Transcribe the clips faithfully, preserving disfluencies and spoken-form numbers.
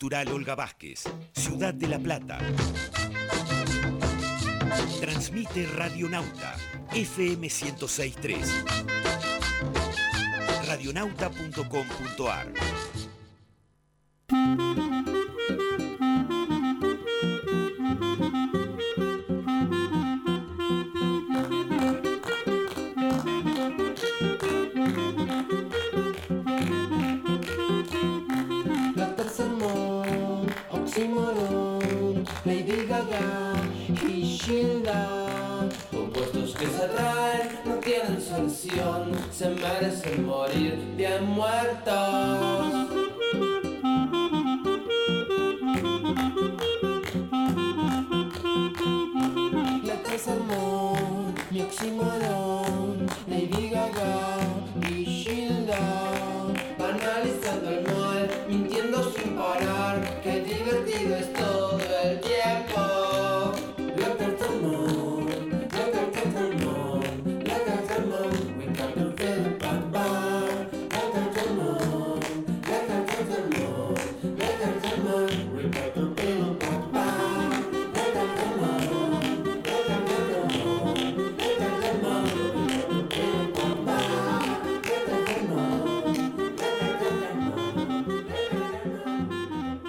Cultural Olga Vázquez, Ciudad de La Plata. Transmite Radionauta, F M ciento seis punto tres. radionauta punto com punto a r. Lady Gaga y Sheila, opuestos que se atraen, no tienen solución, se merecen morir bien muertos. La tercer mon, mi oxímoron, Lady Gaga y Sheila, banalizando el mal, mintiendo sin parar, qué divertido es todo el tiempo. La tercer mon, la tercer mon, la tercer mon, we got to feel bad bad. La tercer mon, la tercer mon, la tercer mon, we got to feel bad bad. La tercer mon, la tercer mon, la tercer mon, we got to feel bad bad. La tercer mon, la tercer mon, la tercer mon.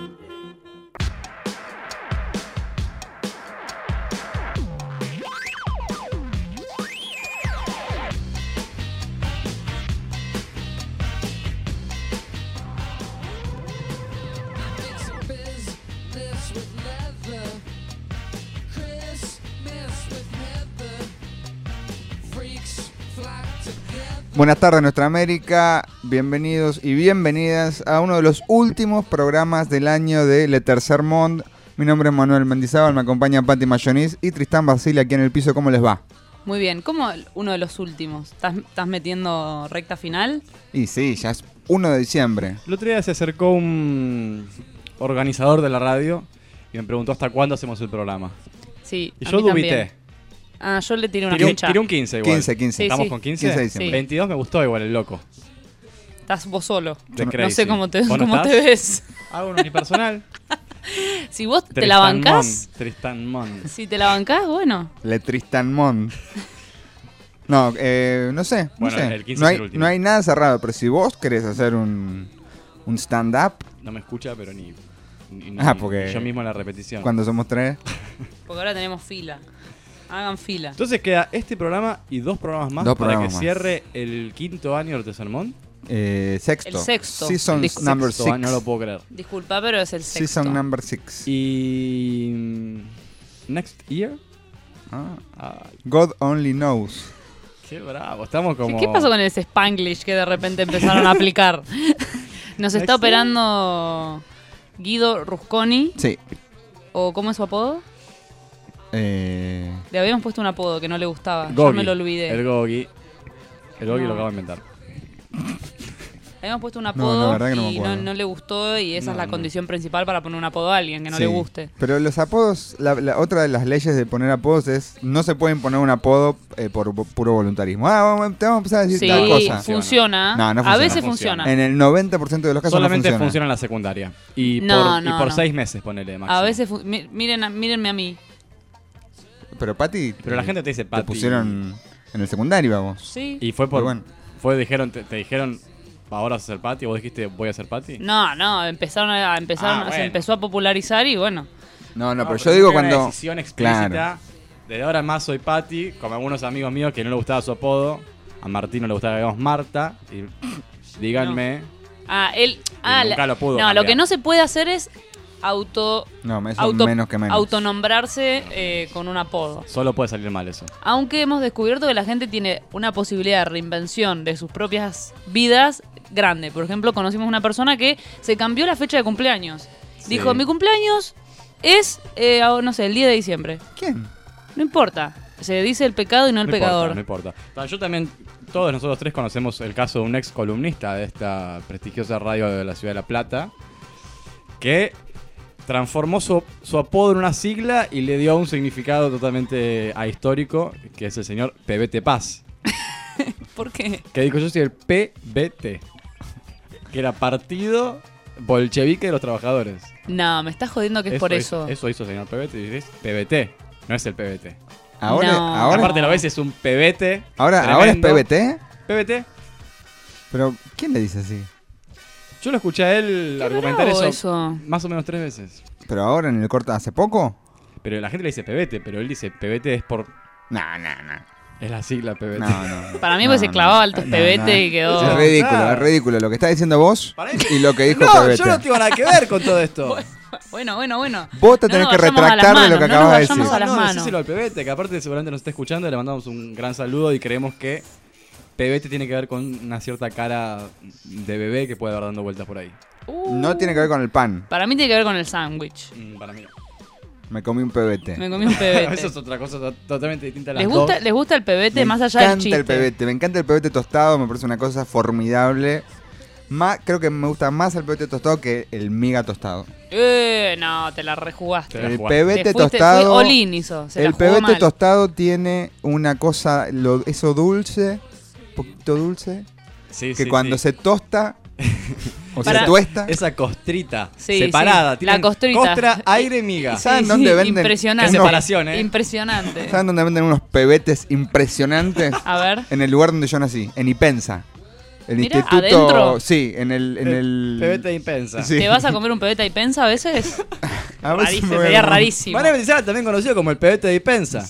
Buenas tardes, nuestra América. Bienvenidos y bienvenidas a uno de los últimos programas del año de Le Tercer Monde. Mi nombre es Manuel Mendizábal, me acompaña Pati Mayoniz y Tristán Basile aquí en el piso. ¿Cómo les va? Muy bien. ¿Cómo uno de los últimos? ¿Estás, estás metiendo recta final? Y sí, ya es uno de diciembre. El otro día se acercó un organizador de la radio y me preguntó hasta cuándo hacemos el programa. Sí, Y a yo mí dubité. también. Ah, yo le tiré una Tiré un, fecha. tiré un quince igual. quince, quince. Sí, ¿Estamos sí. con quince? quince de diciembre. Sí. veintidós me gustó igual, el loco. Estás vos solo. De No Crazy. sé cómo te, ¿Vos no cómo estás? te ves. Hago un unipersonal. Si vos te la bancás, Mon, Tristan Mon. si te la bancás, bueno. Le Tristan Monde. No, eh, no sé, no Bueno, sé. el quince no es hay, el último. no hay nada cerrado, pero si vos querés hacer un, un stand-up, No me escucha, pero ni, ni- ni- Ah, porque- yo mismo en la repetición. cuando somos tres, Porque ahora tenemos fila. Hagan fila. Entonces queda este programa y dos programas más Dos para programas que más. cierre el quinto año del Tercer Monde. eh, sexto. El sexto. Season Disc- number Sexto, six. ah, no lo puedo creer. Disculpa, pero es el sexto. Season number six. Y... mm, Next year. Ah, Ay, God only knows. qué bravo. Estamos ¿Qué, como... qué pasó con ese Spanglish que de repente empezaron a aplicar? Nos está Next operando Guido Rusconi. Sí. ¿O cómo es su apodo? Eh, Le habíamos puesto un apodo que no le gustaba. Ya Gogi, me lo olvidé. El Gogi. El Gogi No. lo acabo de inventar. Le habíamos puesto un No, apodo la verdad que no me y acuerdo. no, no le gustó y esa No, es la no. condición principal para poner un apodo a alguien que no sí. le guste. Pero los apodos, la, la- otra de las leyes de poner apodos es no se pueden poner un apodo eh, por pu- puro voluntarismo. Ah, vamos, te vamos a empezar a decir Sí, tal cosa. funciona. No, no A funciona. veces No funciona. funciona. En el noventa por ciento de los casos Solamente no funciona. funciona. en la secundaria. Y No, por, y no, por no. seis meses, ponele, máximo. A veces, fu- mi- miren, a- mírenme a mí. Pero Pati, Pero la eh, gente te dice te Pati. pusieron en el secundario, vamos. Sí. Y fue por... Pero bueno. Fue, dijeron, te, te dijeron, ahora vas a ser Pati. ¿Vos dijiste, voy a ser Pati? No, no, empezaron a, empezaron, Ah, se bueno. empezó a popularizar y bueno. No, no, pero pero yo digo fue una cuando... decisión explícita. Claro. Desde ahora en más soy Pati, como algunos amigos míos que no le gustaba su apodo. A Martín no le gustaba que digamos Marta. Y díganme. Ah, él. Ah, nunca la- lo pudo no, cambiar. lo que no se puede hacer es auto. No, eso auto menos que menos. autonombrarse eh, con un apodo. Solo puede salir mal eso. Aunque hemos descubierto que la gente tiene una posibilidad de reinvención de sus propias vidas grande. Por ejemplo, conocimos una persona que se cambió la fecha de cumpleaños. Sí. Dijo, mi cumpleaños es, eh, a- no sé, el diez de diciembre. ¿Quién? No importa. Se dice el pecado y no el no pecador. Importa, no importa. Ta, Yo también, todos nosotros tres conocemos el caso de un ex columnista de esta prestigiosa radio de la ciudad de La Plata, que transformó su, su apodo en una sigla y le dio un significado totalmente ahistórico, que es el señor P B T Paz. ¿Por qué? Que dijo, yo soy el P B T, que era Partido bolchevique de los trabajadores. No, me estás jodiendo que es por hizo- eso. Eso hizo señor Pebete. Y es P B T, no es el P B T. Ahora, No. ahora, Aparte lo ves, es un P B T. ahora, ahora es tremendo. P B T. P B T. Pero, ¿quién le dice así? Yo lo escuché a él Qué argumentar bravo eso, eso. más o menos tres veces. ¿Pero ahora en el corte hace poco? Pero la gente le dice P B T, pero él dice P B T es por... No, no, no. Es la sigla P B T. No, no. Para mí No, pues se no. clavaba altos No, pebete no. y quedó... Es ridículo, Claro. es ridículo lo que está diciendo vos Para mí- y lo que dijo No, Pebete. yo no tengo nada que ver con todo esto. Bueno, bueno, bueno. Vos te No tenés nos que vayamos a las retractar de lo manos, que no acabas nos de decir. vayamos a las no, manos. decíselo al Pebete, que aparte seguramente nos está escuchando y le mandamos un gran saludo y creemos que Pebete tiene que ver con una cierta cara de bebé que puede haber dando vueltas por ahí. Uh, No tiene que ver con el pan. Para mí tiene que ver con el sándwich. Mm, para mí. Me comí un pebete. Me comí un pebete. Eso es otra cosa to- totalmente distinta a las ¿Les gusta, dos. ¿Les gusta el pebete Me más allá del encanta chiste? el pebete, me encanta el pebete tostado, me parece una cosa formidable. Más, creo que me gusta más el pebete tostado que el miga tostado. Eh, no, te la rejugaste. Te la El jugaste. pebete Te fuiste- tostado. fue all-in hizo, se la El jugó pebete mal. tostado tiene una cosa, lo- eso dulce, poquito dulce, Sí, que sí, cuando sí. se tosta o Para- se tuesta. Esa costrita Sí, separada. sí, tienen la costrita. Costra, aire, miga. ¿Saben dónde venden? Impresionante. Qué separación, ¿eh? Impresionante. ¿Saben dónde venden unos pebetes impresionantes? A ver. En el lugar donde yo nací, en Ipensa. El Mira, instituto. ¿adentro? Sí, en el. En el, Pebete de impensa. Sí. ¿Te vas a comer un pebete y pensa a veces? A veces Rarísimo, me voy a sería comer- rarísimo. María Mendizábal también conocido como el Pebete de impensa.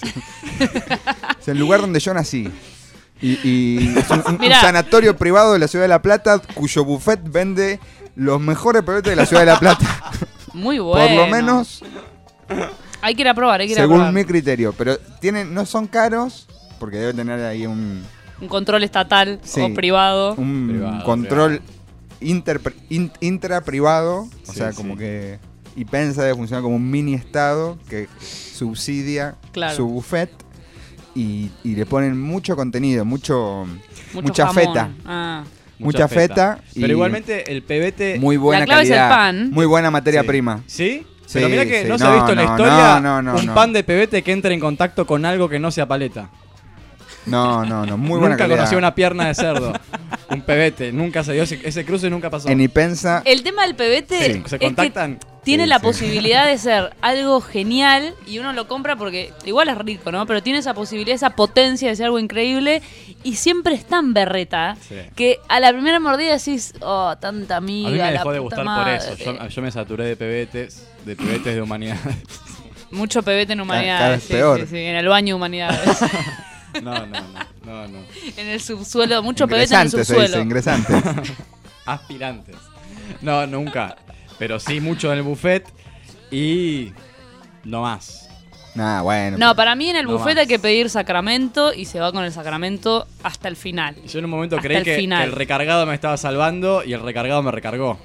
Es el lugar donde yo nací. Y, y es un, un- un Mirá. sanatorio privado de la ciudad de La Plata cuyo buffet vende los mejores pebetes de la ciudad de La Plata. Muy bueno. Por lo menos, Hay que ir a probar, hay que ir a según probar. mi criterio. Pero tienen, no son caros, porque debe tener ahí un, Un control estatal Sí. o privado. un Privado, control inter, in- intraprivado. O Sí, sea, sí. como que. Y pensa debe funcionar como un mini estado que subsidia Claro. su buffet. Y, y le ponen mucho contenido, mucho, Mucho mucha jamón. feta. Ah. Mucha feta y- Pero igualmente el Pebete... Muy buena La clave es el calidad. pan. Muy buena materia Sí. prima. ¿Sí? Sí, Pero mira que sí. no, se ha No, visto en la no, historia no, no, un no. pan de Pebete que entre en contacto con algo que no sea paleta. No, no, no. Muy buena nunca calidad. conocí una pierna de cerdo. Un Pebete. Nunca se dio ese, ese cruce, nunca pasó. En Ipensa. El tema del pebete Sí. es ¿Se que contactan? tiene Sí, la sí. posibilidad de ser algo genial y uno lo compra porque igual es rico, ¿no? Pero tiene esa posibilidad, esa potencia de ser algo increíble y siempre es tan berreta Sí. que a la primera mordida decís, oh, tanta amiga. A mí me la dejó de puta gustar madre". por eso. Yo, yo me saturé de pebetes, de pebetes de humanidad. Mucho pebete en cada humanidades. vez sí, peor. sí, sí, en el baño humanidades. No, no, no, no, no. en el subsuelo, mucho pebete en el Ingresante se dice, subsuelo. ingresante. Aspirantes. No, nunca. Pero sí mucho en el buffet y no más. Nah, bueno. No, para mí en el No buffet más. hay que pedir sacramento y se va con el sacramento hasta el final. Y yo en un momento Hasta creí el que, final. que el recargado me estaba salvando y el recargado me recargó.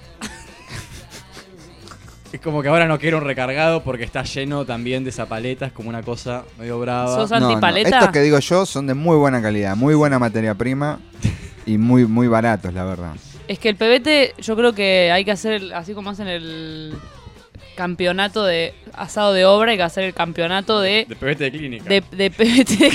Es como que ahora no quiero un recargado porque está lleno también de zapaletas, como una cosa medio brava. ¿Sos No, no. antipaleta? Estos que digo yo son de muy buena calidad, muy buena materia prima y muy, muy baratos, la verdad. Es que el pebete, yo creo que hay que hacer, el- así como hacen el campeonato de asado de obra, hay que hacer el campeonato de, De pebete de clínica. de, de pebete.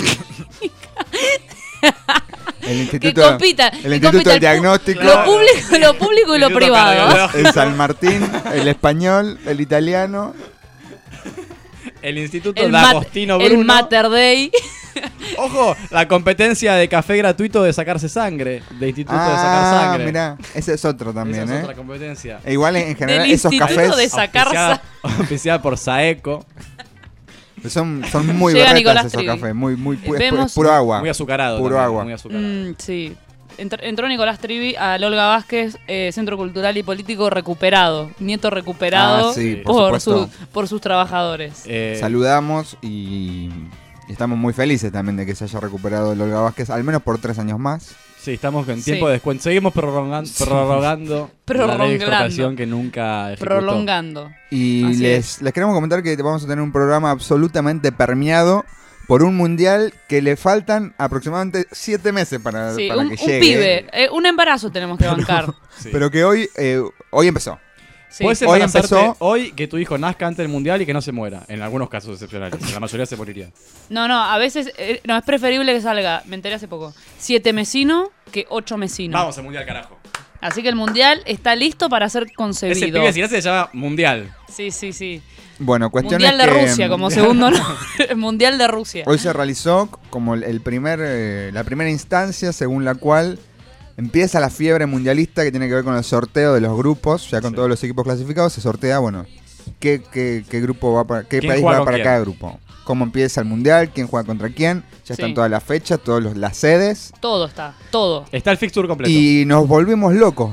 El que instituto, compita. el que instituto compita del el pu- diagnóstico, Lo público, lo público y lo Instituto privado. Cardiológico. el San Martín, el español, el italiano. El Instituto El, mat- D'Agostino Bruno. el Mater Day. Ojo, la competencia de café gratuito de sacarse sangre. De Instituto de Sacar Ah, Sangre. mirá, ese es otro también, Esa es ¿eh? otra competencia. E igual en general Del esos instituto cafés de sacar Auspiciada, auspiciada por Saeco. son, son muy Llega berretas Nicolás esos Trivi. cafés, muy, muy, pu- es, pu- Vemos- es puro agua. Muy azucarado. Puro también, agua. Muy azucarado. Mm, sí. Entr- entró Nicolás Trivi al Olga Vázquez, eh, Centro Cultural y Político recuperado. Nieto recuperado Ah, sí, por por, supuesto. su- por sus trabajadores. Eh, Saludamos y, y estamos muy felices también de que se haya recuperado el Olga Vázquez, al menos por tres años más. Sí, estamos en Sí. tiempo de descuento. Seguimos prorrogan- prorrogando la ley de Prolongando. expropiación que nunca ejecutó. Prolongando. Y Así les, les queremos comentar que vamos a tener un programa absolutamente permeado por un mundial que le faltan aproximadamente siete meses para, Sí, para un, que un llegue. pibe. eh, un embarazo tenemos que bancar. Sí. Pero que hoy, eh, hoy empezó. Sí. Puedes Hoy embarazarte empezó- hoy que tu hijo nazca antes del mundial y que no se muera. En algunos casos excepcionales. En la mayoría se moriría. No, no, a veces eh, no, es preferible que salga, me enteré hace poco, siete mesino que ocho mesino. Vamos al mundial, carajo. Así que el mundial está listo para ser Ese concebido. pibe si nace se llama Mundial. Sí, sí, sí. Bueno, cuestión Mundial es de que, Rusia, como segundo nombre. Mundial de Rusia. Hoy se realizó como el- el primer, eh, la primera instancia según la cual empieza la fiebre mundialista que tiene que ver con el sorteo de los grupos, ya con Sí. todos los equipos clasificados, se sortea, bueno, qué, qué, qué grupo va para, qué ¿Quién país juega va con para quién? cada grupo, cómo empieza el mundial, quién juega contra quién, ya Sí. están todas las fechas, todas las sedes, Todo está, todo. Está el fixture completo. y nos volvimos locos.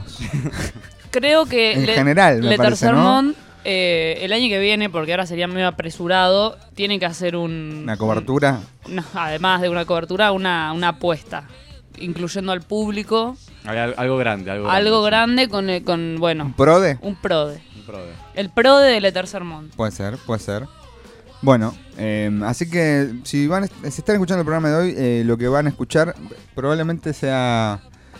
Creo que En Le- general, me Le parece, Tercer ¿no? Mond, eh, el año que viene, porque ahora sería medio apresurado, tiene que hacer un... Una cobertura. una- además de una cobertura, una, una apuesta, incluyendo al público, Hay al- algo grande. Algo grande, algo sí. grande con, el- con, bueno, ¿Prode? un PRODE. Un prode. El PRODE de Le Tercer Mond. Puede ser, puede ser. Bueno, eh, así que si van, a- si están escuchando el programa de hoy, eh, lo que van a escuchar probablemente sea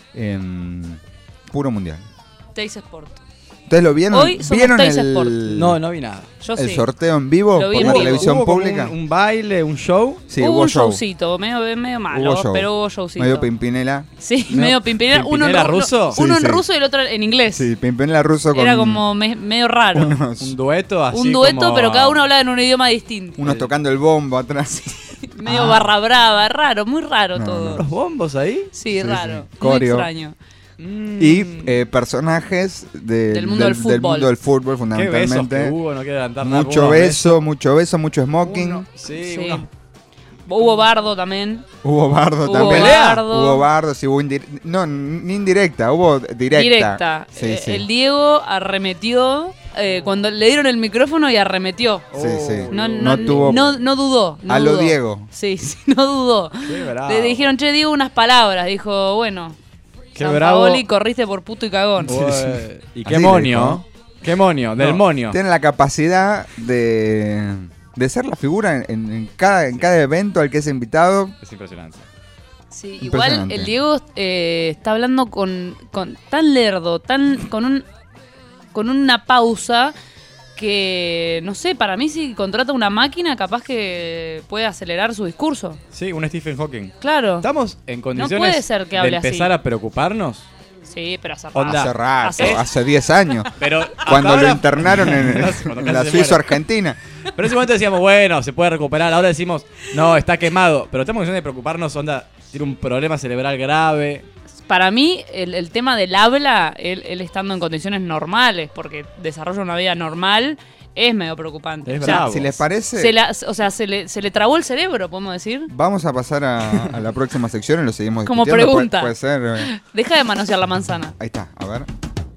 em, puro mundial. Teis Sport. ¿Ustedes lo vieron? Hoy somos ¿Vieron Teis el, Sport. No, no vi nada. Yo el sí. sorteo en vivo Lo vi por en la vivo. televisión ¿Hubo como pública? Un, un baile, un show. Sí, hubo hubo un show. showcito, medio, medio malo, Hubo show. pero hubo showcito. Medio Pimpinela. Sí, Medio medio Pimpinela. Uno, en Pimpinela ru- ruso. uno Sí, en sí. ruso y el otro en inglés. Sí, Pimpinela ruso con Era como me- medio raro. unos, Un dueto así. un dueto, como- pero cada uno hablaba en un idioma distinto. unos tocando el bombo atrás. Medio barra brava, raro, muy raro No, todo. ¿Los bombos ahí? Sí, Sí, raro. sí. Muy Coreo. extraño. Mm. Y eh, personajes de- Del mundo del fútbol. mundo del fútbol, Qué besos fundamentalmente. que hubo, no quiero adelantar nada. Mucho Unos beso, mucho beso, mucho smoking. Uno- sí, Sí. unos- Hubo bardo también. Hubo bardo Hubo también. bardo. Hubo bardo, sí, hubo indir- no, ni indirecta, hubo directa. Directa. Sí, Eh, sí. El Diego arremetió eh, cuando le dieron el micrófono y arremetió. Sí, sí. No, No no, tuvo- no, no dudó. no A lo dudó. Diego. Sí, sí, no dudó. Qué bravo. Le dijeron, che, Diego, unas palabras. Dijo, bueno, Qué San bravo. Paoli, corriste por puto y cagón. Ué, Y Así qué le monio. dijo. Qué monio, del No, monio. Tiene la capacidad de, de ser la figura en, en- en cada, en cada evento al que es invitado. Es impresionante. Sí, igual Impresionante. el Diego eh, está hablando con, con tan lerdo, tan con un con una pausa que no sé, para mí si contrata una máquina capaz que puede acelerar su discurso. Sí, un Stephen Hawking. Claro. ¿Estamos en condiciones puede ser que de hable empezar así. a preocuparnos? Sí, pero hace Onda. Hace rato, Hace- hace diez años. Pero Cuando hasta lo ahora- internaron en, Cuando en casi la se Suiza muere. Argentina. Pero en ese momento decíamos, bueno, se puede recuperar. Ahora decimos, no, está quemado. Pero estamos en condiciones de preocuparnos, onda, tiene un problema cerebral grave. Para mí, el, el tema del habla, él, él estando en condiciones normales, porque desarrolla una vida normal, es medio preocupante. Es O sea, bravo. Si les parece, se la- o sea, se le, se le trabó el cerebro, podemos decir. vamos a pasar a, a la próxima sección y lo seguimos Como discutiendo. pregunta. Puede, puede ser. eh. Deja de manosear la manzana. Ahí está, a ver.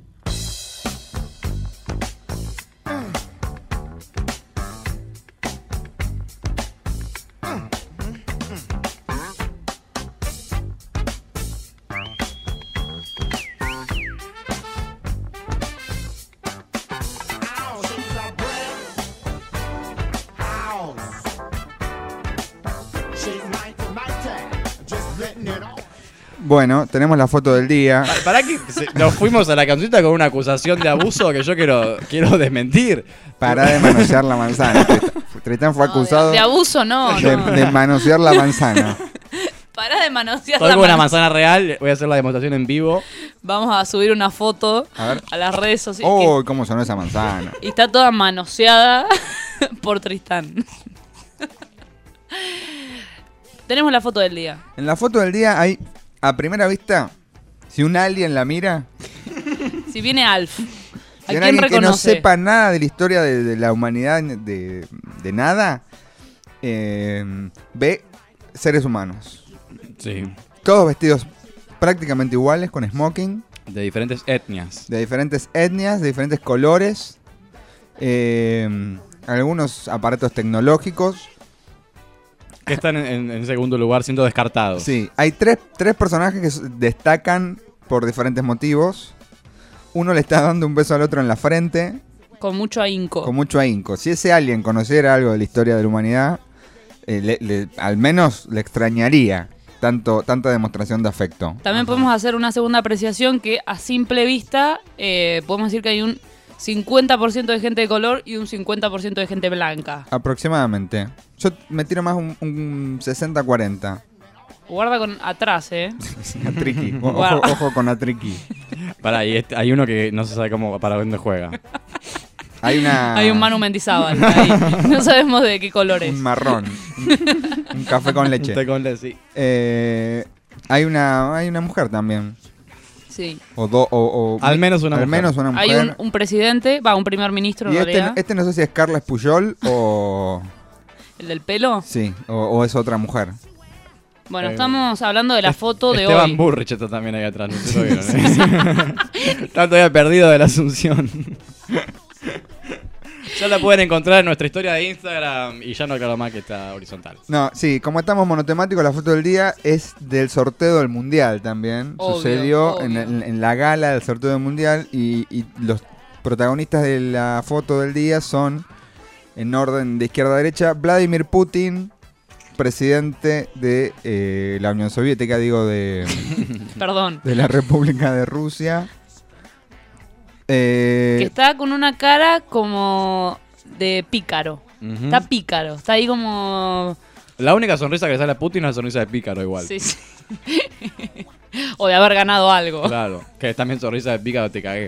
Bueno, tenemos la foto del día. Pa- Para que se- nos fuimos a la cancionita con una acusación de abuso que yo quiero, quiero desmentir. Para de manosear la manzana. Tristán, Tristán fue No, acusado de, de abuso no, de, no. de manosear la manzana. Pará de manosear Estoy la con una manzana. manzana real, voy a hacer la demostración en vivo. Vamos a subir una foto A ver. a las redes sociales. ¡Oh, cómo sonó esa manzana! Y está toda manoseada por Tristán. Tenemos la foto del día. En la foto del día hay, a primera vista, si un alien la mira, Si viene Alf, ¿a si quién hay alguien que no reconoce? sepa nada de la historia de, de la humanidad, de, de nada, eh, ve seres humanos. Sí. Todos vestidos prácticamente iguales, con smoking, De diferentes etnias. de diferentes etnias, de diferentes colores, eh, algunos aparatos tecnológicos. Que están en, en- en segundo lugar siendo descartados. Sí, hay tres, tres personajes que s- destacan por diferentes motivos. Uno le está dando un beso al otro en la frente, Con mucho ahínco. con mucho ahínco. Si ese alien conociera algo de la historia de la humanidad, eh, le- le- al menos le extrañaría tanto, tanta demostración de afecto. También podemos hacer una segunda apreciación que a simple vista eh, podemos decir que hay un cincuenta por ciento de gente de color y un cincuenta por ciento de gente blanca. Aproximadamente. Yo me tiro más un, un sesenta cuarenta. Guarda con atrás, ¿eh? Atriqui. O- Ojo, Guarda. ojo con Atriqui. Pará, y este- hay uno que no se sabe cómo para dónde juega. Hay una... Hay un Manu Mendizábal ahí. No sabemos de qué color es. Un marrón. Un, un café con leche. Usted con le- sí. Eh, hay una hay una mujer también. Sí. O do- o, o- Al menos una Al mujer. menos una mujer. Hay un, un presidente, va, un primer ministro en y este, realidad. este no sé si es Carles Puyol o... ¿El del pelo? Sí, o, o es otra mujer. Bueno, Eh, estamos hablando de la foto de Esteban hoy. Burrich está también ahí atrás, no sé si lo vieron. ¿eh? Está todavía perdido de la Asunción. Ya la pueden encontrar en nuestra historia de Instagram y ya no aclaro más que está horizontal. No, sí, como estamos monotemáticos, la foto del día es del sorteo del Mundial también. Obvio, Sucedió en, obvio. en- en la gala del sorteo del Mundial y, y los protagonistas de la foto del día son, en orden de izquierda a derecha, Vladimir Putin, presidente de eh, la Unión Soviética, digo, de, Perdón. de la República de Rusia. Eh, Que está con una cara como de pícaro. Ujú. Está pícaro. Está ahí como... La única sonrisa que le sale a Putin es la sonrisa de pícaro igual. Sí, sí. O de haber ganado algo. Claro, que también sonrisa de pícaro te cagué.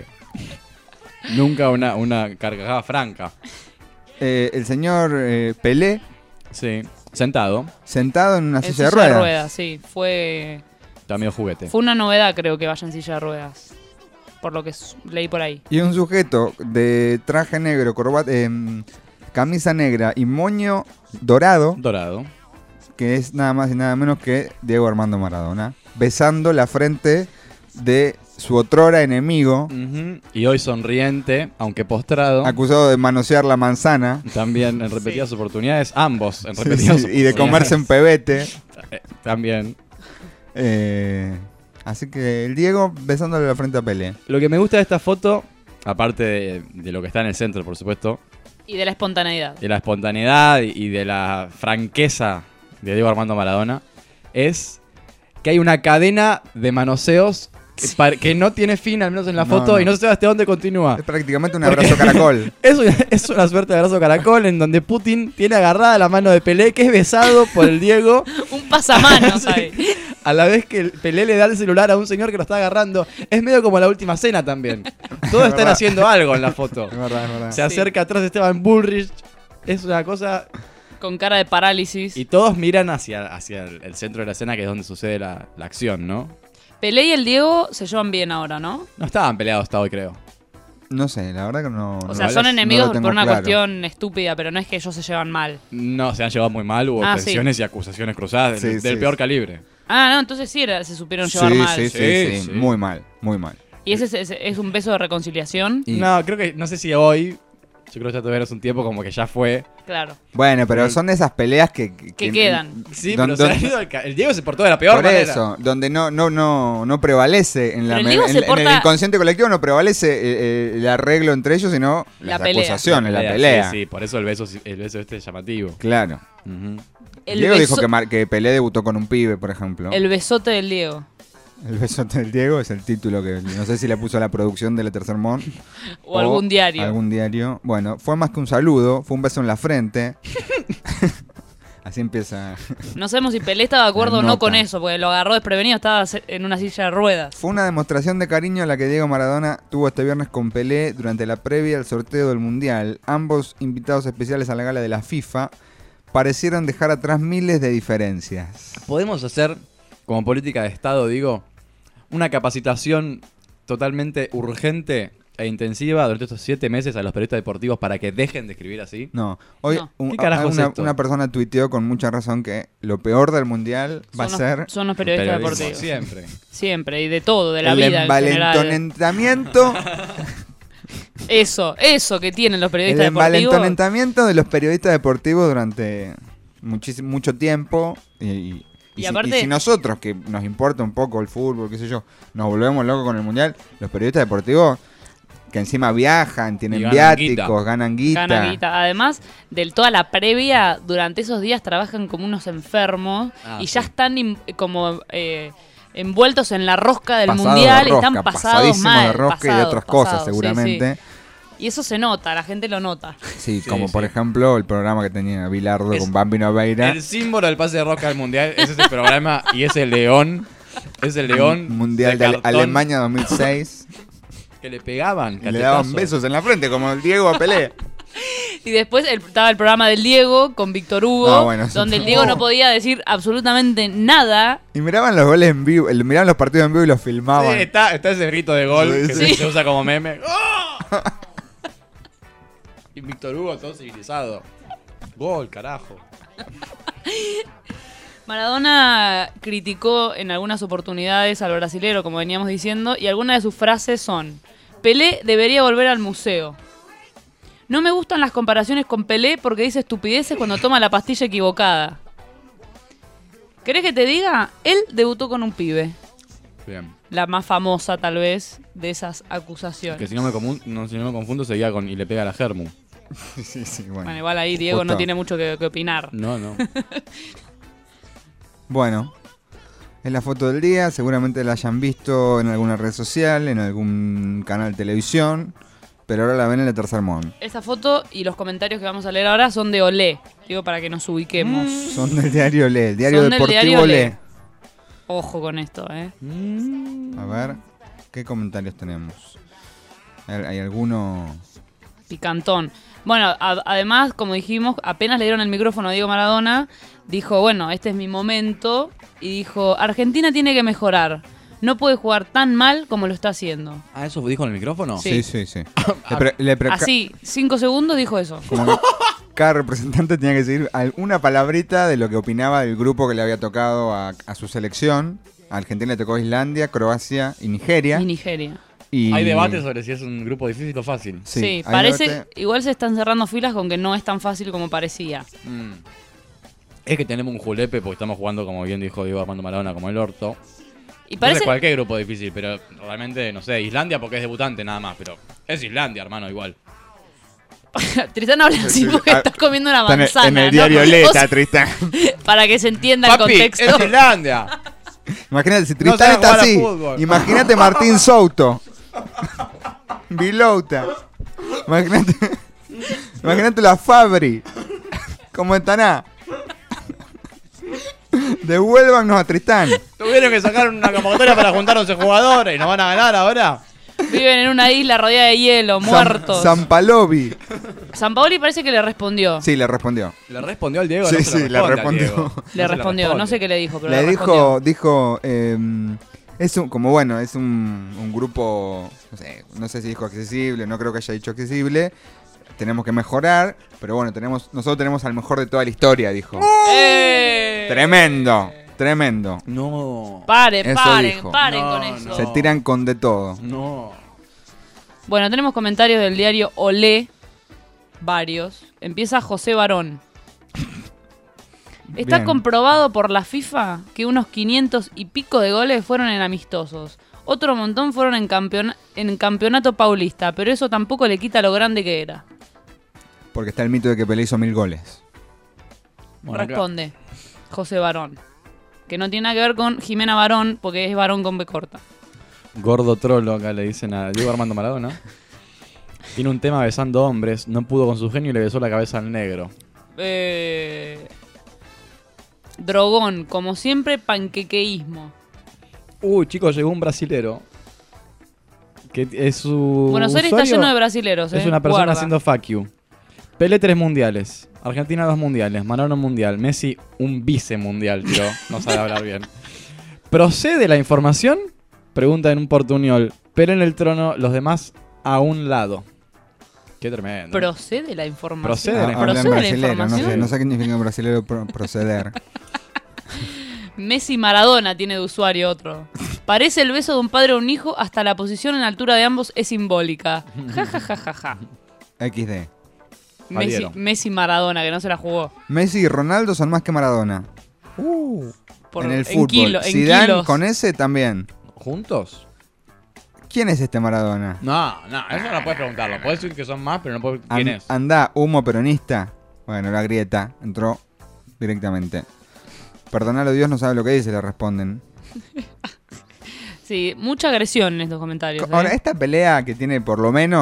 Nunca una, una carcajada franca. eh, el señor eh, Pelé, Sí, sentado, sentado en una En silla de ruedas. ruedas, sí. Fue, está medio juguete. fue una novedad, creo, que vaya en silla de ruedas. Por lo que s- leí por ahí. Y un sujeto de traje negro, corbata, em, camisa negra y moño dorado, Dorado. que es nada más y nada menos que Diego Armando Maradona, besando la frente de su otrora enemigo, Ujú. Y hoy sonriente, aunque postrado. acusado de manosear la manzana También en repetidas oportunidades, ambos en sí, repetidas sí, y de comerse en pebete. Eh, También. Eh, así que el Diego besándole la frente a Pelé. Lo que me gusta de esta foto, aparte de, de lo que está en el centro, por supuesto, Y de la espontaneidad. de la espontaneidad y y de la franqueza de Diego Armando Maradona, es que hay una cadena de manoseos que, pa- que no tiene fin, al menos en la No, foto, no. y no se sabe hasta dónde continúa. Es prácticamente un Porque- abrazo caracol. Es una, es una suerte de abrazo caracol en donde Putin tiene agarrada la mano de Pelé, que es besado por el Diego, Un pasamanos Sí. ahí. a la vez que el Pelé le da el celular a un señor que lo está agarrando. Es medio como la última cena también. Todos están verdad. haciendo algo en la foto. Es verdad, es verdad. Se acerca atrás de Esteban Bullrich. Es una cosa. Con cara de parálisis. Y todos miran hacia, hacia el, el centro de la escena, que es donde sucede la, la acción, ¿no? Pelé y el Diego se llevan bien ahora, ¿no? No estaban peleados hasta hoy, creo. No sé, la verdad que no. O no- sea, no son lo enemigos tengo por una claro. cuestión estúpida, pero no es que ellos se llevan mal. No, se han llevado muy mal. Hubo Ah, sí. tensiones y acusaciones cruzadas del, Sí, del sí, peor sí. calibre. Ah, no, entonces sí era, se supieron llevar Sí, mal. sí, sí, Sí, sí, sí. muy mal, muy mal. Y ese es, es- es un beso de reconciliación. Y- No, creo que. No sé si hoy. Yo creo que ya todavía es un tiempo como que ya fue. Claro. Bueno, pero son esas peleas que... Que quedan. Sí, Don- pero se don- ha ido al ca- el Diego se portó de la peor Por manera. eso, donde no, no, no, no prevalece en, la, Pero el me- Diego en- se en porta- el inconsciente colectivo, no prevalece eh, eh, el arreglo entre ellos, sino La las pelea. acusaciones, la pelea. Sí, sí, por eso el beso, el beso este es llamativo. Claro. Ujú. El, Diego beso- dijo que, Mar- que Pelé debutó con un pibe, por ejemplo. el besote del Diego. El besote del Diego es el título que no sé si le puso a la producción de Le Tercer Mont. O, algún diario. Algún diario. Bueno, fue más que un saludo, fue un beso en la frente. Así empieza. No sabemos si Pelé estaba de acuerdo La o no nota. con eso, porque lo agarró desprevenido, estaba se- en una silla de ruedas. Fue una demostración de cariño la que Diego Maradona tuvo este viernes con Pelé durante la previa al sorteo del Mundial. Ambos invitados especiales a la gala de la FIFA parecieron dejar atrás miles de diferencias. Podemos hacer, como política de Estado, digo, una capacitación totalmente urgente e intensiva durante estos siete meses a los periodistas deportivos para que dejen de escribir así. No, hoy No. un- ¿Qué carajo es una, esto? una persona tuiteó con mucha razón que lo peor del Mundial va a Son ser los, son los periodistas Periodismo, deportivos. siempre. Siempre, y de todo, de la el vida en general. envalentonamiento, Eso, eso que tienen los el periodistas deportivos. envalentonamiento de los periodistas deportivos durante muchísimo, mucho tiempo y, y- Y y si, aparte- y si nosotros, que nos importa un poco el fútbol, qué sé yo, nos volvemos locos con el Mundial, los periodistas deportivos que encima viajan, tienen Y ganan viáticos, guita. ganan guita. Ganan guita. Además, de toda la previa, durante esos días trabajan como unos enfermos Ah, y sí. ya están in- como eh, envueltos en la rosca del Pasado de mundial y rosca, están pasados pasadísimo mal. de rosca y de pasados, otras cosas pasados, sí, seguramente. sí. Y eso se nota, la gente lo nota. Sí, Sí, como sí. por ejemplo el programa que tenía Bilardo Es con Bambino Veira. El símbolo del pase de rosca del mundial es ese programa y ese león. Ese león. Mundial de, Ale- cartón Alemania dos mil seis. Que le pegaban. Le daban cachetazos. besos en la frente, como el Diego a Pelé. Y después el- estaba el programa del Diego con Víctor Hugo, Ah, bueno, eso donde el fue- Diego Oh. no podía decir absolutamente nada. Y miraban los goles en vivo, el- miraban los partidos en vivo y los filmaban. Sí, está, está ese grito de gol Sí, que sí. se usa como meme. ¡Oh! Y Víctor Hugo todo civilizado. Gol, carajo. Maradona criticó en algunas oportunidades al brasilero, como veníamos diciendo, y algunas de sus frases son: Pelé debería volver al museo. No me gustan las comparaciones con Pelé porque dice estupideces cuando toma la pastilla equivocada. ¿Querés que te diga? Él debutó con un pibe. Bien. La más famosa, tal vez, de esas acusaciones. Que si no me, comun- no, si no me confundo, seguía con y le pega a la Germu. Sí, sí, bueno. Bueno, igual ahí Diego Justo. no tiene mucho que, que opinar. No, no. Bueno, es la foto del día, seguramente la hayan visto en alguna red social, en algún canal de televisión, pero ahora la ven en el Tercer Mundo. Esta foto y los comentarios que vamos a leer ahora son de Olé. Digo, para que nos ubiquemos. Son del diario Olé, el diario Son del deportivo diario Olé. Olé. Ojo con esto, ¿eh? A ver, ¿qué comentarios tenemos? ¿Hay, hay alguno? Picantón. Bueno, a- además, como dijimos, apenas le dieron el micrófono a Diego Maradona, dijo, bueno, este es mi momento, y dijo, Argentina tiene que mejorar. No puede jugar tan mal como lo está haciendo. Ah, ¿eso dijo en el micrófono? Sí. Sí, sí, sí. Le pre- le pre- Así, cinco segundos dijo eso. Como que cada representante tenía que decir alguna palabrita de lo que opinaba del grupo que le había tocado a, a su selección. A Argentina le tocó Islandia, Croacia y Nigeria. Y Nigeria. Y- Hay debate sobre si es un grupo difícil o fácil. Sí, Sí, hay parece, debate. igual se están cerrando filas con que no es tan fácil como parecía. Mm. Es que tenemos un julepe porque estamos jugando, como bien dijo Diego Armando Maradona, como el orto. Y Entonces parece, cualquier grupo es difícil, pero realmente, no sé, Islandia porque es debutante nada más, pero es Islandia, hermano, igual. Tristán habla así porque Ah, estás comiendo una Está en el- manzana. en el ¿no? diario O Leta, sea, Tristán. para que se entienda el Papi, contexto. es Islandia. Imagínate, si No Tristán sabe está jugar a así. fútbol. Imagínate Martín Souto. Vilouta. Imagínate. Imagínate la Fabri. ¿Cómo están? Devuélvanos a Tristán. Tuvieron que sacar una convocatoria para juntar once jugadores y nos van a ganar ahora. Viven en una isla rodeada de hielo, muertos. San, Palovi. San Paoli parece que le respondió. Sí, le respondió. ¿Le respondió al Diego? Sí, no se lo sí, le responde al respondió. Diego. No Le se respondió, no responde. sé qué le dijo, pero Le le dijo, respondió. dijo, eh, es un, como bueno, es un, un grupo, no sé, no sé si dijo accesible, no creo que haya dicho accesible. Tenemos que mejorar, pero bueno, tenemos, nosotros tenemos al mejor de toda la historia, dijo. ¡Eh! Tremendo, tremendo. No. Paren, Eso paren, dijo. paren No, con eso. no. Se tiran con de todo. No. Bueno, tenemos comentarios del diario Olé, varios. Empieza José Barón. Está Bien. comprobado por la FIFA que unos quinientos y pico de goles fueron en amistosos. Otro montón fueron en, campeona- en campeonato paulista, pero eso tampoco le quita lo grande que era. Porque está el mito de que Pelé hizo mil goles. Bueno, acá- Responde José Barón. Que no tiene nada que ver con Jimena Barón, porque es Barón con B corta. Gordo trolo, acá le dicen a Diego Armando Maradona. Tiene un tema besando hombres, no pudo con su genio y le besó la cabeza al negro. Eh... Drogón, como siempre, panquequeísmo. Uy, chicos, llegó un brasilero. Que es su. Buenos Aires está usuario lleno de brasileros, Es eh. una persona Guarda. haciendo fuck you. Pelé tres mundiales. Argentina dos mundiales. Maradona un mundial. Messi un vicemundial, tío. No sabe hablar bien. ¿Procede la información? Pregunta en un portuñol. Pelé en el trono, los demás a un lado. Qué tremendo. Procede la información. Procede la Ah, habla en Procede la brasilero, no información. sé, no sé qué significa en brasilero pro- proceder. Messi Maradona tiene de usuario otro. Parece el beso de un padre a un hijo, hasta la posición en altura de ambos es simbólica. Ja, ja, ja, ja, ja. equis de. Messi, Adhiero. Messi Maradona, que no se la jugó. Messi y Ronaldo son más que Maradona. Por- en el fútbol. kilo- en Zidane kilos. con ese también. ¿Juntos? ¿Quién es este Maradona? No, no, eso no puedes preguntarlo. Puedes decir que son más, pero no puedes. An- ¿Quién es? Anda, humo peronista. Bueno, la grieta entró directamente. Perdonalo Dios, no sabe lo que dice, le responden. Sí, mucha agresión en estos comentarios. Ahora, ¿eh? esta pelea que tiene por lo menos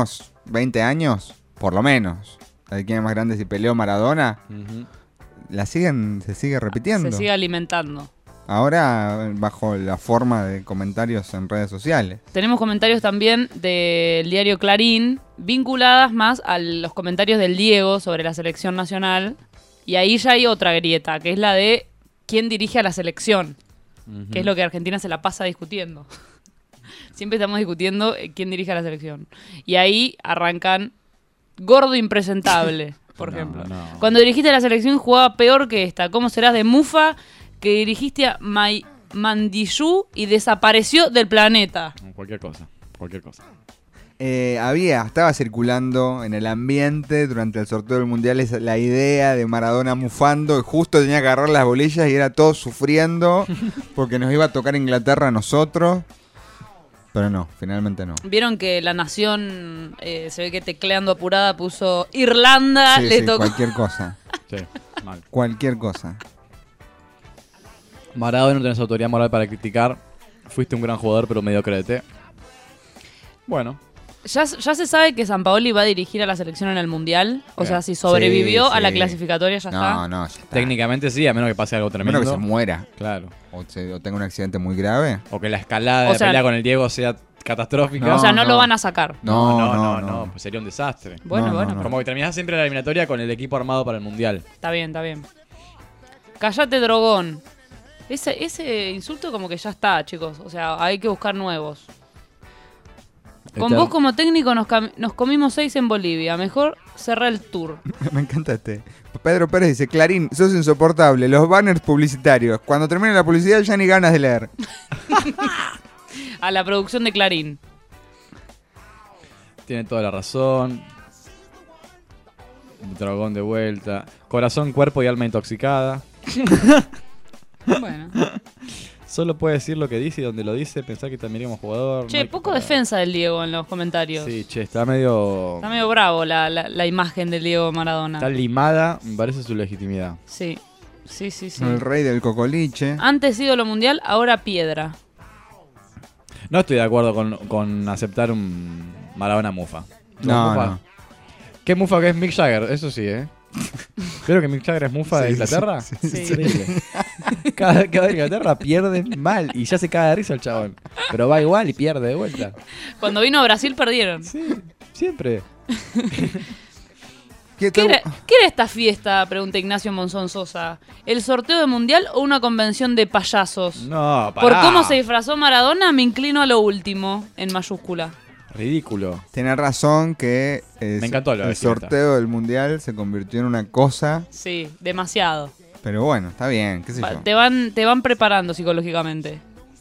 veinte años, por lo menos, la de quién es más grande si peleó Maradona, Ujú. la siguen, se sigue repitiendo. Se sigue alimentando. Ahora bajo la forma de comentarios en redes sociales. Tenemos comentarios también del diario Clarín, vinculadas más a los comentarios del Diego sobre la selección nacional. Y ahí ya hay otra grieta, que es la de quién dirige a la selección, Ujú. que es lo que Argentina se la pasa discutiendo. Siempre estamos discutiendo eh, quién dirige a la selección. Y ahí arrancan gordo impresentable, por No, ejemplo. no. Cuando dirigiste a la selección jugaba peor que esta. ¿Cómo serás de mufa que dirigiste a Mai Mandillú y desapareció del planeta? Cualquier cosa, cualquier cosa. Eh, había, estaba circulando en el ambiente durante el sorteo del Mundial esa- la idea de Maradona mufando y justo tenía que agarrar las bolillas y era todos sufriendo porque nos iba a tocar Inglaterra a nosotros. Pero no, finalmente no. Vieron que la nación eh, se ve que tecleando apurada puso Irlanda, Sí, le sí, tocó. cualquier cosa. Sí, mal. Cualquier cosa. Maradona, no tenés autoridad moral para criticar. Fuiste un gran jugador, pero medio créete. Bueno, Ya, ya se sabe que Sampaoli va a dirigir a la selección en el Mundial. O Bien. sea, si sobrevivió Sí, a la sí. clasificatoria ya No, está. no, ya está. técnicamente sí, a menos que pase algo A menos tremendo. que se muera Claro. o, se- o tenga un accidente muy grave. O que la escalada O de sea- pelea con el Diego sea catastrófica. o sea, no, no. lo van a sacar. No, no, no, no, no. pues sería un desastre. Bueno, No, no, bueno, no. Como que terminás siempre la eliminatoria con el equipo armado para el Mundial. está bien, está bien. Callate, drogón. Ese, ese insulto como que ya está, chicos. O sea, hay que buscar nuevos. Con Eterno. vos como técnico nos, cam- nos comimos seis en Bolivia. Mejor cerrar el tour. Me encanta este. Pedro Pérez dice, Clarín, sos insoportable. Los banners publicitarios. Cuando termine la publicidad ya ni ganas de leer. A la producción de Clarín. Tiene toda la razón. Dragón de vuelta. Corazón, cuerpo y alma intoxicada. Bueno. Solo puede decir lo que dice y donde lo dice, pensar que también como jugador. Che, no hay que poco parar. defensa del Diego en los comentarios. Sí, che, está medio. Está medio bravo la, la, la imagen del Diego Maradona. Está limada, me parece su legitimidad. Sí, sí, sí, sí. El rey del cocoliche. Antes ídolo mundial, ahora piedra. No estoy de acuerdo con, con aceptar un Maradona mufa. No, Mufa. no. ¿Qué mufa que es Mick Jagger? Eso sí, ¿eh? ¿Creo que Mick Jagger es mufa de Sí, Inglaterra? sí, sí. Increíble. Cada vez que va a Inglaterra pierde mal y ya se caga de risa el chabón. Pero va igual y pierde de vuelta. Cuando vino a Brasil perdieron. Sí, siempre. ¿Qué ¿Qué te- era, qué era esta fiesta? Pregunta Ignacio Monzón Sosa. ¿El sorteo de mundial o una convención de payasos? No, pará. Por cómo se disfrazó Maradona, me inclino a lo último, en mayúscula. Ridículo. Tiene razón que eh, Me encantó la el fiesta. sorteo del mundial se convirtió en una cosa. Sí, demasiado. Pero bueno, está bien, qué sé Va- yo. Te van, te van preparando psicológicamente.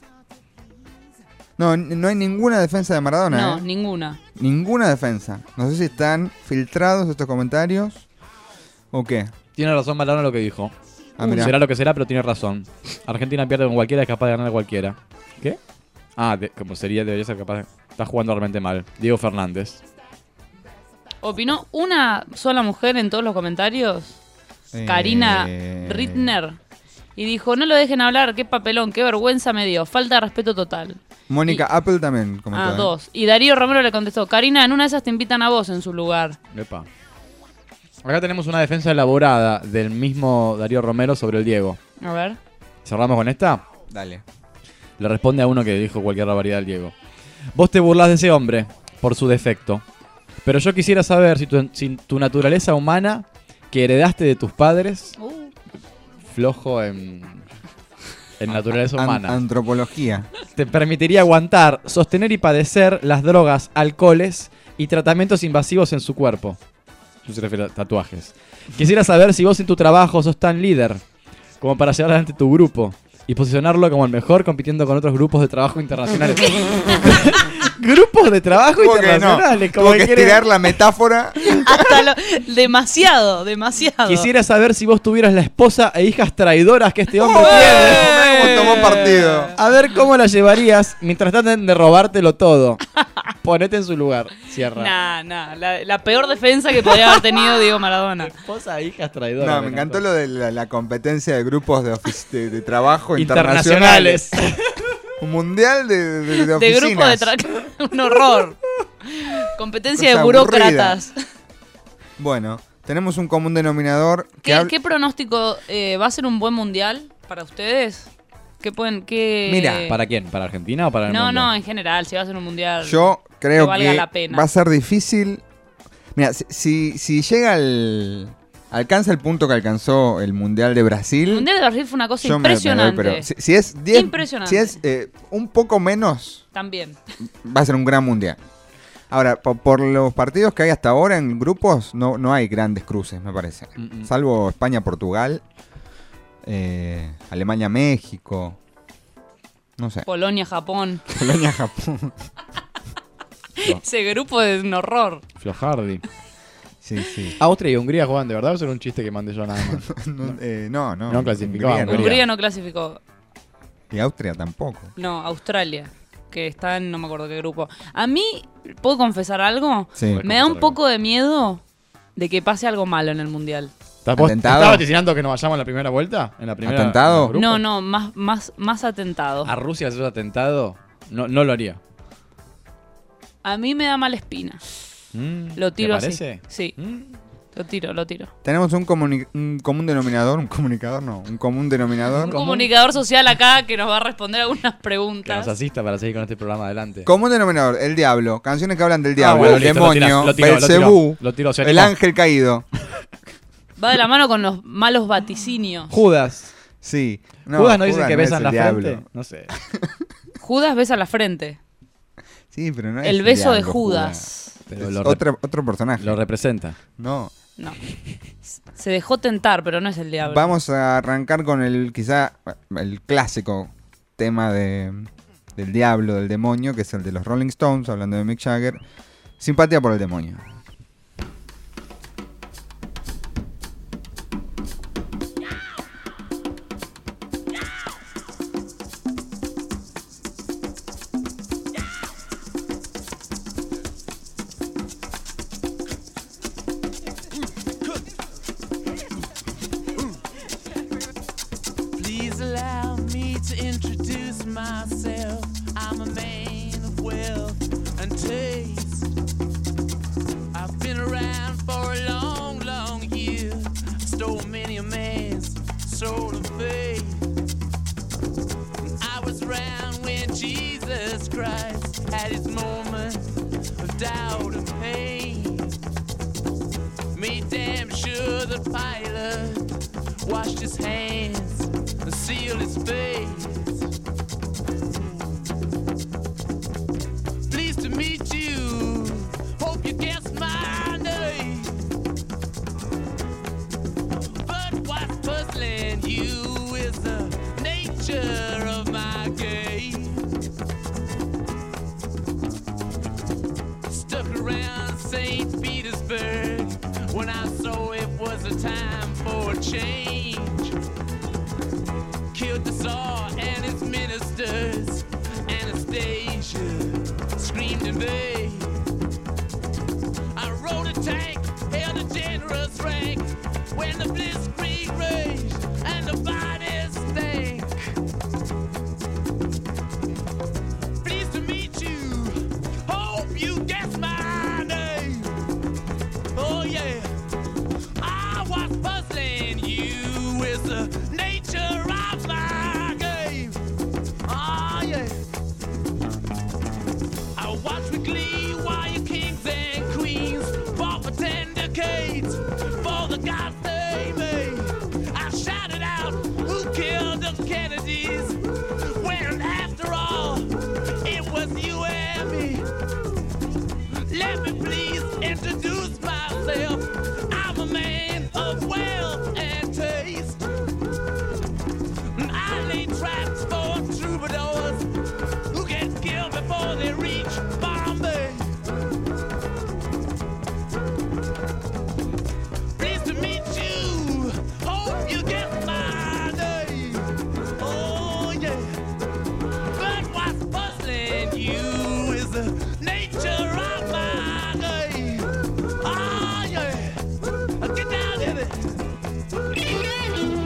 No, n- no hay ninguna defensa de Maradona. No, ¿eh? ninguna. Ninguna defensa. No sé si están filtrados estos comentarios o qué. Tiene razón Maradona lo que dijo. Ah, mirá. Será lo que será, pero tiene razón. Argentina pierde con cualquiera, es capaz de ganar a cualquiera. ¿Qué? Ah, de- como sería, debería ser capaz de... Está jugando realmente mal. Diego Fernández. ¿Opinó una sola mujer en todos los comentarios? Karina Eh, Rittner. Y dijo, no lo dejen hablar, qué papelón, qué vergüenza me dio, falta de respeto total. Mónica Apple también comentó. Ah, ¿eh? dos. Y Darío Romero le contestó, Karina, en una de esas te invitan a vos en su lugar. Epa. Acá tenemos una defensa elaborada del mismo Darío Romero sobre el Diego. A ver. ¿Cerramos con esta? Dale. Le responde a uno que dijo cualquier barbaridad al Diego. Vos te burlás de ese hombre por su defecto. Pero yo quisiera saber si tu, si tu naturaleza humana que heredaste de tus padres, Uh, flojo en, en naturaleza An- humana, antropología. te permitiría aguantar, sostener y padecer las drogas, alcoholes y tratamientos invasivos en su cuerpo. Eso se refiere a tatuajes. Quisiera saber si vos en tu trabajo sos tan líder como para llevar adelante tu grupo y posicionarlo como el mejor compitiendo con otros grupos de trabajo internacionales. Grupos de trabajo Tuvo que, no, internacionales. como tuvo que quiere- estirar la metáfora. hasta lo, demasiado, demasiado. Quisiera saber si vos tuvieras la esposa e hijas traidoras que este hombre ¡Eh! tiene. ¿Cómo tomó partido? A ver cómo la llevarías mientras traten de robártelo todo. Ponete en su lugar. Cierra. Nah, nah, la, la peor defensa que podría haber tenido Diego Maradona. Esposa e hijas traidoras. No, me encantó lo de la, la competencia de grupos de, ofici- de, de trabajo internacionales. internacionales. Un mundial de, de, de De oficinas. grupo de tra- un horror. Competencia Cosa de burócratas. Bueno, tenemos un común denominador. Que ¿Qué, habla- qué pronóstico eh, va a ser un buen mundial para ustedes? ¿Qué pueden, qué... Mira, ¿Para quién? ¿Para Argentina o para el No, mundo? no, en general, si va a ser un mundial. Yo creo que valga que la pena. va a ser difícil. Mira, si, si, si llega al. Alcanza el punto que alcanzó el Mundial de Brasil. El mundial de Brasil fue una cosa yo me- me doy, impresionante. pero si, si es diez, Impresionante. si es eh, un poco menos, También. va a ser un gran mundial. Ahora, po- por, los partidos que hay hasta ahora en grupos, no, no hay grandes cruces, me parece. Mm, mm. Salvo España-Portugal, eh, Alemania-México, no sé, Polonia, Japón. Polonia-Japón. Ese grupo es un horror. Flojardi. Sí, sí. Austria y Hungría juegan de verdad o es un chiste que mandé yo nada más. No, eh, no, no. No clasificó Hungría a no. Hungría. Hungría no clasificó. Y Austria tampoco. No, Australia. Que está en no me acuerdo qué grupo. A mí, ¿puedo confesar algo? Sí. Me da un poco de miedo de que pase algo malo en el mundial. ¿Estás vos- ¿Atentado? ¿Estás vaticinando que nos vayamos en la primera vuelta? ¿En la primera, ¿Atentado? en el grupo? No, no, más, más, más atentado. ¿A Rusia hacer atentado? No, no lo haría. A mí me da mala espina. Mm, Lo tiro ¿te así. parece? Sí, Mm. lo tiro, lo tiro. Tenemos un, comuni- un común denominador, un comunicador no, un común denominador. Un comunicador social acá que nos va a responder algunas Que nos preguntas. asista para seguir con este programa adelante. Común denominador, el diablo, canciones que hablan del Ah, diablo, bueno, el listo, lo demonio, tirás, lo tiro, lo tiro, Belcebú, lo tiro, se el animó. ángel caído. Va de la mano con los malos vaticinios. Judas. Sí. Judas no dice que es besan el la diablo. frente. No sé. Judas besa la frente. Sí, pero no es El beso de diablo, Judas. Pero Es lo, rep- otro, otro personaje. lo representa. No. No. Se dejó tentar, pero no es el diablo. Vamos a arrancar con el quizá el clásico tema de, del diablo, del demonio, que es el de los Rolling Stones, hablando de Mick Jagger. Simpatía por el demonio. Please allow me to introduce myself. I'm a man of wealth and taste. I've been around for a long, long year. Stole many a man's soul and faith. I was around when Jesus Christ had his moment of doubt and pain. Made damn sure the Pilate washed his hands and sealed his face. Pleased to meet you. Hope you guessed my name. But what's puzzling you is the nature of my game. Stuck around Saint Petersburg when I saw it was a time for a change. Killed the Tsar and his ministers. Anastasia screamed in vain. I rode a tank, held a generous rank when the blitzkrieg raged and the bodies stank. Pleased to meet you. Hope you guessed my name. Oh yeah. Ah, what's puzzling you is the nature of my game. Ah yeah. I watch with glee while your kings and queens fought for ten decades for the gods they made. I shouted out, who killed the Kennedys? When after all, it was you and me. Let me please introduce myself. I'm a man of wealth and taste. I lay traps for troubadours who get killed before they reach Bombay. Pleased to meet you. Hope you get my name. Oh yeah. But what's puzzling you is the nature of my game. Ah yeah. Get down in it.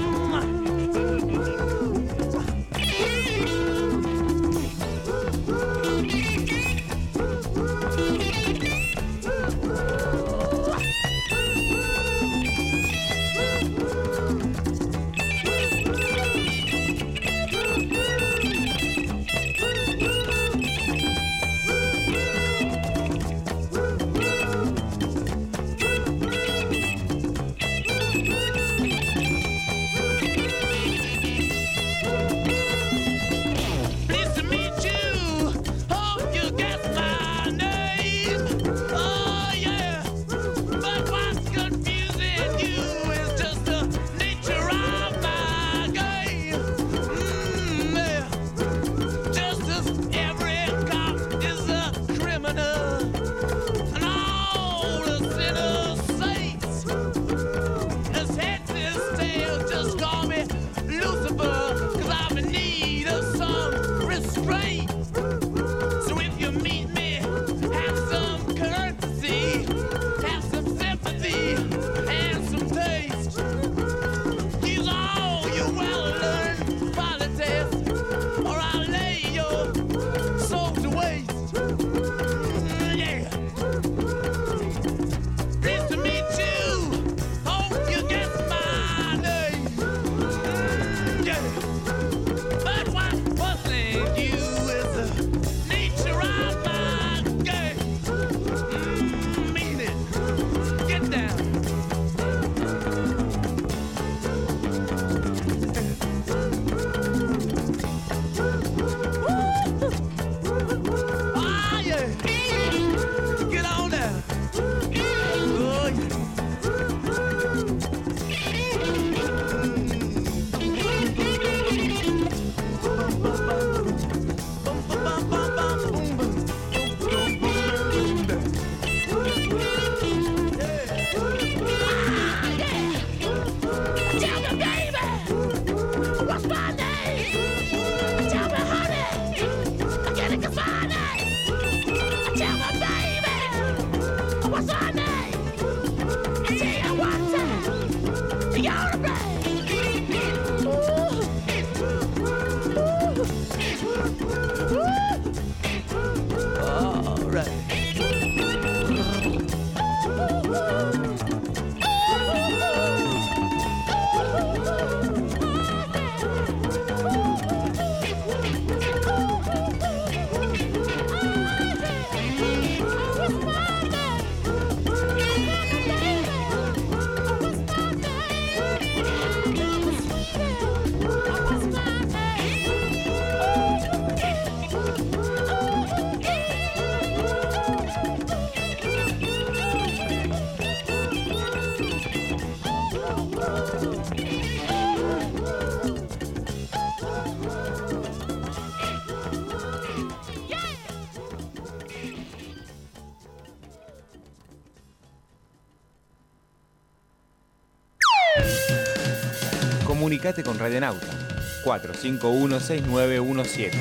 Comunicate con Radionauta cuatro cinco uno seis nueve uno siete.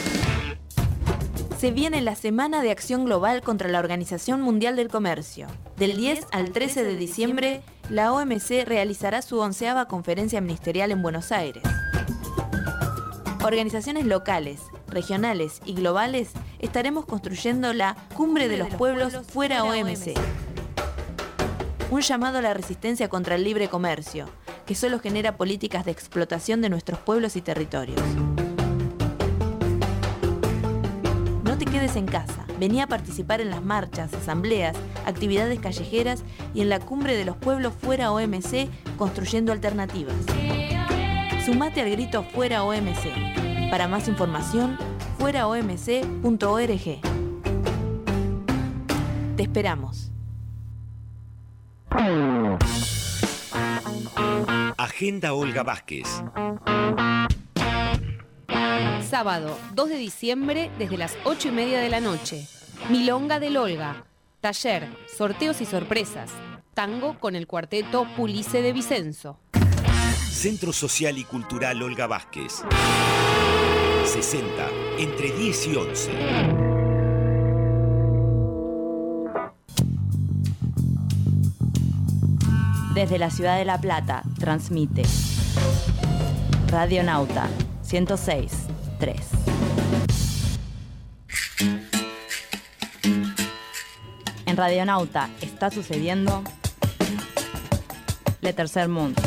Se viene la Semana de Acción Global contra la Organización Mundial del Comercio. Del diez al trece de diciembre, la O M C realizará su onceava conferencia ministerial en Buenos Aires. Organizaciones locales, regionales y globales estaremos construyendo la Cumbre de los Pueblos Fuera O M C. Un llamado a la resistencia contra el libre comercio, que solo genera políticas de explotación de nuestros pueblos y territorios. No te quedes en casa, vení a participar en las marchas, asambleas, actividades callejeras y en la Cumbre de los Pueblos Fuera O M C, construyendo alternativas. Sumate al grito Fuera O M C. Para más información, fuera o m c punto org. Te esperamos. Agenda Olga Vázquez. Sábado dos de diciembre desde las ocho y media de la noche. Milonga del Olga. Taller, sorteos y sorpresas. Tango con el cuarteto Pulice de Vicenzo. Centro Social y Cultural Olga Vázquez. sesenta, entre diez y once. Desde la ciudad de La Plata, transmite Radionauta ciento seis punto tres. En Radionauta está sucediendo Le Tercer Mundo.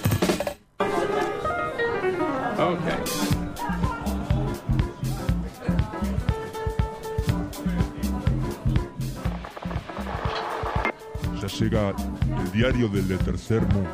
Okay. llega el diario del tercer mundo.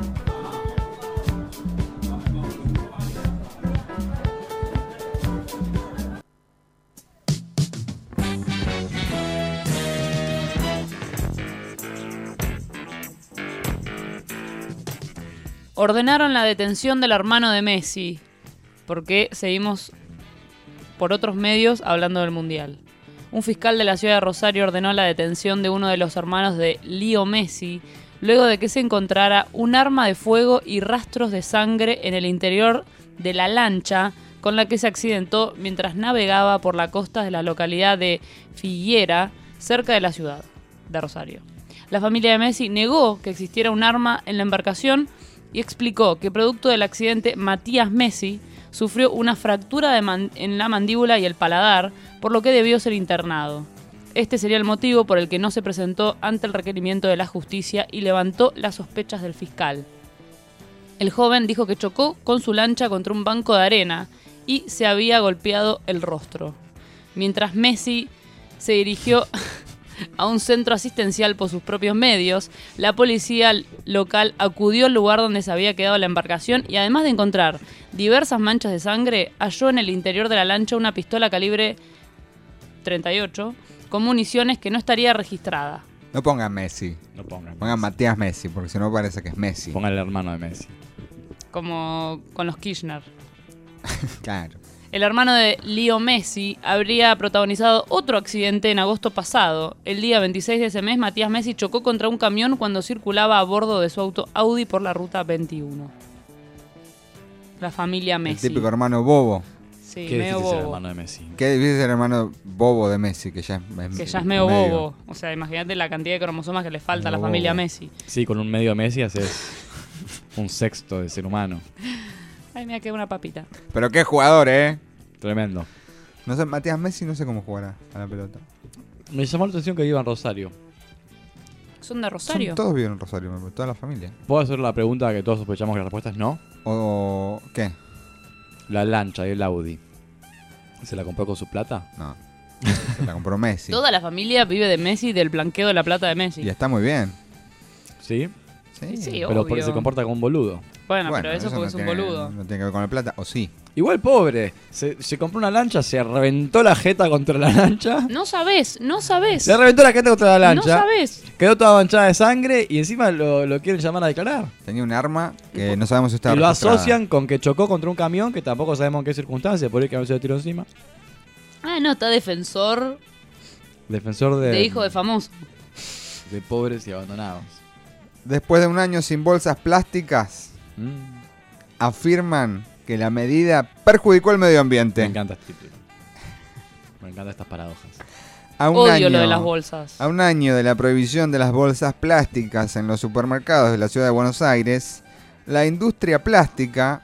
Ordenaron la detención del hermano de Messi, porque seguimos por otros medios hablando del Mundial. Un fiscal de la ciudad de Rosario ordenó la detención de uno de los hermanos de Leo Messi, luego de que se encontrara un arma de fuego y rastros de sangre en el interior de la lancha con la que se accidentó mientras navegaba por la costa de la localidad de Figuera, cerca de la ciudad de Rosario. La familia de Messi negó que existiera un arma en la embarcación y explicó que producto del accidente Matías Messi sufrió una fractura de man- en la mandíbula y el paladar, por lo que debió ser internado. Este sería el motivo por el que no se presentó ante el requerimiento de la justicia y levantó las sospechas del fiscal. El joven dijo que chocó con su lancha contra un banco de arena y se había golpeado el rostro. Mientras Messi se dirigió a un centro asistencial por sus propios medios, la policía local acudió al lugar donde se había quedado la embarcación y, además de encontrar diversas manchas de sangre, halló en el interior de la lancha una pistola calibre treinta y ocho con municiones que no estaría registrada. No pongan Messi. No pongan. Pongan Matías Messi, porque si no parece que es Messi. Pongan el hermano de Messi. Como con los Kirchner. Claro. El hermano de Leo Messi habría protagonizado otro accidente en agosto pasado. El día veintiséis de ese mes, Matías Messi chocó contra un camión cuando circulaba a bordo de su auto Audi por la ruta veintiuno. La familia Messi. El típico hermano bobo. Sí, Qué medio difícil ser bobo. hermano de Messi. Qué difícil ser hermano bobo de Messi, que ya es, Que ya es medio bobo. O sea, imagínate la cantidad de cromosomas que le falta a la Medio familia bobo. Messi. Sí, con un medio de Messi haces un sexto de ser humano. Ay, me ha quedado una papita. Pero qué jugador, ¿eh? Tremendo. No sé, Matías Messi no sé cómo jugará a la pelota. Me llamó la atención que viva en Rosario. ¿Son de Rosario? Son, todos viven en Rosario, me- toda la familia. ¿Puedo hacer la pregunta que todos sospechamos que la respuesta es no? ¿O qué? La lancha y el Audi. ¿Se la compró con su plata? No. Se la compró Messi. Toda la familia vive de Messi y del blanqueo de la plata de Messi. Y está muy bien. Sí. Sí. Sí, Pero obvio. se comporta como un boludo. Bueno, pero eso, porque no es un tiene- boludo. No tiene que ver con la plata, o sí. Igual pobre. Se, se compró una lancha, se reventó la jeta contra la lancha. No sabés, no sabés. Se reventó la jeta contra la No lancha. sabés. Quedó toda manchada de sangre y encima lo, lo quieren llamar a declarar. Tenía un arma que no sabemos si está Y lo registrada. asocian con que chocó contra un camión que tampoco sabemos en qué circunstancia, por ahí que no se le tiró encima. Ah, no, está defensor Defensor de, de hijo de famoso. de pobres y abandonados. Después de un año sin bolsas plásticas, Mm, afirman que la medida perjudicó el medio Me ambiente. encanta este tipo. Me encantan estas paradojas. A un Odio año, lo de las bolsas. A un año de la prohibición de las bolsas plásticas en los supermercados de la ciudad de Buenos Aires, la industria plástica,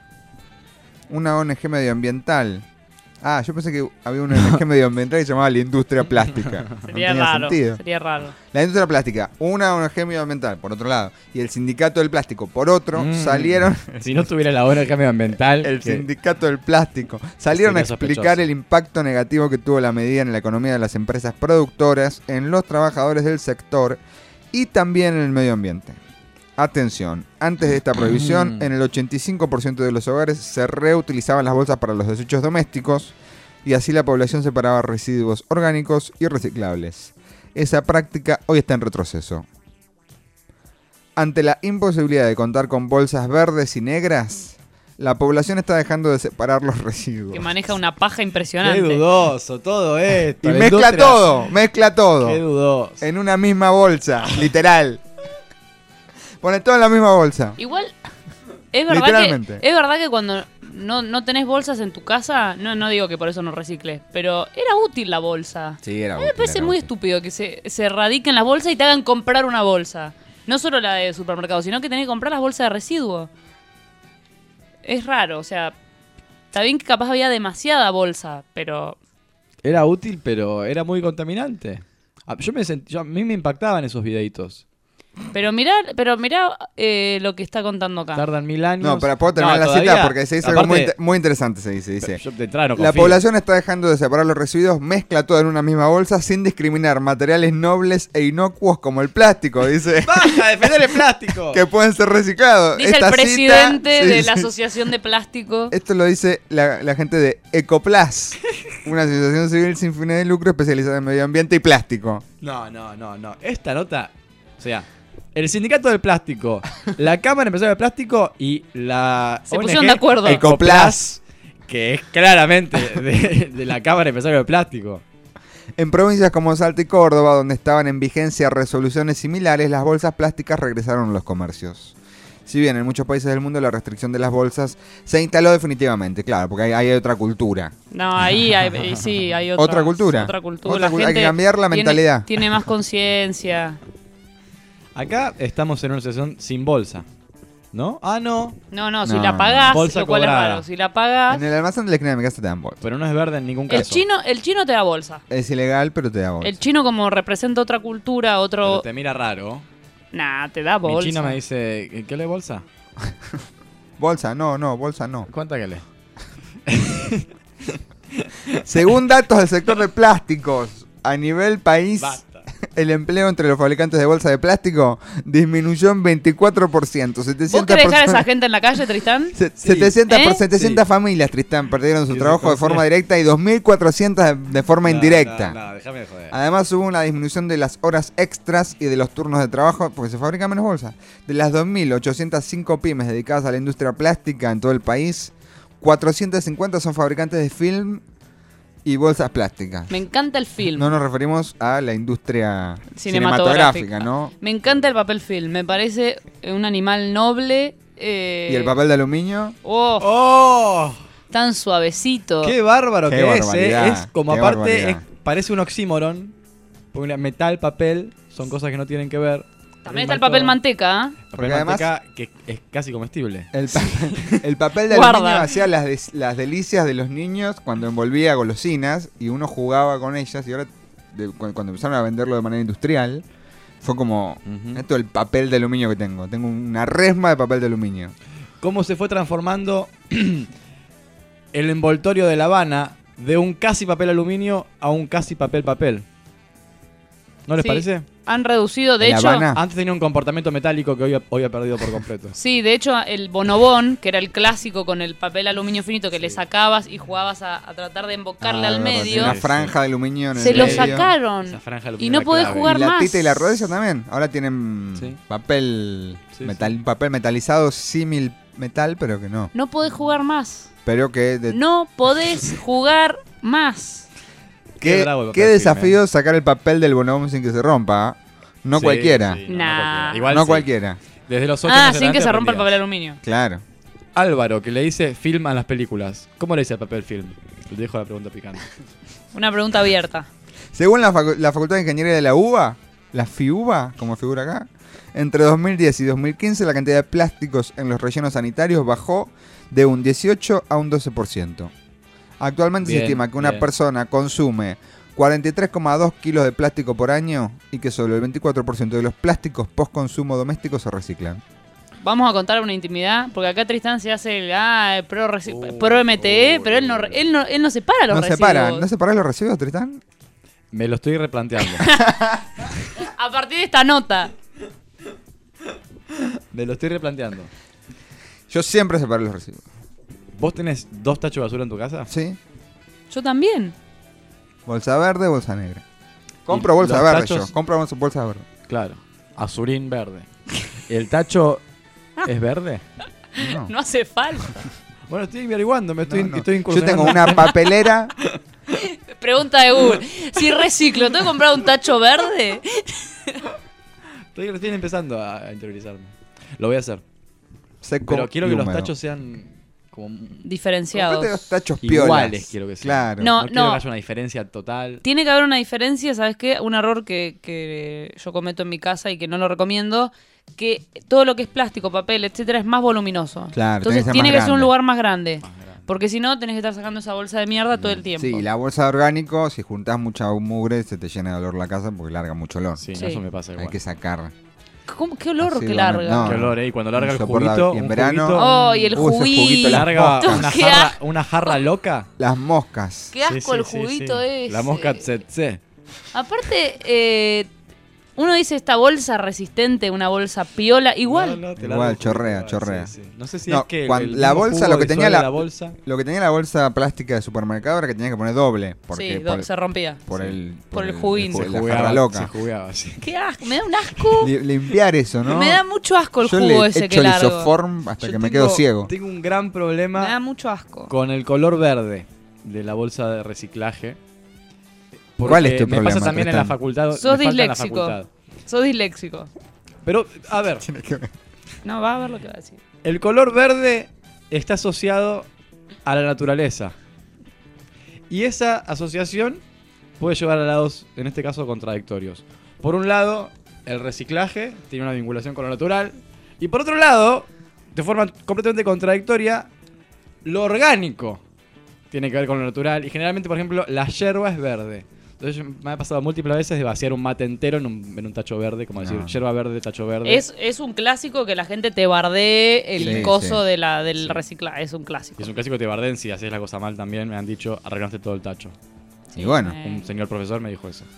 una O N G medioambiental. Ah, yo pensé que había una O N G medioambiental que se llamaba la industria plástica. No Sería tenía raro. sentido. Sería raro. La industria plástica, una O N G medioambiental, por otro lado, y el sindicato del plástico, por otro, Mm. salieron... Si no tuviera la O N G medioambiental, El que- sindicato del plástico. Salieron a Sería explicar sospechoso. el impacto negativo que tuvo la medida en la economía de las empresas productoras, en los trabajadores del sector y también en el medio ambiente. Atención, antes de esta prohibición, en el ochenta y cinco por ciento de los hogares se reutilizaban las bolsas para los desechos domésticos y así la población separaba residuos orgánicos y reciclables. Esa práctica hoy está en retroceso. Ante la imposibilidad de contar con bolsas verdes y negras, la población está dejando de separar los residuos. Que maneja una paja Qué impresionante. dudoso todo esto. Y La mezcla industria- todo, mezcla todo. Qué dudoso. En una misma bolsa, literal. Pone todo en la misma bolsa. Igual, es verdad, Literalmente. que, es verdad que cuando no, no tenés bolsas en tu casa, no, no digo que por eso no recicles, pero era útil la bolsa. Sí, era A mí me parece muy estúpido que se, se radiquen las bolsas y te hagan comprar una bolsa. No solo la de supermercado, sino que tenés que comprar las bolsas de residuos. Es raro, o sea, está bien que capaz había demasiada bolsa, pero Era útil, pero era muy contaminante. Ah, Yo me sent- yo- a mí me impactaban esos videitos. Pero mirá, pero mirá eh, lo que está contando acá. Tardan mil años. No, pero puedo terminar No, la todavía. cita porque se dice algo muy, Aparte, inte- muy interesante. Se dice, dice. yo de entrada no La confío. población está dejando de separar los residuos, mezcla todo en una misma bolsa sin discriminar materiales nobles e inocuos como el plástico, dice, ¡Basta! ¡Defender el plástico! que pueden ser reciclados. Dice Esta el cita- presidente sí, de sí. la Asociación de Plástico. Esto lo dice la, la gente de Ecoplas, una asociación civil sin fines de lucro especializada en medio ambiente y plástico. No, no, no, no. Esta nota, o sea, el sindicato del plástico, la Cámara Empresaria del Plástico y la Se O N G pusieron de acuerdo. Ecoplas, que es claramente de, de la Cámara Empresaria del Plástico. En provincias como Salta y Córdoba, donde estaban en vigencia resoluciones similares, las bolsas plásticas regresaron a los comercios. Si bien en muchos países del mundo la restricción de las bolsas se instaló definitivamente, claro, porque hay, hay otra cultura. No, ahí hay, eh, sí, hay otra, Otra cultura. Otra cultura. Otra La cul- hay que gente cambiar la tiene- mentalidad. Tiene más conciencia. Acá estamos en una situación sin bolsa, ¿no? Ah, no. No, no, si No, la no. pagás, Bolsa lo cual es cobrada. raro. Si la pagás, En el almacén de la esquina de mi casa te dan bolsa. Pero no es verde en ningún caso. el chino, el chino te da bolsa. Es ilegal, pero te da bolsa. El chino como representa otra cultura, Pero otro... te mira raro. Nah, te da bolsa. Mi chino me dice, ¿qué le bolsa? Bolsa, no, no, bolsa no. ¿Cuánta que le? Según datos del sector de plásticos, a nivel país, Basta. el empleo entre los fabricantes de bolsa de plástico disminuyó en veinticuatro por ciento. ¿Vos setecientas querés dejar a esa personas- gente en la calle, Tristán? se- setecientas por ¿Eh? setecientas Sí. familias, Tristán, perdieron su Y trabajo de se forma consigue- directa y dos mil cuatrocientas de, de forma No, indirecta. No, no, déjame de joder. Además hubo una disminución de las horas extras y de los turnos de trabajo, porque se fabrican menos bolsas. De las dos mil ochocientas cinco pymes dedicadas a la industria plástica en todo el país, cuatrocientas cincuenta son fabricantes de film y bolsas plásticas. Me encanta el film. No nos referimos a la industria Cinematográfica. cinematográfica, ¿no? Me encanta el papel film. Me parece un animal noble. eh, Y el papel de aluminio. Oh, ¡Oh! tan suavecito. ¡Qué bárbaro Qué que es, barbaridad, eh! Es como qué aparte, barbaridad. es- parece un oxímoron. Porque metal, papel, son cosas que no tienen que ver. También está el papel manteca. ¿eh? Papel Porque además- manteca que es casi comestible. El, pa- el papel de Guarda. aluminio hacía las, des- las delicias de los niños cuando envolvía golosinas y uno jugaba con ellas y ahora de- cu- cuando empezaron a venderlo de manera industrial fue como Ujú. esto es el papel de aluminio que tengo. Tengo una resma de papel de aluminio. Cómo se fue transformando el envoltorio de La Habana de un casi papel aluminio a un casi papel papel. ¿No les Sí. parece? Han reducido, de ¿En La hecho. Habana? Antes tenía un comportamiento metálico que hoy ha, hoy ha perdido por completo. Sí, de hecho, el bonobón, que era el clásico con el papel aluminio finito que le sacabas y jugabas a, a tratar de embocarle Ah, al de verdad, medio, Una franja de aluminio en se el lo medio. sacaron. Esa franja de Y aluminio no era podés clave. jugar Y la más. tita y la rodilla también. Ahora tienen Sí. papel Sí, metal, papel metalizado símil metal, pero que no. No podés jugar más. Pero que de- No podés jugar más. qué, Qué bravo el qué papel desafío film, sacar el papel del bonobón sin que se rompa. ¿ah? No Sí, cualquiera. sí, no, Nah. no cualquiera. Igual no sí. cualquiera. Desde los ocho Ah, años en sin que adelante se rompa el papel aprendías. aluminio. Claro. Álvaro, que le dice film a las películas. ¿Cómo le dice al papel film? Le dejo la pregunta picante. Una pregunta abierta. Según la, facu- la Facultad de Ingeniería de la UBA, la FIUBA, como figura acá, entre dos mil diez y dos mil quince la cantidad de plásticos en los rellenos sanitarios bajó de un dieciocho a un doce por ciento. Actualmente Bien, se estima que una bien. persona consume cuarenta y tres coma dos kilos de plástico por año y que solo el veinticuatro por ciento de los plásticos post-consumo domésticos se reciclan. Vamos a contar una intimidad, porque acá Tristán se hace el ah, el pro, reci- Uh, pro M T E, uh, pero él no, re- él no, él no separa los ¿No residuos. separan? ¿No separan los residuos, Tristán? Me lo estoy replanteando. A partir de esta nota. Me lo estoy replanteando. Yo siempre separo los residuos. ¿Vos tenés dos tachos de basura en tu casa? ¿Sí? Yo también. Bolsa verde, bolsa negra. Compro Y bolsa los verde tachos- yo. Compro bolsa- bolsa verde. Claro. Azurín verde. ¿El tacho es verde? No. No hace falta. Bueno, estoy averiguando, me estoy, No, no. estoy Yo tengo incursionando. una papelera. Pregunta de Google. Si reciclo, ¿tengo que comprar un tacho verde? Estoy recién empezando a, a interiorizarme. Lo voy a hacer. Seco Pero quiero y que los húmedo. tachos sean como Diferenciados. Comprate dos tachos piolas. iguales, quiero que sean. Claro. No, No, quiero no. que haya una diferencia total. Tiene que haber una diferencia, ¿sabes qué? Un error que, que yo cometo en mi casa y que no lo recomiendo, que todo lo que es plástico, papel, etcétera, es más voluminoso. Claro, Entonces tenés que ser tiene más que ser un grande. lugar más grande. Más grande. Porque si no, tenés que estar sacando esa bolsa de mierda todo el tiempo. Sí, la bolsa de orgánico, si juntás mucha mugre, se te llena de olor la casa porque larga mucho olor. Sí, Sí. no, eso me pasa igual. Hay que sacar. ¿Cómo? ¿Qué olor Así, que bueno, larga? no. Qué olor, ¿eh? Y cuando larga el Insoportable. juguito, Y en un verano- juguito, Oh, y el Uh, ese juguito juguito. larga una Qué jarra, asco. una jarra loca. Las moscas. Qué asco Sí, sí, el sí, juguito sí. ese. La mosca tsetse. Aparte, eh, uno dice esta bolsa resistente, una bolsa piola, igual. No, no, te Igual, larga el chorrea, juguito, chorrea. sí, sí. No sé si No, es que el- cuando- el la mismo bolsa, jugo lo que tenía disuelve la- la bolsa. Lo que tenía la bolsa plástica de supermercado era que tenía que poner doble. Porque Sí, do- por, se rompía. por Sí. el, Por el juguín. por Se la jugueaba, jarra loca. se jugueaba, sí. Qué asco, me da un asco. Li- limpiar eso, ¿no? Me da mucho asco el Yo jugo le ese echo que largo. lisoform hasta Yo que me tengo- quedo ciego. Tengo un gran Me da problema mucho asco. con el color verde de la bolsa de reciclaje. Porque ¿Cuál es tu me problema, pasa también en la Tristán? facultad. Sos me falta en la disléxico. facultad. Sos disléxico. Pero, a ver, No, va a ver lo que va a decir. el color verde está asociado a la naturaleza. Y esa asociación puede llevar a lados, en este caso, contradictorios. Por un lado, el reciclaje tiene una vinculación con lo natural. Y por otro lado, de forma completamente contradictoria, lo orgánico tiene que ver con lo natural. Y generalmente, por ejemplo, la yerba es verde. Entonces yo- me ha pasado múltiples veces de vaciar un mate entero en un, en un tacho verde, como decir, No. yerba verde, tacho verde. Es, es un clásico que la gente te bardee el Sí, coso sí. de la, del Sí. reciclaje. Es un clásico. Y es un clásico que te barden si haces la cosa mal también. Me han dicho, arreglaste todo el tacho. Y bueno, Eh, Un señor profesor me dijo eso.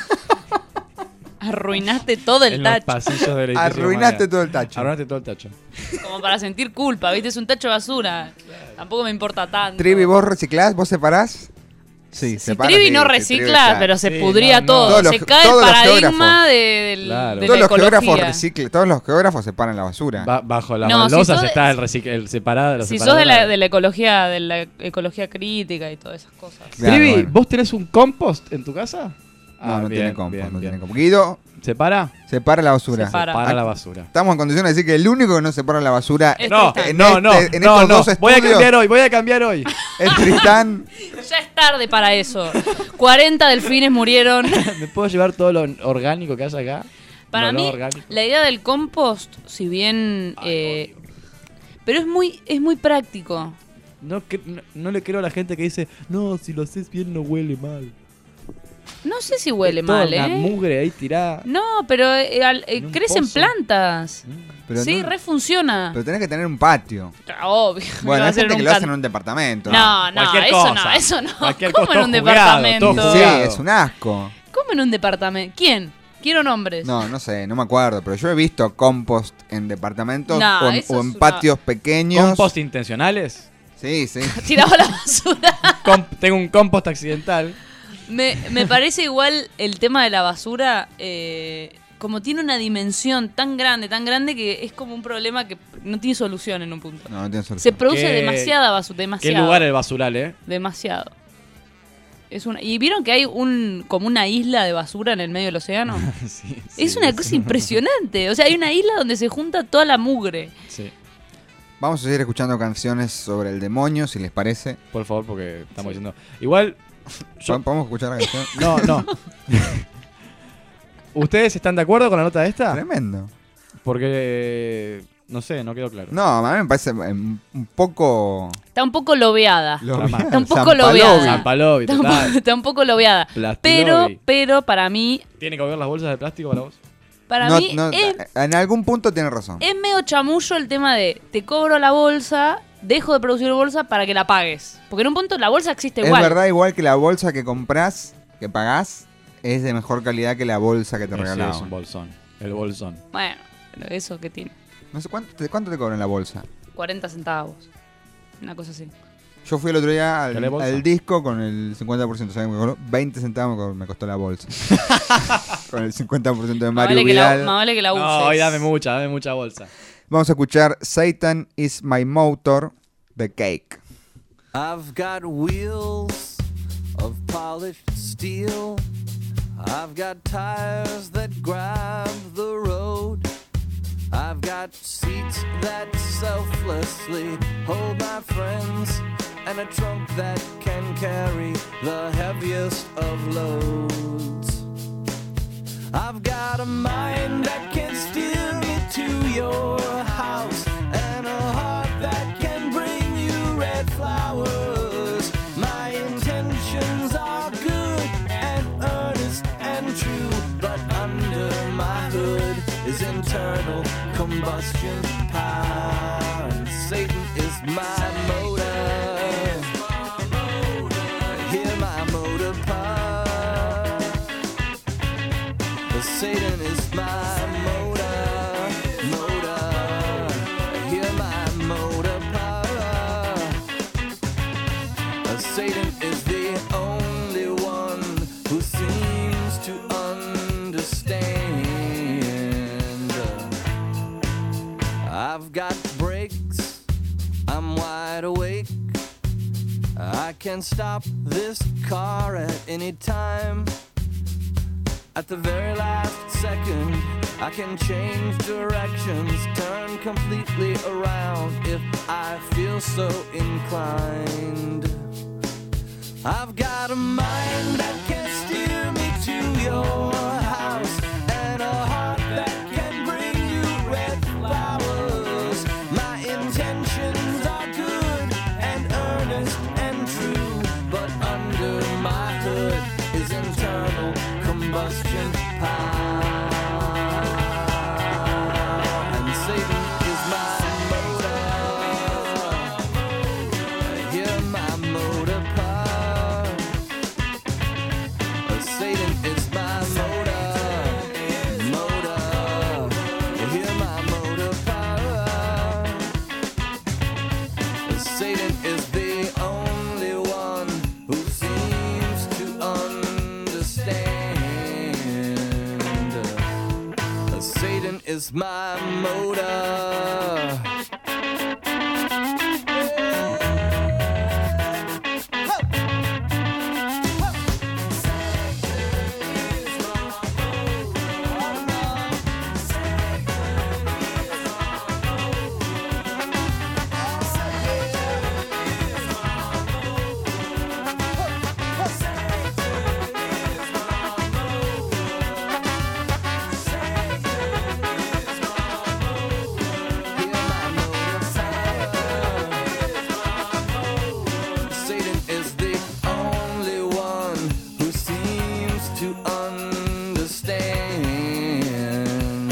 Arruinaste todo el en tacho. los pasillos del edificio arruinaste Humana. todo el tacho. Arruinaste todo el tacho. Como para sentir culpa, ¿viste? Es un tacho de basura. Tampoco me importa tanto. Trivi, ¿vos reciclás? ¿Vos separás? Sí, Si separa, Trivi sí, no sí, recicla, Trivi está. pero se Sí, pudría no, no. todo. Todos los- se cae el todos los paradigma geógrafos. de, del- Claro. de Todos la los geógrafos ecología. reciclan, todos los geógrafos separan la basura. Ba- bajo las No, si baldosas sos de- está el, recic- el separado de los Si sos de la, separadores. de la ecología, de la ecología crítica y todas esas cosas. Claro, Trivi, bueno. ¿vos tenés un compost en tu casa? No, Ah, no bien, tiene compost, bien, no bien. tiene compost. Guido, ¿Separa? separa la basura. Separa. Para la basura. Estamos en condiciones de decir que el único que no separa la basura Es No, Tristán. en no, este- no, en no, estos no. dos Voy a estudios- cambiar hoy, voy a cambiar hoy. es Tristán. Ya es tarde para eso. cuarenta delfines murieron. ¿Me puedo llevar todo lo orgánico que haya acá? Para Lo no mí, orgánico. la idea del compost, si bien... eh, pero es muy, es muy práctico. No, cre- no, no le creo a la gente que dice, no, si lo haces bien no huele mal. No sé si huele Es toda mal, una ¿eh? mugre ahí tirada. No, pero eh, al- eh, En un crecen pozo. plantas. Pero sí, no- re funciona. Pero tenés que tener un patio. Obvio. Bueno, va a hay ser gente un que lo can- hace en un departamento. No, no, Cualquier eso no, cosa. eso no. Cualquier ¿Cómo cosa, en un todo jugueado, departamento? todo Sí, jugueado. es un asco. ¿Cómo en un departamento? ¿Quién? Quiero nombres. No, no sé, no me acuerdo, pero yo he visto compost en departamentos No, o en, eso o es en una- patios pequeños. ¿Compost intencionales? Sí, sí. Tiraba la basura. Com- tengo un compost accidental. Me, me parece igual el tema de la basura, eh, como tiene una dimensión tan grande, tan grande que es como un problema que no tiene solución en un punto. No, no tiene Se solución. produce ¿Qué- demasiada basura, ¿Qué demasiado. lugar el basural, eh? Demasiado. Es una, ¿y vieron que hay un como una isla de basura en el medio del océano? sí, Es sí, una es- cosa impresionante. O sea, hay una isla donde se junta toda la mugre. Sí, Vamos a seguir escuchando canciones sobre el demonio, si les parece. por favor, porque estamos diciendo... Igual, yo- ¿Podemos escuchar la canción? no, no. ¿Ustedes están de acuerdo con la nota de esta? Tremendo. Porque, no sé, no quedó claro. No, a mí me parece un un poco... Está un poco lobeada. Lobeada, Está un poco Zampalovi. lobeada. Zampalovi, Está un, total. poco, está un poco lobeada. Plastilovi. Pero, pero para mí, ¿Tiene que ver las bolsas de plástico para vos? para No, mí no, es, en algún punto tiene razón. es medio chamullo el tema de te cobro la bolsa, dejo de producir bolsa para que la pagues. Porque en un punto la bolsa existe Es igual. verdad, igual que la bolsa que compras, que pagás, es de mejor calidad que la bolsa que te Ese regalaban. es un bolsón. El bolsón. Bueno, pero eso que tiene. No sé, ¿cuánto te, cuánto te cobran la bolsa? cuarenta centavos. Una cosa así. Yo fui el otro día al, ¿Querés bolsa? al disco con el cincuenta por ciento. ¿Sabes? Me cobró veinte centavos me co- me costó la bolsa. Con el cincuenta por ciento de Más Mario vale, que la, Vidal. más vale que la uses. No, hoy dame mucha, dame mucha bolsa. Vamos a escuchar Satan is my motor, The Cake. I've got wheels of polished steel. I've got tires that grab the road. I've got seats that selflessly hold my friends, and a trunk that can carry the heaviest of loads. I've got a mind that can steer me to your house, and a heart that can bring you red flowers. My intentions are good and earnest and true, but under my hood is internal Satan is my motor. Hear my motor purr. Satan is my motor, motor. Hear my motor purr. Satan is the only one who seems to understand. I've got brakes, I'm wide awake. I can stop this car at any time. At the very last second, I can change directions, turn completely around if I feel so inclined. I've got a mind that can steer me to your house, and a heart that can bring you red flowers. My intentions are good and earnest and true, but under my hood is internal combustion power. And Satan is my motor. Hear my motor purr. Satan is my motor. Motor. Hear my motor purr. Satan is the only one who seems to understand. Satan is my motor. Satan is the only one who seems to understand.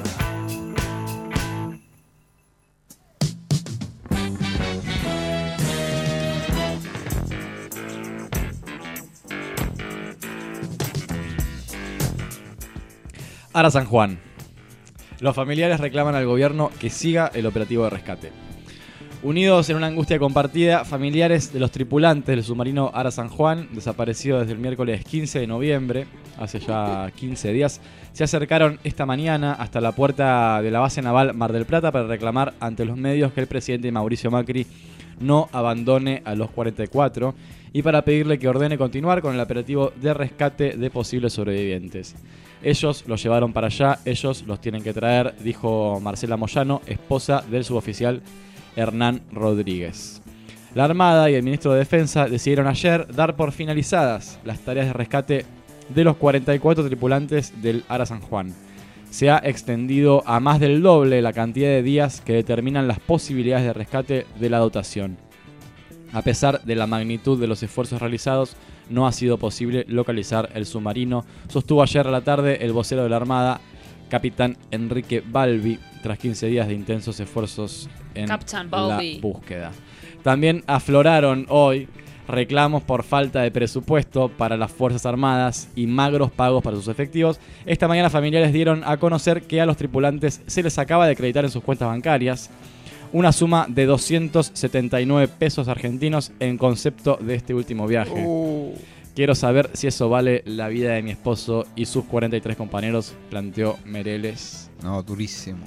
Ara San Juan. Los familiares reclaman al gobierno que siga el operativo de rescate. Unidos en una angustia compartida, familiares de los tripulantes del submarino Ara San Juan, desaparecido desde el miércoles quince de noviembre, hace ya quince días, se acercaron esta mañana hasta la puerta de la base naval Mar del Plata para reclamar ante los medios que el presidente Mauricio Macri no abandone a los cuarenta y cuatro y para pedirle que ordene continuar con el operativo de rescate de posibles sobrevivientes. Ellos los llevaron para allá, ellos los tienen que traer, dijo Marcela Moyano, esposa del suboficial Hernán Rodríguez. La Armada y el ministro de Defensa decidieron ayer dar por finalizadas las tareas de rescate de los cuarenta y cuatro tripulantes del Ara San Juan. Se ha extendido a más del doble la cantidad de días que determinan las posibilidades de rescate de la dotación. A pesar de la magnitud de los esfuerzos realizados, no ha sido posible localizar el submarino, sostuvo ayer a la tarde el vocero de la Armada, capitán Enrique Balbi, tras quince días de intensos esfuerzos en Captain la Balbi. búsqueda. También afloraron hoy reclamos por falta de presupuesto para las Fuerzas Armadas y magros pagos para sus efectivos. Esta mañana familiares dieron a conocer que a los tripulantes se les acaba de acreditar en sus cuentas bancarias una suma de doscientos setenta y nueve pesos argentinos en concepto de este último viaje. Uh. Quiero saber si eso vale la vida de mi esposo y sus cuarenta y tres compañeros, planteó Mereles. No, durísimo.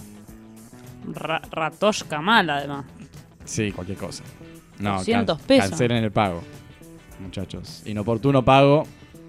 Ra Ratoshka mal, además. Sí, cualquier cosa. No, doscientos can pesos. Cancelen el pago, muchachos. Inoportuno pago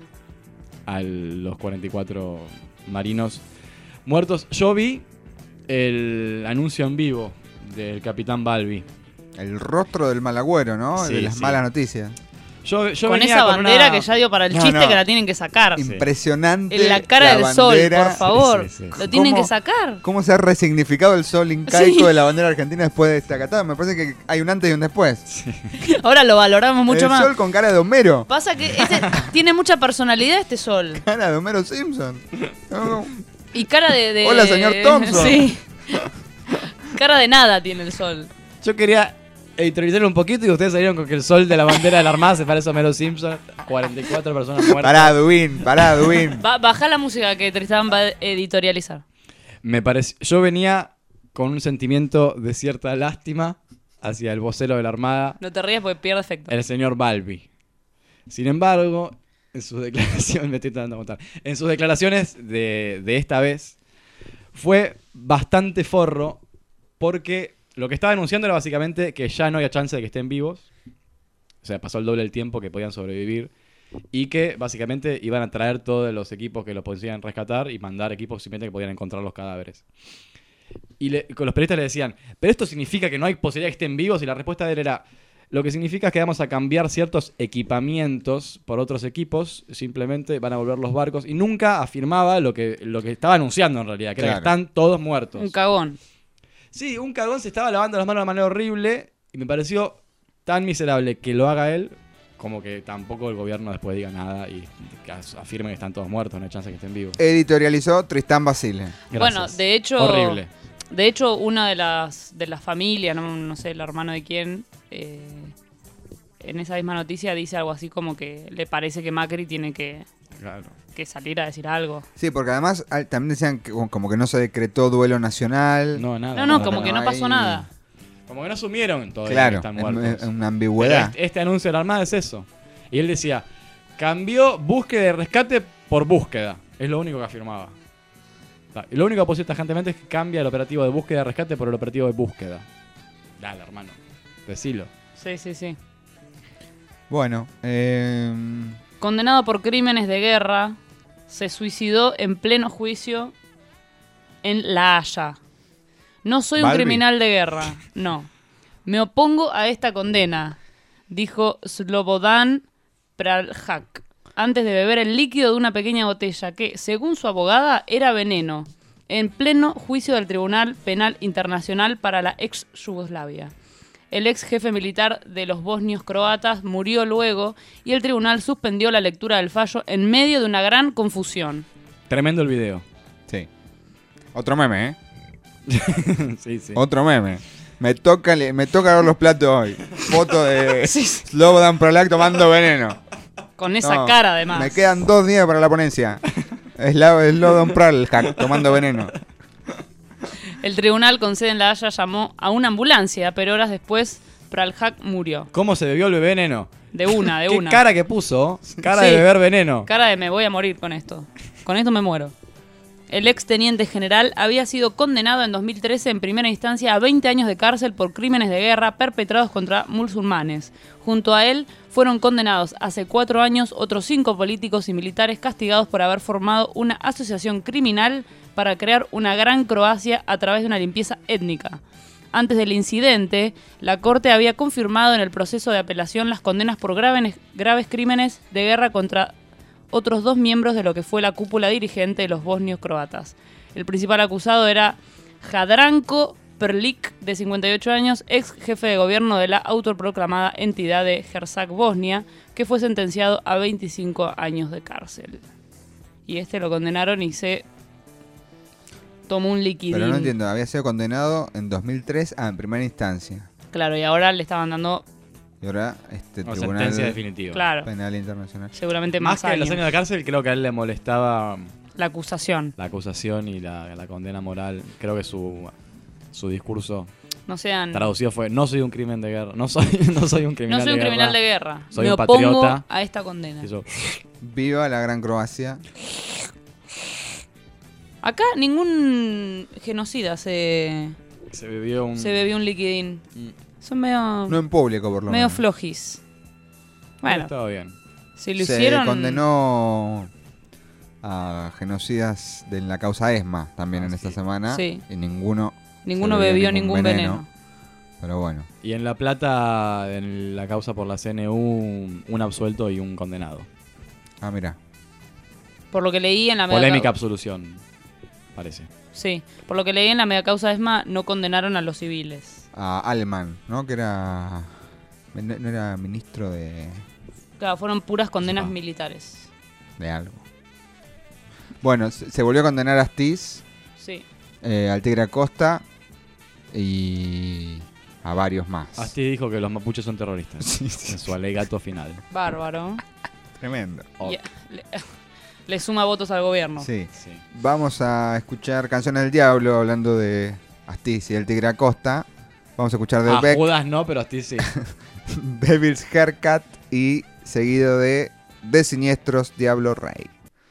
a los cuarenta y cuatro marinos muertos. Yo vi el anuncio en vivo del capitán Balbi. El rostro del malagüero, ¿no? Sí, de las sí. malas noticias. Yo, yo Con venía esa con bandera una... que ya dio para el No, chiste no. que la tienen que sacar. Impresionante. En la cara la del sol, bandera. por favor. Sí, sí, sí. Lo tienen ¿Cómo? que sacar. ¿Cómo se ha resignificado el sol incaico Sí. de la bandera argentina después de este acatado? Me parece que hay un antes y un después. Ahora lo valoramos mucho el más. sol con cara de Homero. Pasa que este, tiene mucha personalidad este sol. Cara de Homero Simpson. No, Y cara de... de- Hola, señor Thompson. Sí. Cara de nada tiene el sol. Yo quería editorializar un poquito y ustedes salieron con que el sol de la bandera de la Armada se parece a Homero Simpson. cuarenta y cuatro personas muertas. Pará, Duin, pará, Duin. Ba- Baja la música que Tristán va a editorializar. Me pareció, yo venía con un sentimiento de cierta lástima hacia el vocero de la Armada, No te rías porque pierde efecto. el señor Balbi. Sin embargo, en sus declaraciones, me estoy tratando de contar, en sus declaraciones de, de esta vez, fue bastante forro porque lo que estaba anunciando era básicamente que ya no había chance de que estén vivos. O sea, pasó el doble del tiempo que podían sobrevivir. Y que básicamente iban a traer todos los equipos que los podían rescatar y mandar equipos simplemente que podían encontrar los cadáveres. Y le, con los periodistas le decían, ¿pero esto significa que no hay posibilidad de que estén vivos? Y la respuesta de él era, lo que significa es que vamos a cambiar ciertos equipamientos por otros equipos, simplemente van a volver los barcos. Y nunca afirmaba lo que, lo que estaba anunciando en realidad, que, era que están todos muertos. Un cagón. Sí, un cagón se estaba lavando las manos de manera horrible y me pareció tan miserable que lo haga él como que tampoco el gobierno después diga nada y que afirme que están todos muertos, no hay chance de que estén vivos. Editorializó Tristán Basile. Gracias. Bueno, de hecho... Horrible. De hecho, una de las de las familias, no, no sé, el hermano de quién, eh, en esa misma noticia dice algo así como que le parece que Macri tiene que, Claro. que salir a decir algo. Sí, porque además al- también decían que como que no se decretó duelo nacional. No, nada. No, no, nada, como nada. que no pasó ahí- nada. Como que no asumieron todavía Claro, que están en- muertos. en una Pero ambigüedad. este, este anuncio de la Armada es eso. Y él decía, cambió búsqueda y rescate por búsqueda. Es lo único que afirmaba. Ta- Y lo único que puedo decir tajantemente es que cambia el operativo de búsqueda y rescate por el operativo de búsqueda. Dale, hermano. Decilo. Sí, sí, sí. Bueno, eh, Condenado por crímenes de guerra, se suicidó en pleno juicio en La Haya. No soy un Balbi. criminal de guerra, no. Me opongo a esta condena, dijo Slobodan Praljak, antes de beber el líquido de una pequeña botella que, según su abogada, era veneno, en pleno juicio del Tribunal Penal Internacional para la ex Yugoslavia. El ex jefe militar de los bosnios croatas murió luego y el tribunal suspendió la lectura del fallo en medio de una gran confusión. Tremendo el video. sí. Otro meme, ¿eh? sí, sí. Otro meme. Me toca, le- me toca ver los platos hoy. Foto de Slobodan Praljak tomando veneno. Con esa No, cara, además. Me quedan dos días para la ponencia. Sla- Slobodan Praljak tomando veneno. El tribunal con sede en La Haya llamó a una ambulancia, pero horas después Praljak murió. ¿Cómo se bebió el veneno? De una, de ¿Qué una. cara que puso? Cara Sí. de beber veneno. Cara de me voy a morir con esto. Con esto me muero. El ex teniente general había sido condenado en dos mil trece en primera instancia a veinte años de cárcel por crímenes de guerra perpetrados contra musulmanes. Junto a él fueron condenados hace cuatro años otros cinco políticos y militares castigados por haber formado una asociación criminal para crear una gran Croacia a través de una limpieza étnica. Antes del incidente, la Corte había confirmado en el proceso de apelación las condenas por graves, graves crímenes de guerra contra otros dos miembros de lo que fue la cúpula dirigente de los bosnios croatas. El principal acusado era Jadranko Prlić, de cincuenta y ocho años, ex jefe de gobierno de la autoproclamada entidad de Herceg Bosnia, que fue sentenciado a veinticinco años de cárcel. Y este lo condenaron y se tomó un liquidín. Pero no entiendo, había sido condenado en dos mil tres ah, en primera instancia. Claro, y ahora le estaban dando Y ahora este Una Tribunal sentencia definitiva. Claro. Penal Internacional. seguramente Más más, que años. los años de cárcel, creo que a él le molestaba La acusación. la acusación y la, la condena moral. Creo que su, su discurso No sean... traducido fue: no soy un crimen de guerra. No soy, no soy un criminal No soy un de criminal guerra. de guerra. Soy Me un opongo patriota. a esta condena. Y yo, Viva la gran Croacia. Acá ningún genocida se, se bebió un... se bebió un liquidín. Mm. Son medio, No en público, por lo medio menos. flojis. Bueno, Estaba bien. si lo Se hicieron... condenó a genocidas de la causa ESMA también Ah, en sí. esta semana. Sí. Y ninguno, Ninguno se bebió ningún veneno. Pero bueno. Y en La Plata, en la causa por la C N U, un, un absuelto y un condenado. Ah, mira. Por lo que leí en la mega Polémica cau- absolución, parece. Sí, por lo que leí en la mega causa ESMA no condenaron a los civiles. A Alman, ¿no? Que era... No no era ministro de, Claro, fueron puras condenas Sepa. militares. de algo. Bueno, se, se volvió a condenar a Astiz, Sí. eh, al Tigre Acosta y a varios más. Asti dijo que los mapuches son terroristas. Sí, sí. En su alegato final. Bárbaro. Tremendo. Y- le, le suma votos al gobierno. Sí. Sí. Vamos a escuchar Canciones del Diablo, hablando de Astiz y del Tigre Acosta. Vamos a escuchar de Ah, Beck, Judas no, pero Asti sí. Devil's Haircut y seguido de De Siniestros, Diablo Rey.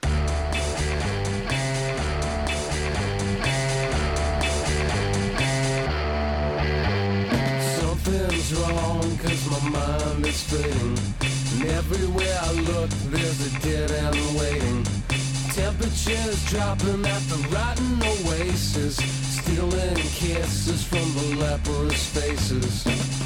Something's wrong, cause my mind is fading. And everywhere I look, there's a dead end waiting. Temperatures dropping at the rotten oasis, stealing kisses from the leprous faces.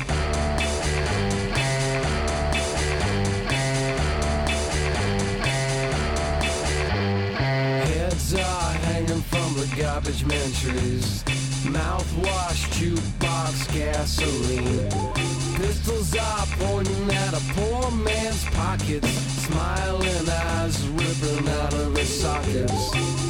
Heads are hanging from the garbage man trees. Mouthwash, jukebox, gasoline. Pistols are pointing at a poor man's pockets. Smiling eyes ripping out of his sockets.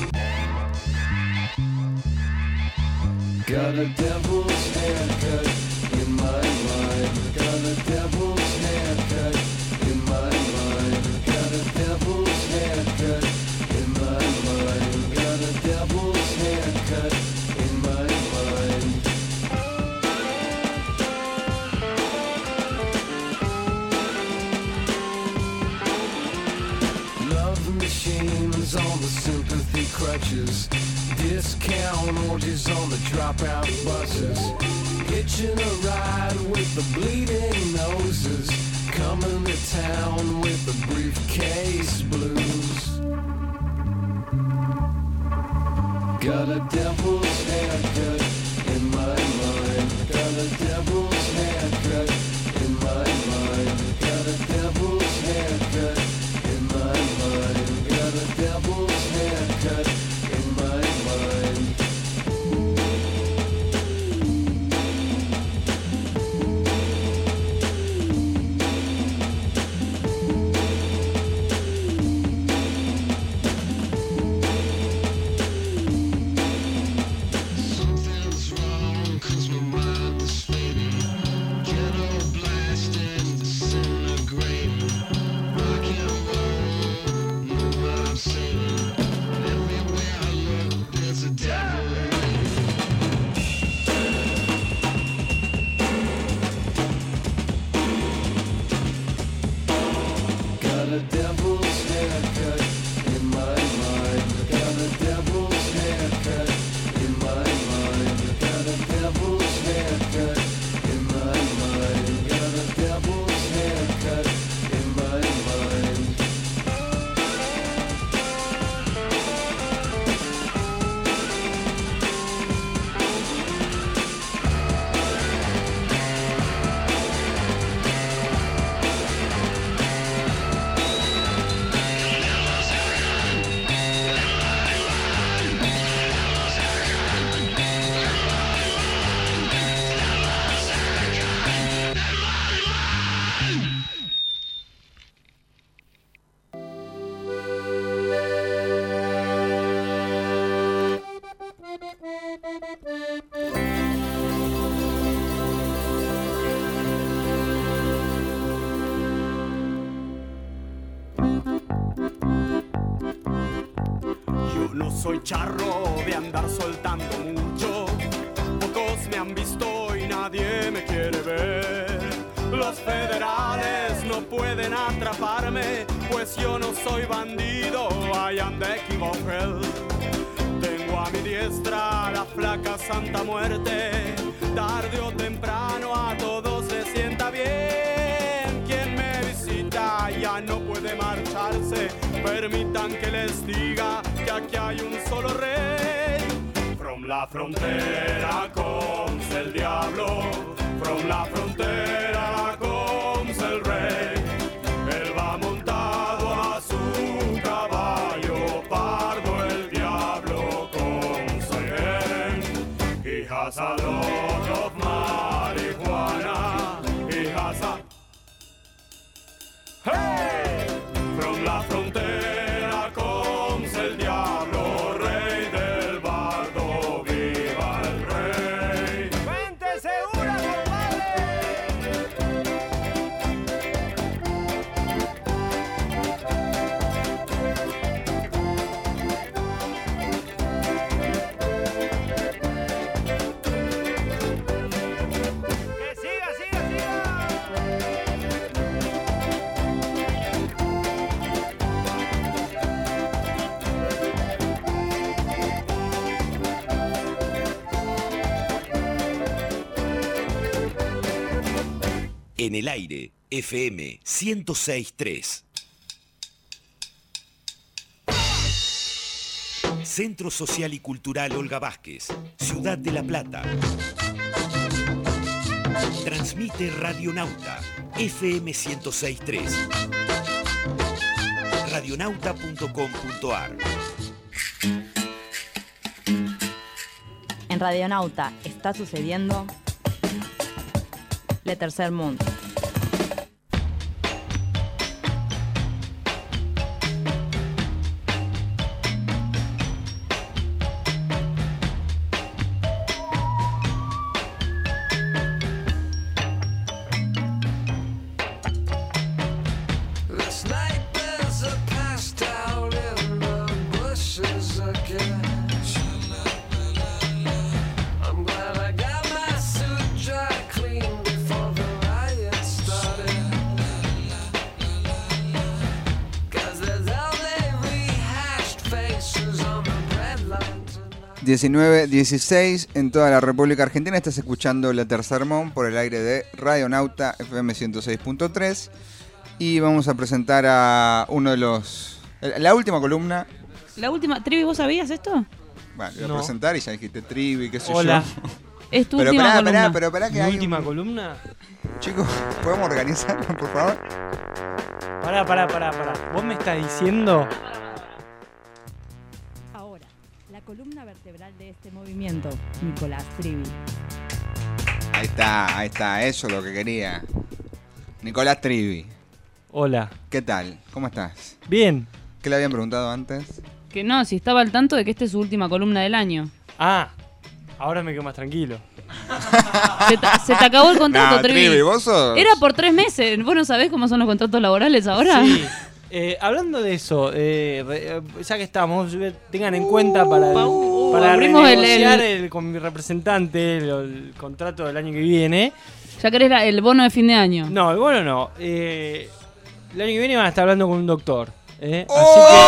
Got a devil's haircut in my mind. Got a devil's haircut in my mind. Got a devil's haircut in my mind. Got a devil's haircut in my mind. Love machines on the sympathy crutches. Discount orgies on the dropout buses. Hitching a ride with the bleeding noses. Coming to town with the briefcase blues. Got a devil's haircut in my mind. Got a devil's haircut in my mind. Got a devil's haircut in my mind. Got a devil's haircut in my mind. Something's wrong, cause my mind is fading. Ghetto blasting, disintegrating. Rock and roll, know what I'm saying. Everywhere I look, there's a devil waiting. Got a devil's haircut in my mind. Got a devil's haircut in my mind. Got a devil's haircut in my mind. Got a devil's haircut in my mind. Yo no soy charro de andar soltando mucho. Pocos me han visto y nadie me quiere ver. Los federales no pueden atraparme, pues yo no soy bandido, I am the king of hell. Tengo a mi diestra la flaca Santa Muerte. Tarde o temprano a todos les sienta bien. Quien me visita ya no puede marcharse. Permitan que les diga que aquí hay un solo rey. From la frontera comes el diablo. From la frontera comes el rey. Él va montado a su caballo pardo. El diablo comes again. He has a lot of marijuana. He has a... Hey! From la frontera comes el diablo, rey del bardo, viva el rey. ¡Vente segura, compadre! En el aire, F M ciento seis punto tres. Centro Social y Cultural Olga Vázquez, Ciudad de La Plata. Transmite Radionauta, F M ciento seis punto tres. radionauta punto com punto a r. En Radionauta está sucediendo Le Tercer Mundo. diecinueve dieciséis en toda la República Argentina. Estás escuchando La Tercer Mon por el aire de Radionauta F M ciento seis punto tres. Y vamos a presentar a uno de los... La última columna. La última... Trivi, ¿vos sabías esto? Bueno, voy a No. presentar y ya dijiste Trivi, qué sé Hola. yo. Es tu Pero última pará, columna. pará, pero pará que ¿Mi hay última un- columna? Chicos, ¿podemos organizarnos, por favor? Pará, pará, pará, pará. ¿Vos me estás diciendo? Ahora, la columna vertebral de este movimiento, Nicolás Trivi. Ahí está, ahí está, eso es lo que quería. Nicolás Trivi. Hola. ¿Qué tal? ¿Cómo estás? Bien. ¿Qué le habían preguntado antes? Que no, si estaba al tanto de que esta es su última columna del año. Ah, ahora me quedo más tranquilo. Se te, se te acabó el contrato, No, Trivi. Trivi, vos sos- Era por tres meses. ¿Vos no sabés cómo son los contratos laborales ahora? Sí. Eh, hablando de eso, eh, re- eh, ya que estamos, eh, tengan en cuenta para, Uh, para abrimos el- renegociar el- el- con mi representante el, el contrato del año que viene. ¿Ya querés la- el bono de fin de año? No, bueno, no. Eh, el año que viene van a estar hablando con un doctor. ¿eh? ¡Oh!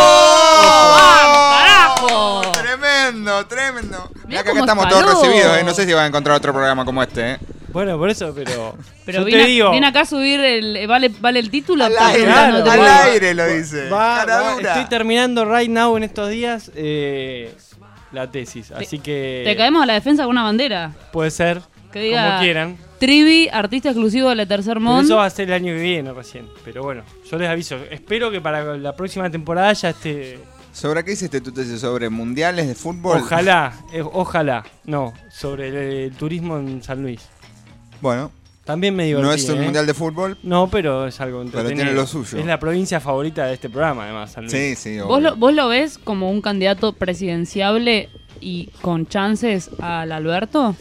¡Carajo! Tremendo, tremendo. Mirá que acá cómo estamos todos escaló. recibidos, ¿eh? No sé si van a encontrar otro programa como este, ¿eh? Que, bueno, por eso, pero. Pero yo viene, te digo. viene acá a subir el... eh, ¿Vale, vale el título? Al Está aire, preguntándote al por- aire lo dice. Va- Cara va- dura. estoy terminando right now en estos días eh, la tesis, así que ¿Te caemos a la defensa con una bandera? puede ser Que diga... como quieran. Trivi, artista exclusivo de La Tercer Pero Mon. eso va a ser el año que viene recién. Pero bueno, yo les aviso. Espero que para la próxima temporada ya esté. ¿Sobre qué hiciste tu tesis? ¿Sobre mundiales de fútbol? Ojalá, eh, ojalá. No, sobre el, el turismo en San Luis. Bueno, También me divertí. no es un ¿eh? mundial de fútbol. No, pero es algo Pero entretenido. tiene lo suyo. Es la provincia favorita de este programa, además, San Luis. Sí, sí, ¿Vos obvio. lo, ¿Vos lo ves como un candidato presidenciable y con chances al Alberto?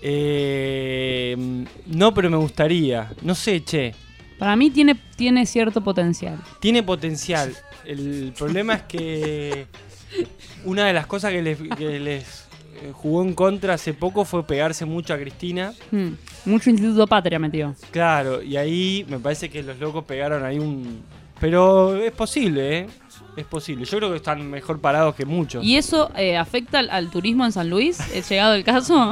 Eh, no, pero me gustaría. No sé, che. Para mí tiene, tiene cierto potencial. Tiene potencial. El problema es que una de las cosas que les, que les eh, jugó en contra hace poco fue pegarse mucho a Cristina. Hmm. Mucho Instituto Patria metió. Claro, y ahí me parece que los locos pegaron ahí un... Pero es posible, ¿eh? Es posible. Yo creo que están mejor parados que muchos. ¿Y eso eh, afecta al, al turismo en San Luis? ¿Es llegado el caso?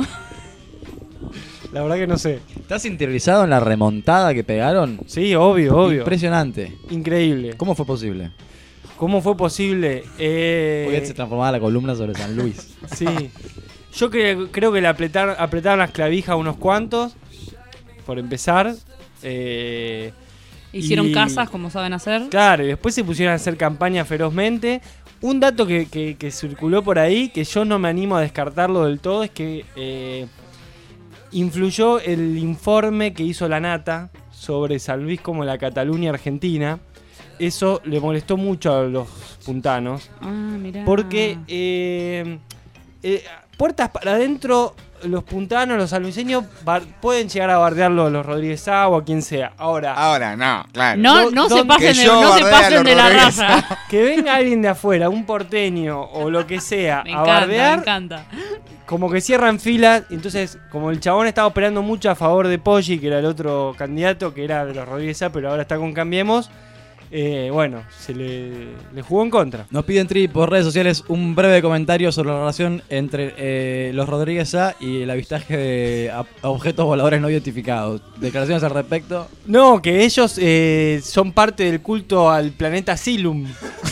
La verdad que no sé. ¿Estás interiorizado en la remontada que pegaron? Sí, obvio, obvio. Impresionante. Increíble. ¿Cómo fue posible? ¿Cómo fue posible? Eh... Porque se transformaba la columna sobre San Luis. Sí. Yo cre- creo que le apretaron, apretaron las clavijas a unos cuantos, por empezar. Eh, Hicieron y- casas como saben hacer. Claro, y después se pusieron a hacer campaña ferozmente. Un dato que, que- que circuló por ahí, que yo no me animo a descartarlo del todo, es que eh, influyó el informe que hizo la Nata sobre San Luis como la Cataluña argentina. Eso le molestó mucho a los puntanos. Ah, mirá. Porque eh, eh, puertas para adentro, los puntanos, los sanluiseños bar- pueden llegar a bardearlo los Rodríguez Sá o a quien sea. Ahora, Ahora, no, claro. No, no se ¿Dónde- pasen, que de, yo no se bardea a pasen los de la Rodríguez raza. que venga alguien de afuera, un porteño o lo que sea, Me a encanta, me bardear, encanta. como que cierran filas. Entonces, como el chabón estaba operando mucho a favor de Poggi, que era el otro candidato, que era de los Rodríguez Sá, pero ahora está con Cambiemos, eh, bueno, se le, le jugó en contra. Nos piden, Tri, por redes sociales un breve comentario sobre la relación entre eh, los Rodríguez A y el avistaje de a- objetos voladores no identificados. Declaraciones al respecto. No, que ellos eh, son parte del culto al planeta Silum.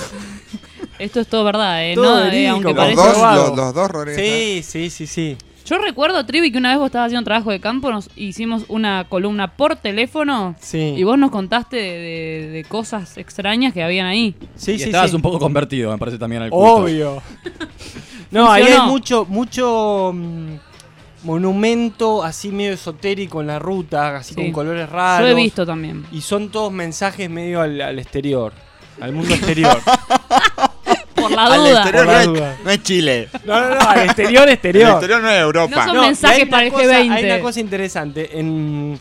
Esto es todo verdad, ¿eh? Todo No, eh, verídico. aunque Los parece dos, robado. los, los dos Rodríguez. Sí, sí, sí, sí. Yo recuerdo, Trivi, que una vez vos estabas haciendo trabajo de campo, nos hicimos una columna por teléfono Sí. y vos nos contaste de, de- de cosas extrañas que habían ahí. Sí, y sí, estabas sí. un poco convertido, me parece, también al culto. Obvio. No, ahí hay Funcionó. mucho, mucho mm, monumento así medio esotérico en la ruta, así Sí. con colores raros. Yo he visto también. Y son todos mensajes medio al, al exterior, al mundo exterior. Por la Al duda. exterior Por no la es, duda. no es Chile. No, no, no, al exterior, exterior. El exterior no es Europa. No son No, mensajes y hay una para el cosa- G veinte. Hay una cosa interesante. En,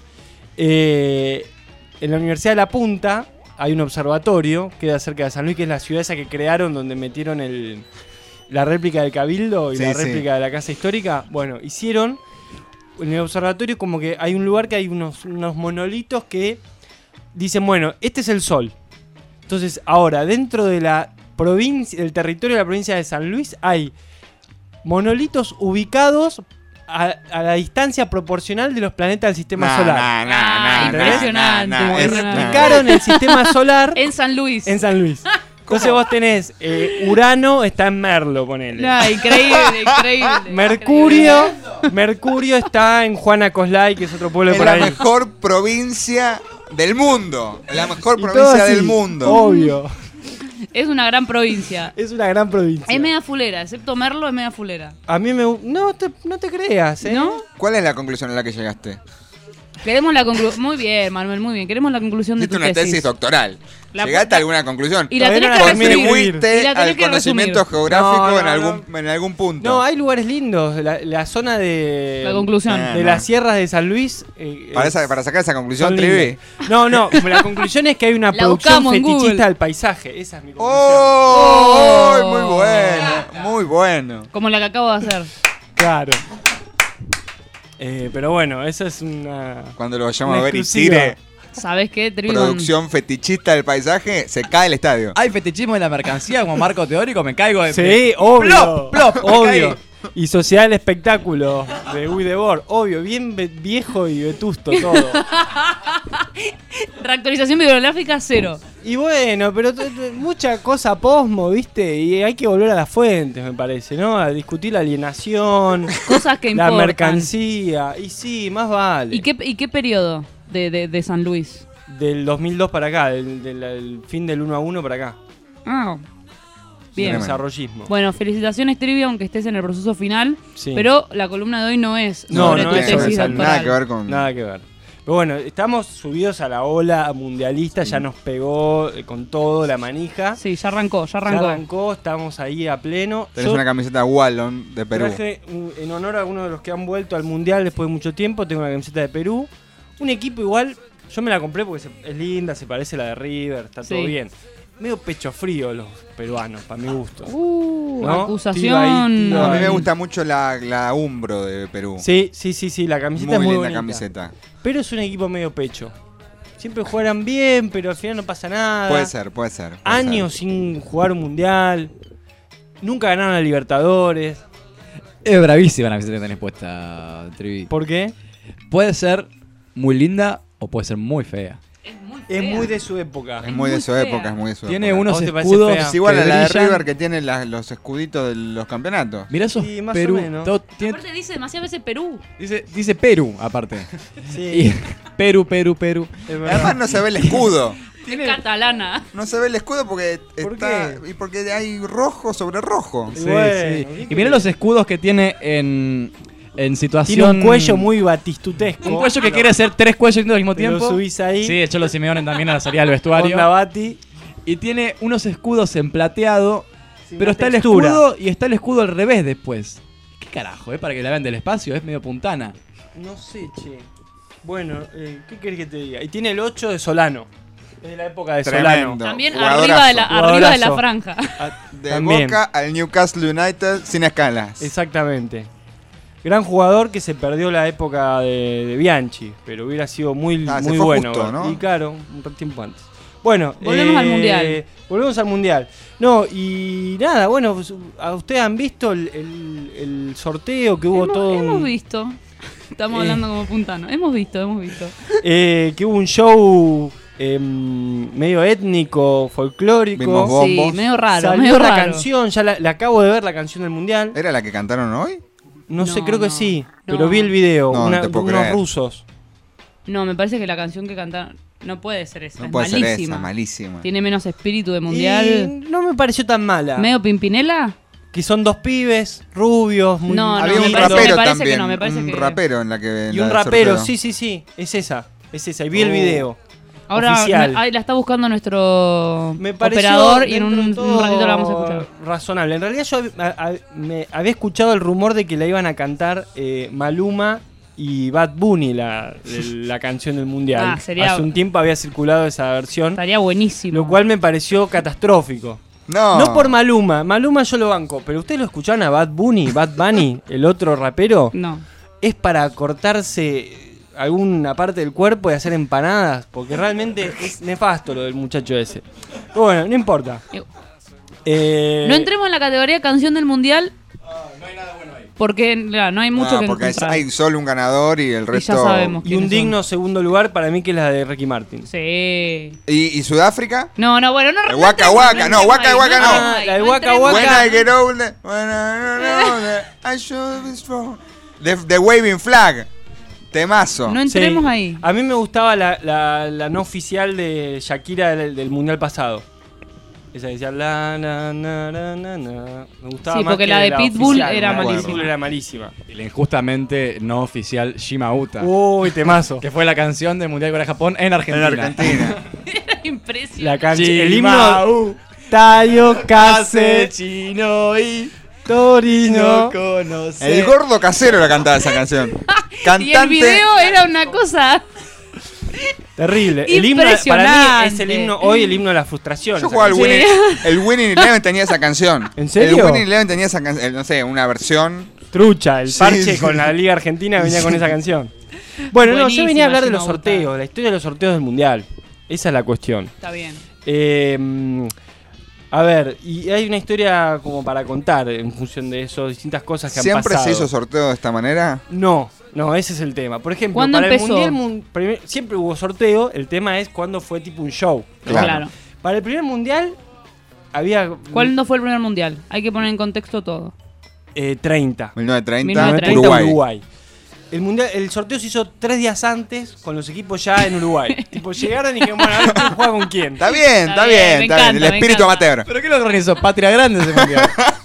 eh, en la Universidad de La Punta hay un observatorio, queda cerca de San Luis, que es la ciudad esa que crearon donde metieron el, la réplica del Cabildo y Sí, la sí. réplica de la Casa Histórica. Bueno, hicieron en el observatorio como que hay un lugar que hay unos, unos monolitos que dicen, bueno, este es el Sol. Entonces, ahora, dentro de la provincia, del territorio de la provincia de San Luis, hay monolitos ubicados a, a la distancia proporcional de los planetas del sistema Nah, solar. nah, nah, Ah, nah, impresionante, nah, nah, Y es- impresionante. replicaron el sistema solar En San Luis. en San Luis. Entonces vos tenés eh, Urano está en Merlo, ponele. No, increíble, increíble. Mercurio, Mercurio está en Juana Coslay, que es otro pueblo Es por la ahí. mejor provincia del mundo. La mejor Y todo provincia así, del mundo. Obvio. Es una gran provincia. Es una gran provincia. Es media fulera, excepto Merlo, es media fulera. A mí me gu- no te, no te creas, ¿eh? ¿No? ¿Cuál es la conclusión a la que llegaste? Queremos la conclusión. Muy bien, Manuel, muy bien. Queremos la conclusión de Hiciste tu una tesis doctoral. La- ¿Llegaste a alguna conclusión? Y la Todavía tenés no que la resumir. ¿Contribuiste Y la tenés al que conocimiento resumir. geográfico No, no, en, no. algún, en algún punto? No, hay lugares lindos. La, la zona de. La conclusión. Ah, De no. las sierras de San Luis. eh, Para, es- esa- para sacar esa conclusión, son Trivi. lindas. No, no. La conclusión es que hay una La producción buscamos en fetichista Google. del paisaje. Esa es mi conclusión. ¡Oh! Oh. Muy bueno, muy bueno. Como la que acabo de hacer. Claro. Eh, pero bueno, esa es una. Cuando lo vayamos Una a ver y exclusiva. tire ¿Sabes qué? Trivi, producción fetichista del paisaje, se cae el estadio. Hay fetichismo en la mercancía como marco teórico, me caigo de... Sí, de- obvio. Plop, plop, me obvio. caí. Y Sociedad del Espectáculo de Guy Debord. Obvio, bien ve- viejo y vetusto todo. Reactualización bibliográfica cero. Y bueno, pero t- t- mucha cosa posmo, ¿viste? Y hay que volver a las fuentes, me parece, ¿no? A discutir la alienación, Cosas que la importan. mercancía. Y sí, más vale. ¿Y qué, ¿Y qué periodo de, de, de San Luis? Del dos mil dos para acá, del, del- del fin del uno a uno para acá. Ah, bien. Tremendo. Desarrollismo. Bueno, felicitaciones, Trivia, aunque estés en el proceso final. Sí. Pero la columna de hoy no es No, sobre no tu es sobre tesis San Luis. doctoral. Nada que ver con. Nada que ver. Pero bueno, estamos subidos a la ola mundialista, ya nos pegó eh, con todo la manija. Sí, ya arrancó, ya Ya arrancó. arrancó, estamos ahí a pleno. Tenés Yo una camiseta Wallon de Perú. traje, un- en honor a algunos de los que han vuelto al mundial después de mucho tiempo, tengo una camiseta de Perú. Un equipo igual, yo me la compré porque se- es linda, se parece a la de River, está todo Sí. bien. Medio pecho frío los peruanos, para mi gusto. Uh, ¿No? acusación. Tiro ahí, tiro No, a mí ahí. me gusta mucho la, la Umbro de Perú. Sí, sí, sí, sí, la camiseta muy, es muy linda bonita. camiseta. Pero es un equipo medio pecho. Siempre juegan bien, pero al final no pasa nada. Puede ser, puede ser. puede Años sin jugar un mundial. Nunca ganaron a Libertadores. Es bravísima la camiseta que tenés puesta, Trivi. ¿Por qué? Puede ser muy linda o puede ser muy fea. Es muy de su época. ser. Es muy de su fea. época, es muy de su Tiene época. unos ¿A vos te parece escudos fea? Es igual que a la de brillan. River que tiene las- los escuditos de los campeonatos. Mirá esos Sí, más o Perú. menos. todo- tiene- Aparte dice demasiadas veces Perú. dice, dice Perú, aparte. Sí, Y Perú, Perú, Perú. es verdad. Además no se ve el escudo. Es catalana. No se ve el escudo porque ¿Por está. qué? Y porque hay rojo sobre rojo. Sí, Bueno, sí. Y mirá los escudos que tiene en, en situación... Tiene un cuello muy batistutesco. Un cuello que quiere hacer tres cuellos al mismo Te lo tiempo. subís ahí. Sí, el Cholo Simeone también a la salida del vestuario. Onda Bati. Y tiene unos escudos en plateado. Sin Pero una está textura. el escudo y está el escudo al revés después. ¿Qué carajo, eh? Para que la vean del espacio, es medio puntana. No sé, che. Bueno, eh, ¿qué querés que te diga? Y tiene el ocho de Solano. Es de la época de Tremendo. Solano. También Jugadorazo. arriba de, la, arriba de la Jugadorazo. franja. Ah, De también. Boca al Newcastle United sin escalas. Exactamente. Gran jugador que se perdió la época de, de Bianchi, pero hubiera sido muy, Ah, se muy fue bueno. justo, ¿no? Y claro, un tiempo antes. Bueno, Volvemos eh, al Mundial. Volvemos al Mundial. No, y nada, bueno, pues, ¿a ustedes han visto el, el- el sorteo que hubo Hemos, todo? un- hemos visto. Estamos Eh. hablando como puntano. Hemos visto, hemos visto. eh, que hubo un show em, medio étnico, folclórico. Vimos bombos. Sí, medio raro, Salió medio la raro. canción, ya la, la acabo de ver, la canción del Mundial. ¿Era la que cantaron hoy? No, sé, No, creo que no. sí, No. pero vi el video, No, no una- te puedo unos creer. rusos. No, me parece que la canción que cantaron no puede ser esa. No es puede ser malísima. esa, malísima. Tiene menos espíritu de mundial. Y no me pareció tan mala. ¿Medio Pimpinela? Que son dos pibes, rubios, muy No, no, Había me un parece- rapero me parece que también. no, me parece un que- rapero en la que. en Y la un del rapero, sorteo. sí, sí, sí, es esa, es esa. Y vi el Oh. video. Ahora oficial. me- ahí la está buscando nuestro Me pareció operador y en dentro un, de todo un ratito la vamos a escuchar. razonable. En realidad yo hab- a- a- me había escuchado el rumor de que la iban a cantar eh, Maluma y Bad Bunny, la, el- la canción del Mundial. Ah, sería- Hace un tiempo había circulado esa versión, Estaría buenísimo. lo cual me pareció catastrófico. No. No por Maluma, Maluma yo lo banco, pero ¿ustedes lo escucharon a Bad Bunny, Bad Bunny, el otro rapero? No. Es para cortarse alguna parte del cuerpo y hacer empanadas, porque realmente es nefasto lo del muchacho ese. Pero bueno, no importa. Eh, No entremos en la categoría canción del mundial. Porque claro, no hay mucho No, que porque hay, encontrar. hay solo un ganador y el ya resto. sabemos. Y un digno segundo lugar para mí que es la de Ricky Martin. Sí. ¿Y, y Sudáfrica? No, no, bueno, no. El Waka Waka, no, Waka Waka no. Ah, la de Waka When Waka. I get older, when I get older, I should be strong. The, the Waving Flag. Temazo. No entremos Sí. ahí. A mí me gustaba la, la- la no oficial de Shakira del, del mundial pasado. Esa decía la na na na na na. Me gustaba Sí, más porque que la de Pitbull oficial, era la de malísima. Pitbull era malísima. Y la injustamente no oficial Shimauta. Uy, temazo. Que fue la canción del Mundial Corea-Japón en Argentina. En Argentina. Impresionante. La canción, el Shimau. himno Tayo Kase Kase chino y Torino. no conoce. El gordo casero la cantaba esa canción. Cantante. Y el video era una cosa. Terrible. El himno, para mí es Impresionante. el himno, hoy el himno de la frustración. Yo esa jugaba el canción. Winning, el Winning Eleven tenía esa canción. ¿En serio? El Winning Eleven tenía esa canción, no sé, una versión. Trucha, el Sí, parche sí. con la Liga Argentina venía con esa canción. Bueno, no, yo Buenísima, venía a hablar de los Shimauta. sorteos, la historia de los sorteos del Mundial. Esa es la cuestión. Está bien. Eh, a ver, y hay una historia como para contar en función de eso, distintas cosas que han ¿Siempre pasado. se hizo sorteo de esta manera? No, no, ese es el tema. Por ejemplo, ¿Cuándo para empezó? el Mundial mun- primer- siempre hubo sorteo, el tema es cuándo fue tipo un show. Claro. Claro. Para el primer Mundial había ¿Cuándo fue el primer mundial? Hay que poner en contexto todo. eh, treinta. mil novecientos treinta, mil novecientos treinta, Uruguay. Uruguay. El, mundial, el sorteo se hizo tres días antes con los equipos ya en Uruguay. Tipo, llegaron y dijeron, bueno, a ver quién juega con quién. Está bien, está Está bien, bien, me está bien. encanta, El me espíritu encanta. amateur. ¿Pero qué lo organizó? Patria Grande ese Mundial.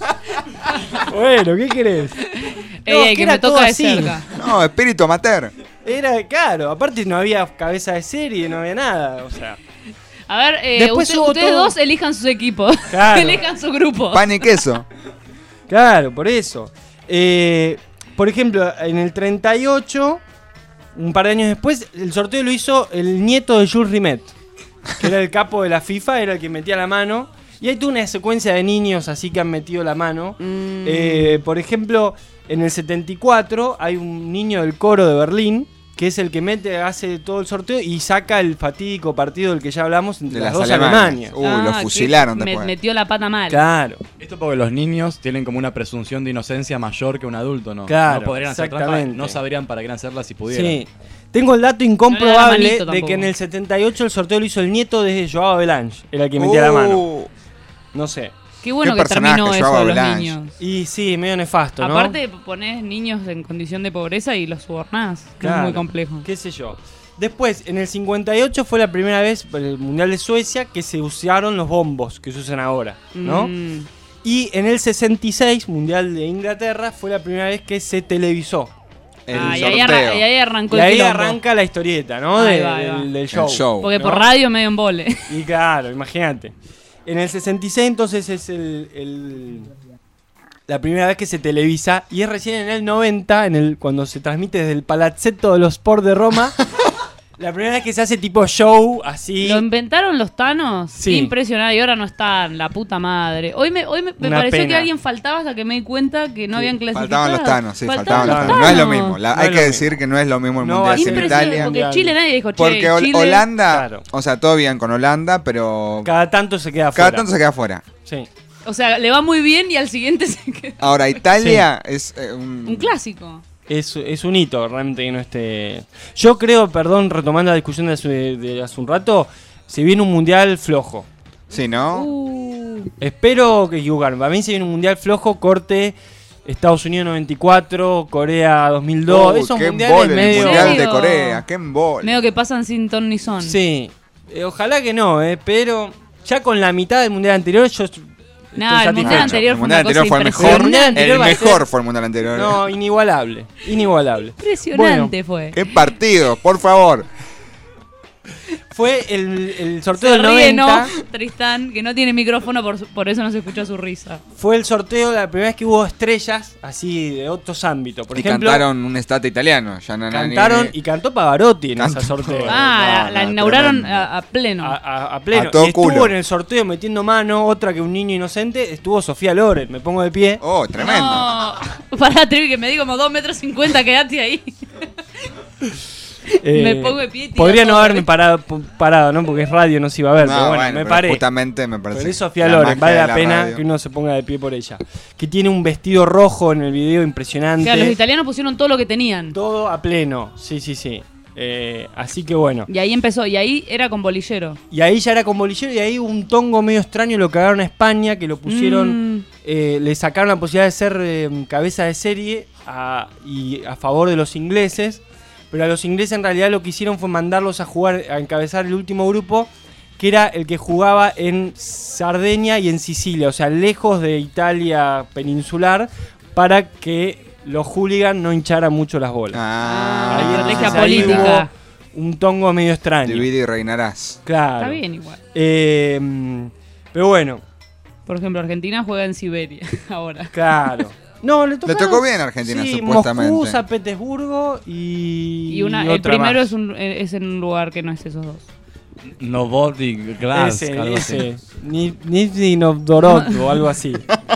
Bueno, ¿qué querés? Ey, No, ey, que que era me toca todo de así. cerca. No, espíritu amateur. Era claro, aparte no había cabeza de serie, no había nada, o sea. A ver, eh, Después usted- hubo ustedes todo- dos elijan sus equipos. Claro. Elijan su grupo. Pan y queso. Claro, por eso. Eh, por ejemplo, en el treinta y ocho, un par de años después, el sorteo lo hizo el nieto de Jules Rimet, que era el capo de la FIFA, era el que metía la mano. Y hay toda una secuencia de niños así que han metido la mano. Mm. Eh, por ejemplo, en el setenta y cuatro hay un niño del coro de Berlín que es el que mete, hace todo el sorteo y saca el fatídico partido del que ya hablamos entre De las, las dos Alemanias. Alemanias. Uy, Ah, lo que fusilaron me- después. metió la pata mal. Claro. Esto porque los niños tienen como una presunción de inocencia mayor que un adulto, ¿no? Claro, no podrían hacer trampa, exactamente. no sabrían para qué hacerlas si pudieran. Sí. Tengo el dato No incomprobable le da la manito de que tampoco. en el setenta y ocho el sorteo lo hizo el nieto de Joao Avalanche, era el que metía la Uh, mano. No sé. Qué bueno Qué que personaje, terminó eso Joao de los Avalanche. niños. Y sí, medio nefasto, ¿no? Aparte ponés niños en condición de pobreza y los subornás. que Claro. Es muy complejo. Qué sé yo. Después, en el cincuenta y ocho fue la primera vez por el Mundial de Suecia que se usaron los bombos que se usan ahora, ¿no? Mm. Y en el sesenta y seis, Mundial de Inglaterra, fue la primera vez que se televisó. el Ah, y, ahí sorteo. arra- y ahí arrancó Y el ahí quilombo. arranca la historieta, ¿no? Ahí De- va, ahí va. del, del show. El show. Porque ¿no? por radio medio en vole. Y claro, imagínate. En el sesenta y seis entonces es el, el- la primera vez que se televisa y es recién en el noventa, en el, cuando se transmite desde el Palazzetto de los Sport de Roma, La primera vez que se hace tipo show, así. Lo inventaron los Thanos. Sí. Qué impresionante. Y ahora no están, la puta madre. Hoy me, hoy me, me Una pareció pena. que alguien faltaba hasta que me di cuenta que no habían clasificado. Faltaban los Thanos, sí, faltaban, Faltaban los los Thanos. No es lo Thanos. mismo. La- No hay es que lo decir mismo. que no es lo mismo el No, Mundial sin Impresionante, Italia. porque Chile nadie dijo, che, Porque Hol- Chile... Holanda, Claro. o sea, todo bien con Holanda, pero Cada tanto se queda cada fuera. tanto se queda fuera. Sí. O sea, le va muy bien y al siguiente se queda... Ahora, Italia es eh, un... Un clásico. Es, es un hito realmente que no esté. Yo creo, perdón, retomando la discusión de hace, de hace un rato, se viene un mundial flojo. Sí, ¿no? Uh, Espero que equivocarme. Para mí se viene un mundial flojo, corte Estados Unidos noventa y cuatro, Corea dos mil dos. Oh, Esos qué mundiales embole el medio. Mundial de ¿Serio? Corea, qué embole. medio que pasan sin ton ni son. Sí. Eh, ojalá que no, eh, pero ya con la mitad del mundial anterior yo estoy Nah, el mundial satisfecho. anterior El fue Mundial una cosa anterior fue el mejor. El Mundial anterior El va a mejor ser- fue el Mundial anterior. No, inigualable. Inigualable. Impresionante fue. Qué partido, por favor. Fue el, el sorteo Se del ríe, noventa. ¿no? Tristán, que no tiene micrófono, por, su- por eso no se escuchó su risa. Fue el sorteo, la primera vez que hubo estrellas, así de otros ámbitos. Por y ejemplo, cantaron un estate italiano. Gianna Nannini. cantaron y cantó Pavarotti en Cantó. ese sorteo. Ah, no, la, la no, inauguraron tremendo. a, a pleno. A, a- a pleno. A todo y estuvo culo. en el sorteo metiendo mano, otra que un niño inocente, estuvo Sofía Loren. Me pongo de pie. Oh, tremendo. No, pará, Trivi, que me di como dos metros cincuenta, quedate ahí. Eh, me pongo de pie y tiro Podría no todo, haberme ¿eh? parado, parado, ¿no? Porque es radio, no se iba a ver. No, pero bueno, bueno, me pero paré. justamente me parece Pero es Sofía la Loren, magia vale de la, la pena radio. que uno se ponga de pie por ella. Que tiene un vestido rojo en el video impresionante. Claro, los italianos pusieron todo lo que tenían. Todo a pleno, sí, sí, sí. Eh, así que bueno. Y ahí empezó, y ahí era con bolillero. Y ahí ya era con bolillero y ahí hubo un tongo medio extraño, lo cagaron a España, que lo pusieron, Mm. eh, le sacaron la posibilidad de ser eh, cabeza de serie a, y a favor de los ingleses, pero a los ingleses en realidad lo que hicieron fue mandarlos a jugar, a encabezar el último grupo, que era el que jugaba en Sardeña y en Sicilia, o sea, lejos de Italia peninsular, para que los hooligans no hincharan mucho las bolas. Ah, Ahí estrategia entonces ahí política. hubo un tongo medio extraño. Divide y reinarás. Claro. Está bien igual. Eh, pero bueno, Por ejemplo, Argentina juega en Siberia ahora. claro. No, le, Le tocaron- tocó bien a Argentina, sí, supuestamente. Moscú, San Petersburgo y. Y una, y el otra primero más. es, un, eh, es en un lugar que no es esos dos. Novotny Glass. Ese, algo así. ese. Ni- Nizhny Novgorod o algo así.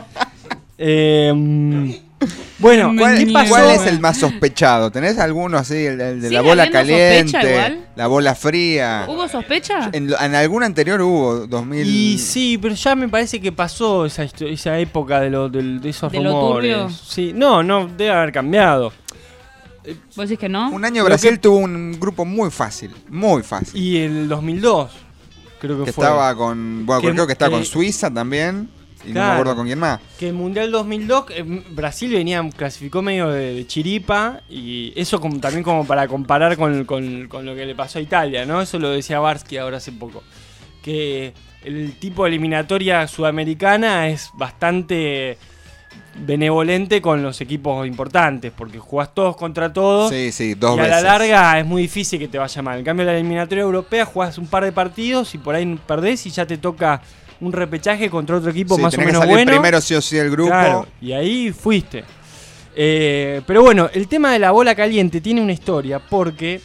Eh, bueno, ¿Cuál, ¿qué pasó? cuál es el más sospechado? ¿Tenés alguno así? El, el de ¿Sigue la bola habiendo sospecha caliente, igual? la bola fría. ¿Hubo sospecha? En, en algún anterior hubo, dos mil. Y sí, pero ya me parece que pasó esa, histo- esa época de, lo, del- de esos ¿De lo rumores. turbio? Sí, no, no, debe haber cambiado. ¿Vos decís que no? Un año Lo Brasil que- tuvo un grupo muy fácil, muy fácil. Y el dos mil dos, creo que, que fue. estaba con, bueno, Que- creo que estaba que- con Suiza también. Y no Claro. me acuerdo con quién más. Que el Mundial dos mil dos, eh, Brasil venía, clasificó medio de, de chiripa, y eso como, también como para comparar con, con- con lo que le pasó a Italia, ¿no? Eso lo decía Barsky ahora hace poco. Que el tipo de eliminatoria sudamericana es bastante benevolente con los equipos importantes, porque jugás todos contra todos. Sí, sí, dos y a veces. la larga es muy difícil que te vaya mal. En cambio, la eliminatoria europea jugás un par de partidos y por ahí perdés y ya te toca un repechaje contra otro equipo Sí, más o tenés que menos salir bueno. primero sí o sí el grupo. Claro, y ahí fuiste. Eh, pero bueno, el tema de la bola caliente tiene una historia porque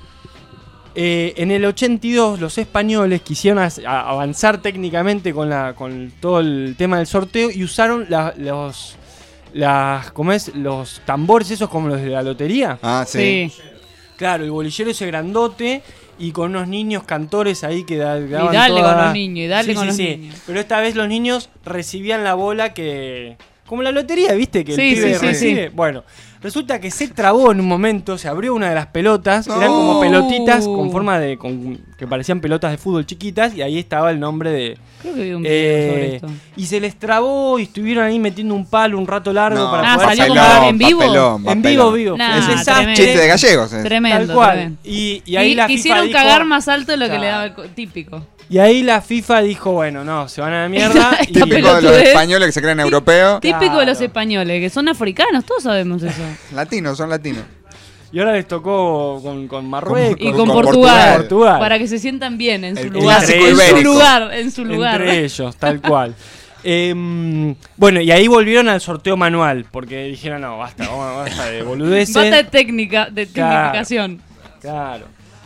eh, en el ochenta y dos los españoles quisieron as- a- avanzar técnicamente con, la, con todo el tema del sorteo y usaron la- los, las, ¿cómo es? Los tambores esos como los de la lotería. Ah, sí. Sí. Claro, el bolillero ese grandote y con unos niños cantores ahí que da- daban Y dale toda- con los niños, y dale Sí, con sí, los sí. niños. Pero esta vez los niños recibían la bola que... Como la lotería, ¿viste? Que el Sí, pibe sí, sí, recibe. sí. Bueno, resulta que se trabó en un momento, se abrió una de las pelotas, No. eran como pelotitas con forma de... con- que parecían pelotas de fútbol chiquitas y ahí estaba el nombre de... Creo que vi un video Eh, sobre esto. y se les trabó y estuvieron ahí metiendo un palo un rato largo No, para Ah, poder salió sacar- como en vivo. papelón, En papelón. vivo, vivo. Nah, Es desastre. tremendo. Chiste de gallegos. eh. Tremendo. Tal cual. tremendo. Y, y ahí Y la quisieron FIFA dijo- cagar más alto de lo que Claro. le daba el co- típico. Y ahí la FIFA dijo, bueno, no, se van a la mierda. y, Típico de los pelotudez. españoles que se creen europeos. Típico de los Claro. españoles, que son africanos, todos sabemos eso. Latinos, son latinos. y ahora les tocó con, con Marruecos. Y Con con, Portugal. Portugal, Portugal. Para que se sientan bien en su El lugar. clásico En su ibérico. lugar, en su lugar. Entre ellos, tal cual. Em, bueno, y ahí volvieron al sorteo manual, porque dijeron, no, basta, vamos, basta de boludeces. Basta de técnica, de Claro. tecnificación. Claro.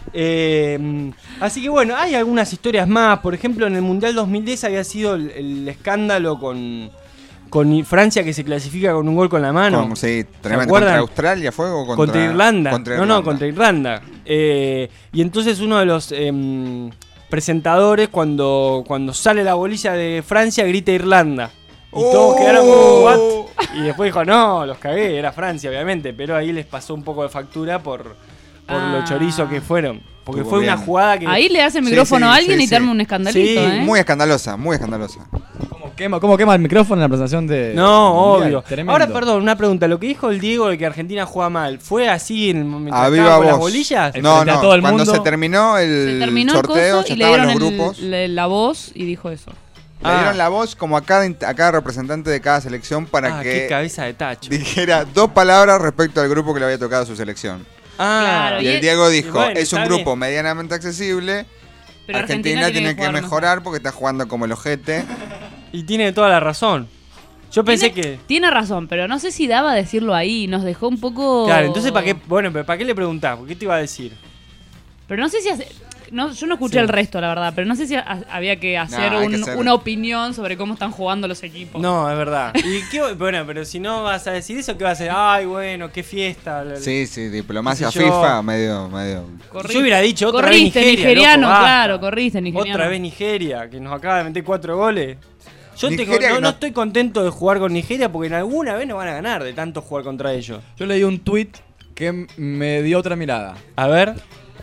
Eh, así que bueno, hay algunas historias más. Por ejemplo, en el Mundial dos mil diez había sido el, el escándalo con, con Francia, que se clasifica con un gol con la mano. Como, sí, tremendo. ¿Contra Australia fue o contra, contra Irlanda? Contra no, Irlanda. no, contra Irlanda. Eh, y entonces uno de los eh, presentadores, cuando, cuando sale la bolilla de Francia, grita Irlanda. Y Oh. todos quedaron como, ¿what? Y después dijo, no, los cagué, era Francia, obviamente. Pero ahí les pasó un poco de factura por, por Ah. lo chorizo que fueron. Porque Estuvo fue una bien. jugada que... Ahí le hace el Sí, micrófono sí, a alguien sí, y sí. te arma un escandalito, Sí, ¿eh? Muy escandalosa, muy escandalosa. ¿Cómo quema, cómo quema el micrófono en la presentación de. No, mundial? obvio. Tremendo. Ahora, perdón, una pregunta. Lo que dijo el Diego de que Argentina juega mal, ¿fue así en, mientras A estaban viva con las voz. bolillas? No, Frente a no, todo el cuando mundo. se terminó el Se terminó sorteo, el coso ya y le estaban dieron los el- grupos. le- la voz y dijo eso. Le Ah. dieron la voz como a cada, int- a cada representante de cada selección para Ah, qué que cabeza de tacho. dijera dos palabras respecto al grupo que le había tocado a su selección. Ah, Claro, Y y el es- Diego dijo, bueno, es un está grupo bien. medianamente accesible. Pero Argentina, Argentina tiene que, jugar mejorar porque está jugando como el ojete. Y tiene toda la razón. Yo pensé Tiene, que... tiene razón, pero no sé si daba decirlo ahí. Nos dejó un poco. Claro, entonces ¿para qué? Bueno, pero ¿para qué le preguntás? ¿Por qué te iba a decir? Pero no sé si hace- no, yo no escuché Sí. el resto, la verdad. Pero no sé si ha- había que hacer, hay que un- hacer- una opinión sobre cómo están jugando los equipos. No, es verdad. ¿Y qué? Bueno, pero si no vas a decir eso, ¿qué vas a decir? Ay, bueno, qué fiesta. Sí, sí, diplomacia Qué sé yo. FIFA, medio, medio. Corri- Yo hubiera dicho otra corriste, vez Nigeria, nigeriano, loco, basta. claro, corriste, nigeriano. Otra vez Nigeria, que nos acaba de meter cuatro goles. Yo te- Nigeria no, que no no- estoy contento de jugar con Nigeria porque en alguna vez nos van a ganar de tanto jugar contra ellos. Yo leí un tweet que m- me dio otra mirada. A ver.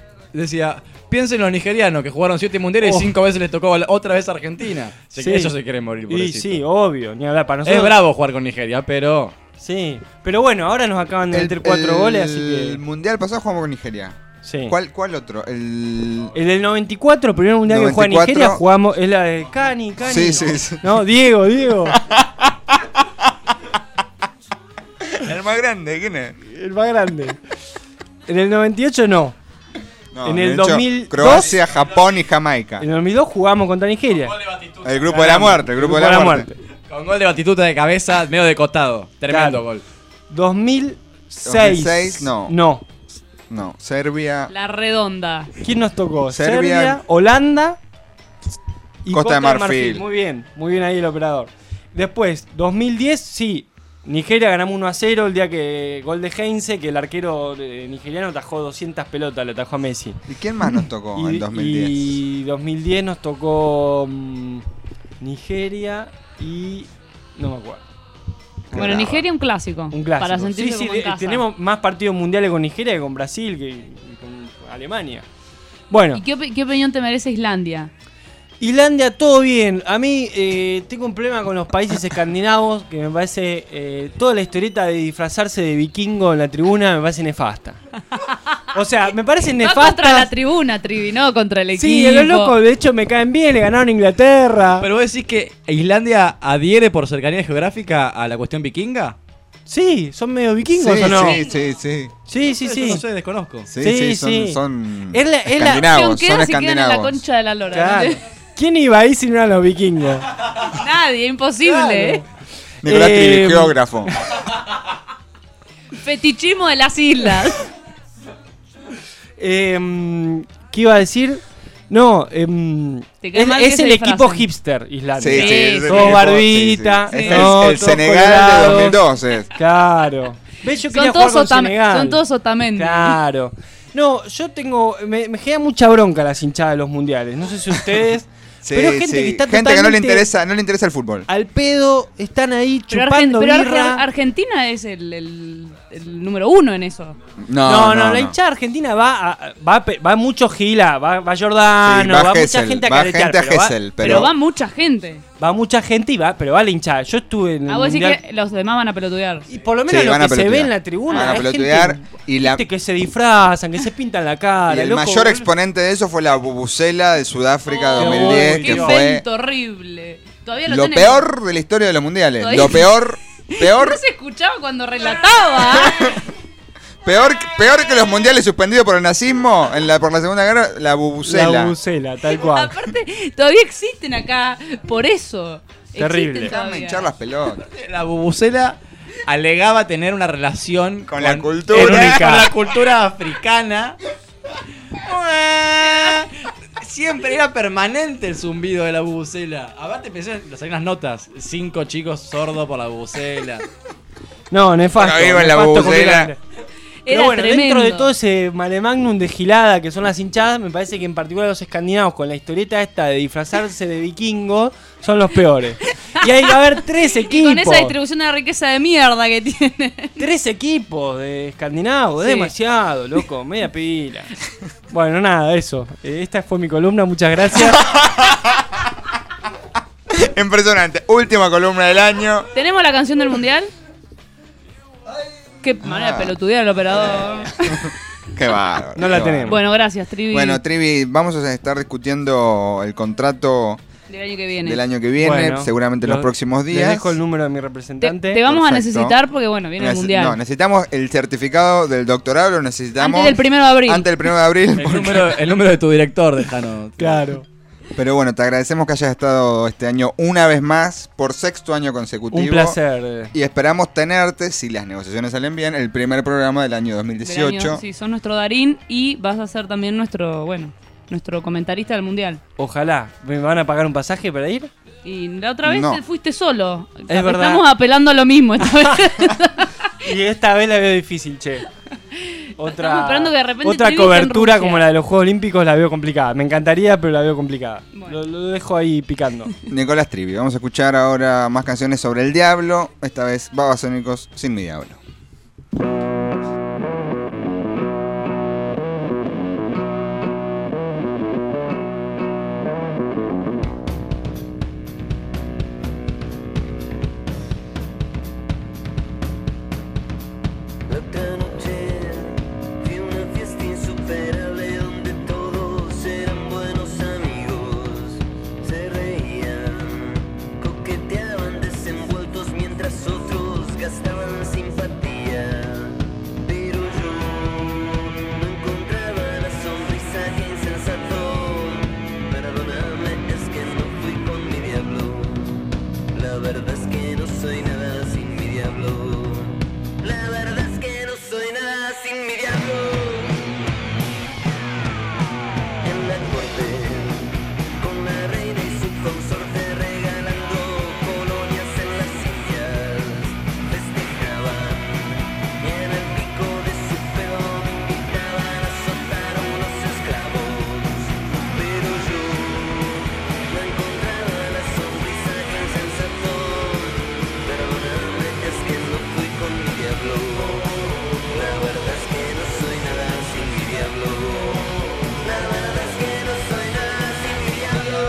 Decía, piensen en los nigerianos que jugaron siete mundiales Oh. y cinco veces les tocó a la- otra vez a Argentina. Así Sí. que ellos se quieren morir por Y sí, obvio, ni hablar para nosotros. Es bravo jugar con Nigeria, pero. Sí, pero bueno, ahora nos acaban de El, meter cuatro el- goles, así el que... mundial pasado jugamos con Nigeria. Sí. ¿Cuál, ¿Cuál otro? El. El del noventa y cuatro, primer mundial que juega noventa y cuatro. Nigeria, jugamos, es la de Cani, Cani. Sí, sí, sí. No, Diego, Diego. El más grande, ¿quién es? El más grande. En el noventa y ocho no. No, En el de hecho, dos mil dos Croacia, Japón y Jamaica. En el dos mil dos jugamos contra Nigeria. El grupo de la muerte, el grupo de la muerte. Con gol de Batistuta de cabeza, medio de costado. Tremendo Claro. gol. dos mil seis. dos mil seis, no. No. No, Serbia. La redonda. ¿Quién nos tocó? Serbia, Serbia, Holanda y Costa de Marfil. Muy bien, muy bien ahí el operador. Después, dos mil diez, sí. Nigeria ganamos uno a cero el día que gol de Heinze, que el arquero eh, nigeriano tajó doscientas pelotas, le tajó a Messi. ¿Y quién más nos tocó Y, en dos mil diez? y dos mil diez nos tocó mm, Nigeria y... no me acuerdo. Bueno, Nigeria un clásico. Un clásico. Para sentirse sí, sí, como en eh, casa. tenemos más partidos mundiales con Nigeria que con Brasil, que que con Alemania. Bueno. ¿Y qué, opi- qué opinión te merece Islandia? Islandia, todo bien. A mí eh, tengo un problema con los países escandinavos, que me parece eh, toda la historieta de disfrazarse de vikingo en la tribuna me parece nefasta. O sea, me parece Va nefasta. contra la tribuna, Trivi, no contra el equipo. Sí, los locos, de hecho me caen bien, le ganaron a Inglaterra. Pero vos decís que Islandia adhiere por cercanía geográfica a la cuestión vikinga. Sí, son medio vikingos Sí, o no. sí, sí, sí. Sí, sí, Yo sí. no sé, desconozco. Sí, Sí, sí, son, sí. son Es la- es la- escandinavos, Quedan son si quedan en la escandinavos. concha de la lora. Claro. ¿no? ¿Quién iba ahí si no eran los vikingos? Nadie, imposible. ¿eh? Nicolás Eh, Trivi, geógrafo. Fetichismo de las islas. Em, ¿Qué iba a decir? No, em, Te cae es, mal que es se el disfracen. equipo hipster islandés. Sí, sí, es el Todo equipo- barbita. sí, sí. Es no, el, el todos Senegal de colorados. dos mil dos. Es. Claro. ¿Ves? Yo quería Son todos, jugar con otame- Senegal. son todos Otamendi. Claro. No, yo tengo. Me, me genera mucha bronca las hinchadas de los mundiales. No sé si ustedes. Sí, pero gente sí. que está Gente que no le totalmente interesa, no le interesa el fútbol. al pedo, están ahí Pero, Argen- chupando pero Arge- birra. Argentina es el, el- el número uno en eso. No, No, no, no, la no. hinchada argentina va a- va, pe- va mucho Gila, va, va Jordano, Sí, va, va mucha Gesell, gente a va caretear, gente a pero, va, Gesell, Pero, pero- va mucha gente. va mucha gente y va, pero va la hinchada. Yo estuve en el A vos decís mundial que los demás van a pelotudear. y por lo menos Sí, lo van que a se ve pelotudear. en la tribuna Van a es pelotudear gente, y la- gente que se disfrazan, que se pintan la cara. Y el loco, mayor boludo. exponente de eso fue la bubucela de Sudáfrica Oh, dos mil diez, qué que fue invento horrible. Todavía lo, lo tenés. peor de la historia de los mundiales. Todavía- Lo peor, peor, No se escuchaba cuando relataba. peor, peor que los mundiales suspendidos por el nazismo en la, por la Segunda Guerra, la bubucela. La bubucela, tal cual. Aparte, todavía existen acá. Por eso. Terrible. Existen Déjame todavía. hinchar las pelotas. La bubucela alegaba tener una relación Con la cultura. única, con la cultura africana. Siempre era permanente el zumbido de la bubucela. Aparte pensé, le salían las notas. Cinco chicos sordos por la bubucela. No, nefasto. Pero viva en la nefasto bubucela. completamente. Pero Era bueno, tremendo. dentro de todo ese mare magnum de gilada que son las hinchadas, me parece que en particular los escandinavos con la historieta esta de disfrazarse de vikingo son los peores. Y hay que haber tres Y equipos. con esa distribución de riqueza de mierda que tiene. Tres equipos de escandinavos, Sí. demasiado, loco, media pila. Bueno, nada, eso. Eh, Esta fue mi columna, muchas gracias. Impresionante. Última columna del año. ¿Tenemos la canción del mundial? Qué manera de pelotudear al operador. Qué bárbaro. No la qué tenemos. bárbaro. Bueno, gracias, Trivi. Bueno, Trivi, vamos a estar discutiendo el contrato del año que viene. del año que viene, Bueno, seguramente en los lo- próximos Les días. dejo el número de mi Te, representante. te vamos a Perfecto. necesitar porque, bueno, viene el Nece- mundial. No, necesitamos el certificado del doctorado, lo necesitamos. Antes del primero de abril. Antes del primero de abril. El porque- número, el número de tu director, déjanos. Claro. Pero bueno, te agradecemos que hayas estado este año una vez más, por sexto año consecutivo. Un placer. Y esperamos tenerte, si las negociaciones salen bien, el primer programa del año dos mil Del dieciocho. año, sí, sos nuestro Darín y vas a ser también nuestro, bueno, nuestro comentarista del mundial. Ojalá. ¿Me van a pagar un pasaje para ir? Y la otra vez No. te fuiste solo. Es verdad. Estamos apelando a lo mismo esta vez. Y esta vez la veo difícil, che. Otra, Estamos esperando que de repente otra Trivi esté en cobertura Rusia. como la de los Juegos Olímpicos la veo complicada. Me encantaría, pero la veo complicada. Lo, lo dejo ahí picando. Nicolás Trivi. Vamos a escuchar ahora más canciones sobre el diablo. Esta vez Babasónicos sin mi diablo. La otra noche fui a una fiesta insuperable donde todos eran buenos amigos. Se reían, coqueteaban desenvueltos mientras otros gastaban simpatía. Pero yo no encontraba la sonrisa que insensato. Perdóname, es que no fui con mi diablo. La verdad es que no soy nada sin mi diablo. La verdad es que no soy nada sin mi diablo. En la corte, con la reina y su consorte regalando colonias en las sillas, festejaban y en el pico de su pelo me invitaban a soltar a unos esclavos. Pero yo no encontraba la sonrisa que insensato. Perdóname, es que no fui con mi diablo. La verdad es que no soy nada sin mi diablo. La verdad es que no soy nada sin mi diablo.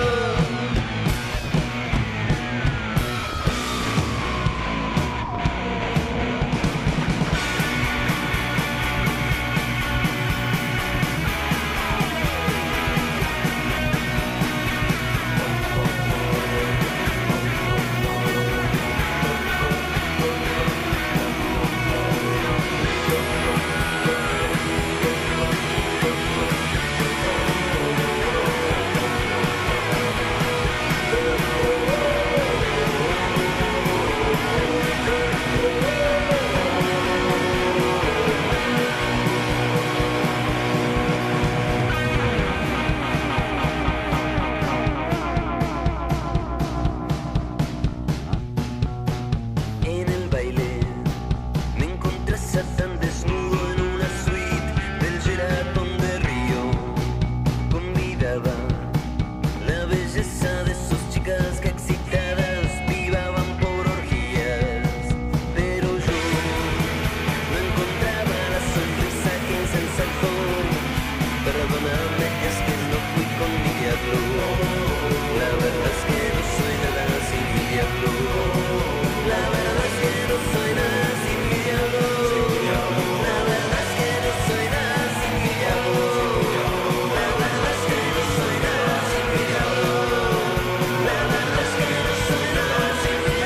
En el baile me encontré a Satán desnudo en una suite del Sheraton de Río. Convidaba la belleza de sus chicas que excitadas vivaban por orgías. Pero yo no encontraba la sonrisa que insensato. Perdóname, es que no fui con mi diablo. La verdad es que no soy nada sin mi diablo. La verdad es que no soy nada sin mi diablo. La verdad es que no soy nada sin mi diablo. La verdad es que no soy nada sin mi diablo. La verdad es que no soy nada sin mi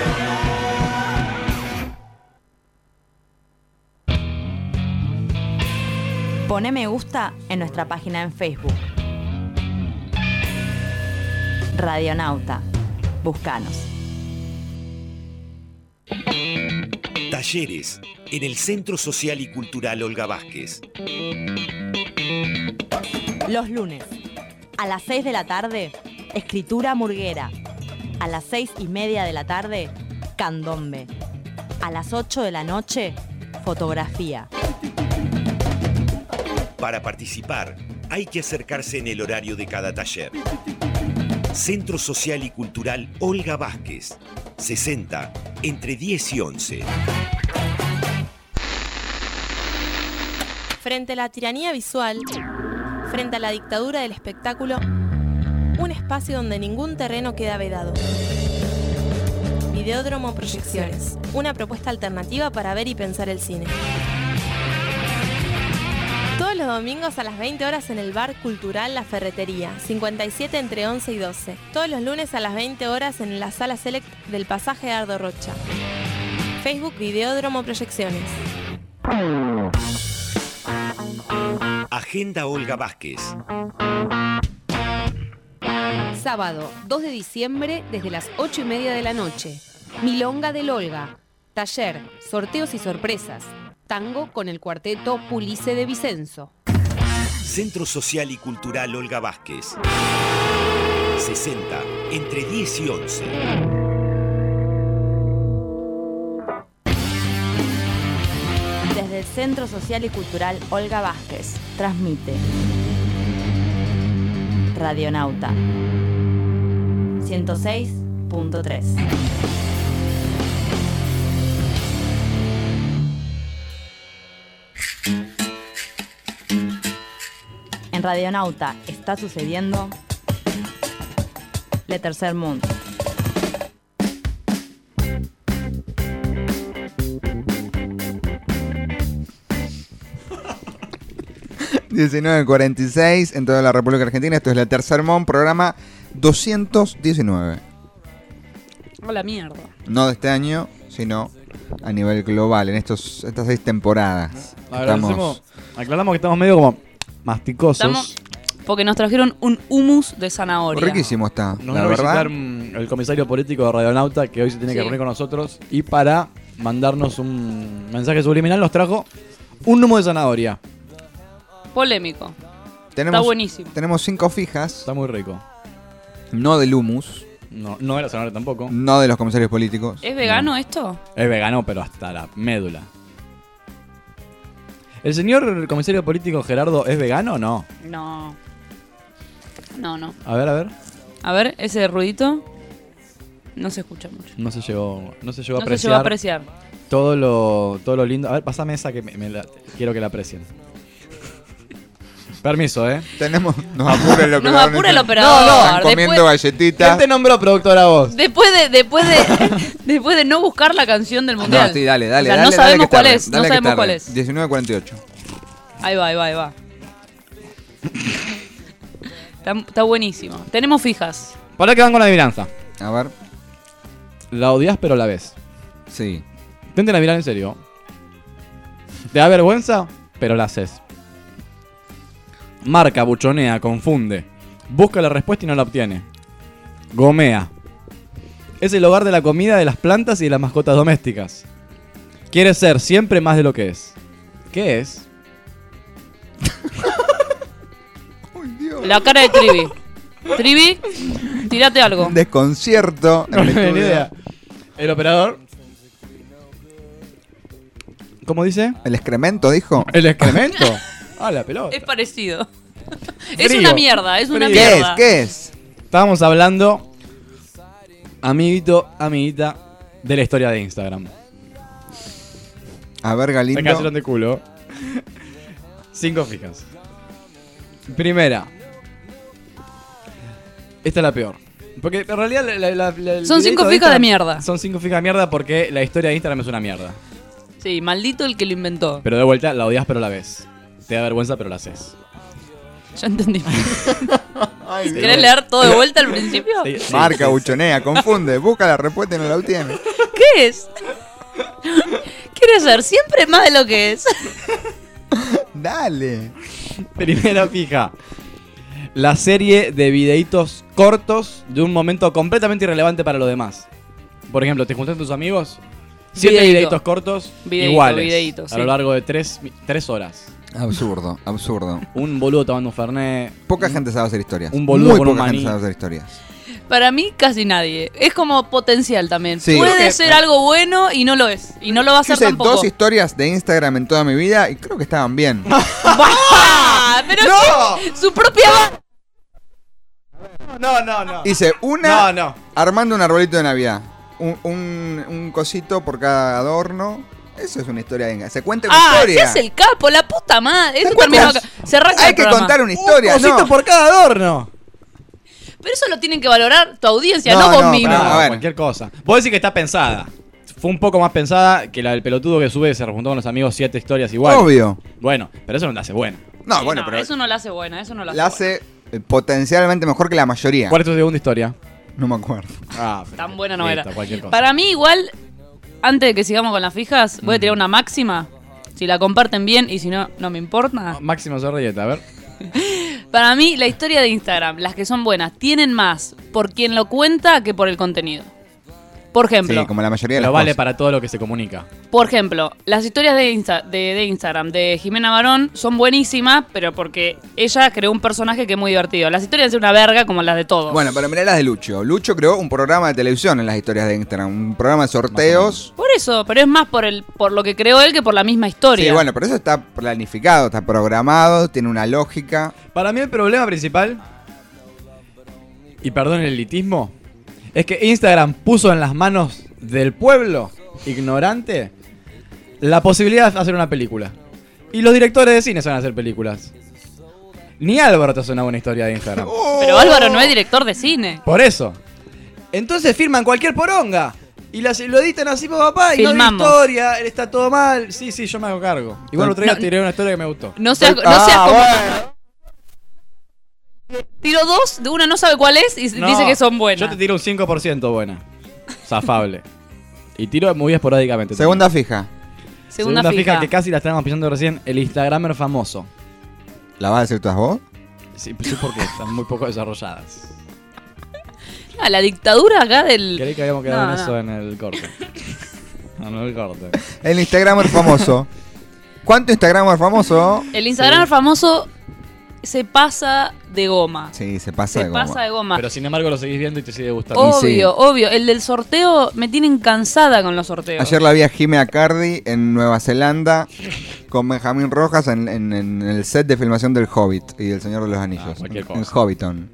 diablo. Poné me gusta en nuestra página en Facebook. Radionauta. Búscanos. Talleres en el Centro Social y Cultural Olga Vázquez. Los lunes, a las seis de la tarde, escritura murguera. A las seis y media de la tarde, candombe. A las ocho de la noche, fotografía. Para participar, hay que acercarse en el horario de cada taller. Centro Social y Cultural Olga Vázquez, sesenta, entre diez y once. Frente a la tiranía visual, frente a la dictadura del espectáculo, un espacio donde ningún terreno queda vedado. Videódromo Proyecciones, una propuesta alternativa para ver y pensar el cine. Todos los domingos a las veinte horas en el Bar Cultural La Ferretería, cincuenta y siete entre once y doce. Todos los lunes a las veinte horas en la Sala Select del Pasaje Ardo Rocha. Facebook Videódromo Proyecciones. Agenda Olga Vázquez. Sábado dos de diciembre desde las ocho y media de la noche. Milonga del Olga. Taller, sorteos y sorpresas. Tango con el cuarteto Pulice de Vicenzo. Centro Social y Cultural Olga Vázquez, sesenta, entre diez y once. Desde el Centro Social y Cultural Olga Vázquez, transmite Radionauta ciento seis punto tres. En Radionauta está sucediendo Le Tercer Mundo. diecinueve cuarenta y seis en toda la República Argentina. Esto es Le Tercer Mundo, programa doscientos diecinueve. Hola, mierda. No de este año, sino a nivel global, en estos estas seis temporadas. A ver, hacemos, aclaramos que estamos medio como masticosos. Estamos porque nos trajeron un hummus de zanahoria. Riquísimo está, Nos la vino a verdad. visitar mm, el comisario político de Radionauta, que hoy se tiene que Sí. reunir con nosotros. Y para mandarnos un mensaje subliminal nos trajo un humo de zanahoria. Polémico. Tenemos, Está buenísimo. Tenemos cinco fijas. Está muy rico. No del humus. No, no era zanahoria tampoco. No de los comisarios políticos. ¿Es vegano esto? Es vegano, pero hasta la médula. ¿El señor comisario político Gerardo es vegano o no? No. No, no. A ver, a ver. A ver, ese ruidito no se escucha mucho. No se llegó, no se llegó a No se apreciar. llegó a apreciar. Todo lo, todo lo lindo. A ver, pasame esa que me, me la- quiero que la aprecien. Permiso, ¿eh? Tenemos, nos apura el operador. apura el Están operador. comiendo Después- galletitas. ¿Quién te nombró productora vos? Después de, después de, después de no buscar la canción del mundial. No, sí, dale, dale. O sea, dale, no dale, sabemos que cuál tarde, es. dale No que sabemos tarde. cuál es. diecinueve cuarenta y ocho. Ahí va, ahí va, ahí va. Está, está buenísimo. Tenemos fijas. Para que van con la adivinanza. A ver. La odias pero la ves. Sí. Intenten a mirar en serio. Te da vergüenza, pero la haces. Marca, buchonea, confunde. Busca la respuesta y no la obtiene. Gomea. Es el hogar de la comida, de las plantas y de las mascotas domésticas. Quiere ser siempre más de lo que es. ¿Qué es? La cara de Trivi. Trivi, tírate algo. Un desconcierto. en No el tengo ni estudio. idea. El operador. ¿Cómo dice? ¿El excremento dijo? ¿El excremento? Ah, la pelota. Es parecido. Es Frío. una mierda, es una Frío. ¿Qué es? mierda. ¿Qué es? Estábamos hablando, amiguito, amiguita, de la historia de Instagram. A ver, Me Galindo. cayeron de culo. Cinco fijas. Primera. Esta es la peor. Porque en realidad la, la- la- la- el Son videito cinco de fijas de Instagram- mierda. Son cinco fijas de mierda porque la historia de Instagram es una mierda. Sí, maldito el que lo inventó. Pero de vuelta la odias pero la ves. Te da vergüenza pero la haces. Ya entendí. Ay, ¿Querés Dios. leer todo de vuelta al principio? Sí, sí, Marca, sí. buchonea, confunde. Busca la respuesta y no la obtiene. ¿Qué es? Quiere ser siempre más de lo que es. Dale. Primera fija. La serie de videitos cortos de un momento completamente irrelevante para los demás. Por ejemplo, te juntas con tus amigos. Siete Videíto. videitos cortos Videíto, iguales. videíto, a sí. lo largo de tres, mi- tres horas. Absurdo, absurdo. Un boludo tomando un fernet. Poca gente sabe hacer historias. Un boludo Muy con un poca maní. gente sabe hacer historias. Para mí, casi nadie. Es como potencial también. Sí. Puede Creo que- ser algo bueno y no lo es. Y no lo va a Yo ser hice tampoco. dos historias de Instagram en toda mi vida y creo que estaban bien. ¡Bah! Pero ¡No! que su propia... No, no, no. Hice una No, no. armando un arbolito de Navidad. Un, un, un cosito por cada adorno. Eso es una historia de... Se cuenta una Ah, historia. ese es el capo, la puta madre. Esto cuenta? terminó acá. Se arranca Hay el que programa. contar una historia. Un cosito no. por cada adorno. Pero eso lo tienen que valorar tu audiencia, No, no, vos no, mismo. pero- No, A ver. cualquier cosa. Vos decís que está pensada. Fue un poco más pensada que la del pelotudo que sube y se rejuntó con los amigos siete historias igual. Obvio. Bueno, pero eso no te hace buena. No, Sí, bueno, no, pero eso no la hace buena, eso no la hace la buena. hace eh, potencialmente mejor que la mayoría. ¿Cuál es tu segunda historia? No me acuerdo. Ah, Tan buena no listo, era. cualquier cosa. Para mí igual, antes de que sigamos con las fijas, voy a tirar una máxima. Si la comparten bien y si no, no me importa. Máximo Zorrilleta, a ver. Para mí, la historia de Instagram, las que son buenas, tienen más por quien lo cuenta que por el contenido. Por ejemplo, Sí, como la mayoría de las Pero vale cosas. para todo lo que se comunica. por ejemplo, las historias de, Insta- de, de Instagram de Jimena Barón son buenísimas, pero porque ella creó un personaje que es muy divertido. Las historias de una verga como las de todos. Bueno, pero mirá las de Lucho. Lucho creó un programa de televisión en las historias de Instagram. Un programa de sorteos. Por eso, pero es más por el por lo que creó él que por la misma historia. Sí, bueno, pero eso está planificado, está programado, tiene una lógica. Para mí el problema principal, y perdón el elitismo, es que Instagram puso en las manos del pueblo ignorante la posibilidad de hacer una película. Y los directores de cine se van a hacer películas. Ni Álvaro te hace una buena historia de Instagram. Pero Álvaro no es director de cine. Por eso. Entonces firman cualquier poronga. Y las- lo editan así, papá, y no Filmamos. hay historia, está todo mal. Sí, sí, yo me hago cargo. Igual No, otro día no, tiré una historia que me gustó. No seas, no Ah, seas como... bueno. Tiro dos, de una no sabe cuál es y No, dice que son buenas. Yo te tiro un cinco por ciento buena. Zafable. Y tiro muy esporádicamente. Segunda fija. Segunda, fija. que casi la estábamos pisando recién. El Instagramer famoso. ¿La vas a decir todas vos? Sí, sí, porque están muy poco desarrolladas. Ah, la dictadura acá del... Creí que habíamos quedado No, en no. eso en el corte. No, no el corte. El Instagramer famoso. ¿Cuánto Instagramer famoso? El Instagram famoso se pasa de goma. Sí, se pasa Se de goma. pasa de goma. Pero sin embargo lo seguís viendo y te sigue gustando. Oh. Obvio, sí. obvio. El del sorteo me tienen cansada con los sorteos. Ayer la vi a Jimmy Acardi en Nueva Zelanda con Benjamín Rojas en, en- en el set de filmación del Hobbit y del Señor de los Anillos. Ah, cualquier en cosa. Hobbiton.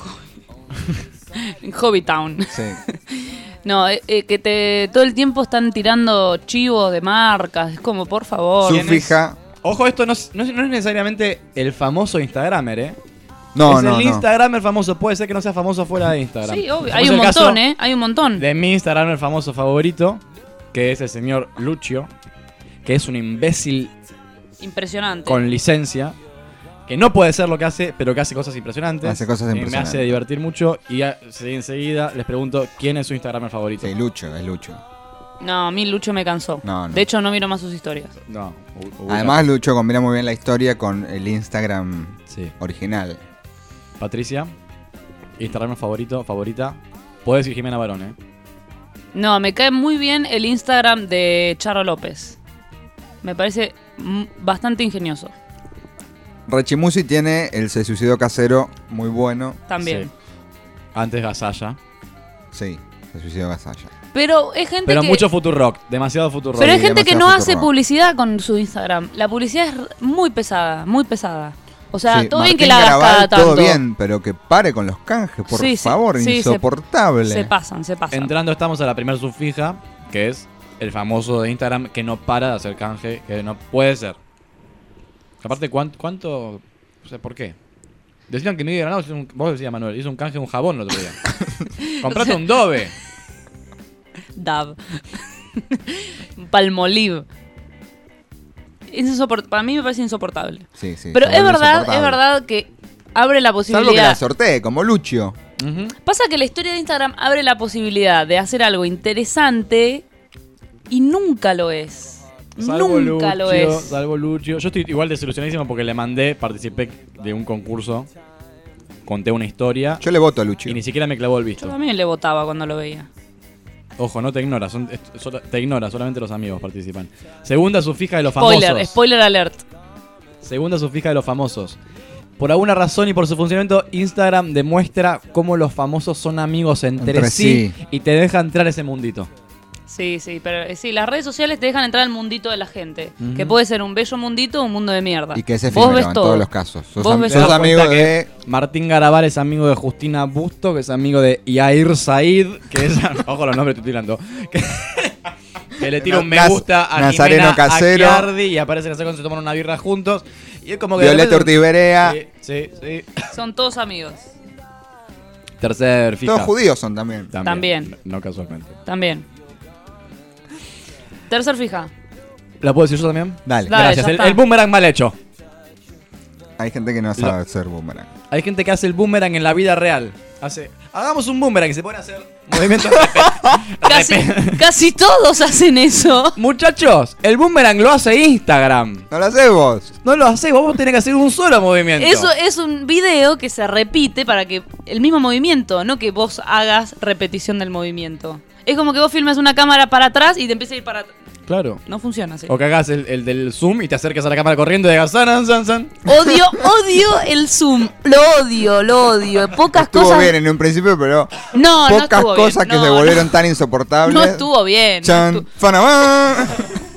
En Hobbytown. Sí. No, eh, eh, que te todo el tiempo están tirando chivos de marcas. Es como, por favor. Su ¿Quién es? fija. Ojo, esto no es, no es- no es necesariamente el famoso Instagramer, ¿eh? No, es no, el no. Instagramer famoso. Puede ser que no sea famoso fuera de Instagram. Sí, obvio. Como Hay es un el caso montón, ¿eh? Hay un montón. De mi Instagramer famoso favorito, que es el señor Lucio, que es un imbécil Impresionante. con licencia, que no puede ser lo que hace, pero que hace cosas impresionantes. Hace cosas que Me impresionantes. hace divertir mucho y a- sí, enseguida les pregunto quién es su Instagramer favorito. Sí, Lucho, es Lucho. No, a mí Lucho me cansó. No, no. De hecho, no miro más sus historias. No. u- u- Además, Lucho combina muy bien la historia con el Instagram Sí. original. Patricia, Instagramer favorito, favorita. Puedes decir Jimena Barón, ¿eh? No, me cae muy bien el Instagram de Charo López. Me parece mm, bastante ingenioso. Rechimusi tiene el Se Suicidó Casero, muy bueno. También. Sí. Antes Gasalla. Sí, Se Suicidó Gasalla. Pero es gente Pero que... mucho Futurock, demasiado Futurock. Pero hay Sí, gente que demasiado no hace Futurock. publicidad con su Instagram. La publicidad es r- muy pesada, muy pesada. O sea, Sí, todo bien Martín que la hagas Garabal, cada tanto. todo bien, pero que pare con los canjes, por Sí, sí, favor, sí, se- insoportable. Se pasan, se pasan. Entrando estamos a la primera subfija, que es el famoso de Instagram que no para de hacer canje, que no puede ser. Aparte, ¿cuánto? cuánto o sea, ¿por qué? Decían que Miguel Granado, hizo un- vos decías Manuel, hizo un canje de un jabón el otro día. Comprate un Dove. Dab. Palmolive. Es insoport- Para mí me parece insoportable. Sí, sí, Pero se es vuelve verdad, es insoportable. verdad que abre la Salvo que la posibilidad. sortee, como Lucho. Ujú. Pasa que la historia de Instagram abre la posibilidad de hacer algo interesante y nunca lo es. Salvo nunca Lucho, lo es. Salvo Lucho. Yo estoy igual desilusionadísimo porque le mandé, participé de un concurso, conté una historia Yo le voto a Lucho. y ni siquiera me clavó el Yo visto. también le votaba cuando lo veía. Ojo, no te ignora, son, es- solo- te ignora, solamente los amigos participan. Segunda subfija de los famosos. Spoiler, spoiler alert. Segunda sufija de los famosos. Por alguna razón y por su funcionamiento, Instagram demuestra cómo los famosos son amigos entre, Entre sí, sí. y te deja entrar a ese mundito. Sí, sí, pero eh, sí, las redes sociales te dejan entrar al mundito de la gente. Ujú. Que puede ser un bello mundito o un mundo de mierda. Y que es Vos efímero ves en todo. todos los casos. Sos, Vos am- ves sos todo. amigo Cuenta de... que Martín Garabal es amigo de Justina Busto, que es amigo de Yair Said, que es... Ojo los nombres estoy tirando. Que, que le tira un me Naz- gusta a Nazareno Jimena Casero. Acchiardi y aparece en cuando se toman una birra juntos. Y es como que... Violeta de repente- Ortiz Berea. Sí, sí, sí. Son todos amigos. Tercer fija. Todos judíos son también. También. No casualmente. También. Tercer fija. ¿La puedo decir yo también? Dale. Dale, Gracias. ya El, está. el boomerang mal hecho. Hay gente que no sabe hacer boomerang. Hay gente que hace el boomerang en la vida real. Hace, hagamos un boomerang y se pone a hacer movimientos. Casi, casi todos hacen eso. Muchachos, el boomerang lo hace Instagram. No lo haces vos. No lo haces, vos tenés que hacer un solo movimiento. Eso es un video que se repite para que el mismo movimiento, no que vos hagas repetición del movimiento. Es como que vos filmes una cámara para atrás y te empieza a ir para atrás. Claro. No funciona así. O que hagas el, el del zoom y te acerques a la cámara corriendo y digas san, san, san. Odio, odio el zoom. Lo odio, lo odio. Pocas Estuvo cosas. bien en un principio, pero No, no pocas estuvo bien. cosas que No, se no. volvieron tan insoportables. No estuvo bien. No Chan, estu- fanamá.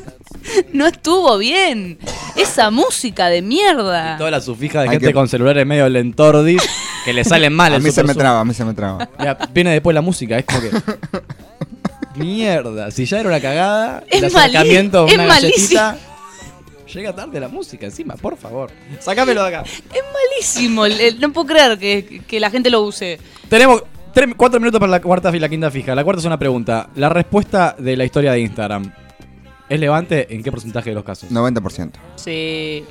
no estuvo bien. Esa música de mierda. Toda la sufija de Hay gente que- con celulares medio lentordis que le salen mal A el mí se super me zoom. traba, a mí se me traba. Mira, viene después la música, es como que. Mierda, si ya era una cagada, Es el acercamiento, malí- una es galletita. Llega tarde la música encima, por favor. Sácamelo de acá. Es malísimo. el- el- no puedo creer que, que la gente lo use. Tenemos tres, cuatro minutos para la cuarta y la quinta fija. La cuarta es una pregunta. La respuesta de la historia de Instagram, ¿es Levante en qué porcentaje de los casos? noventa por ciento. Sí.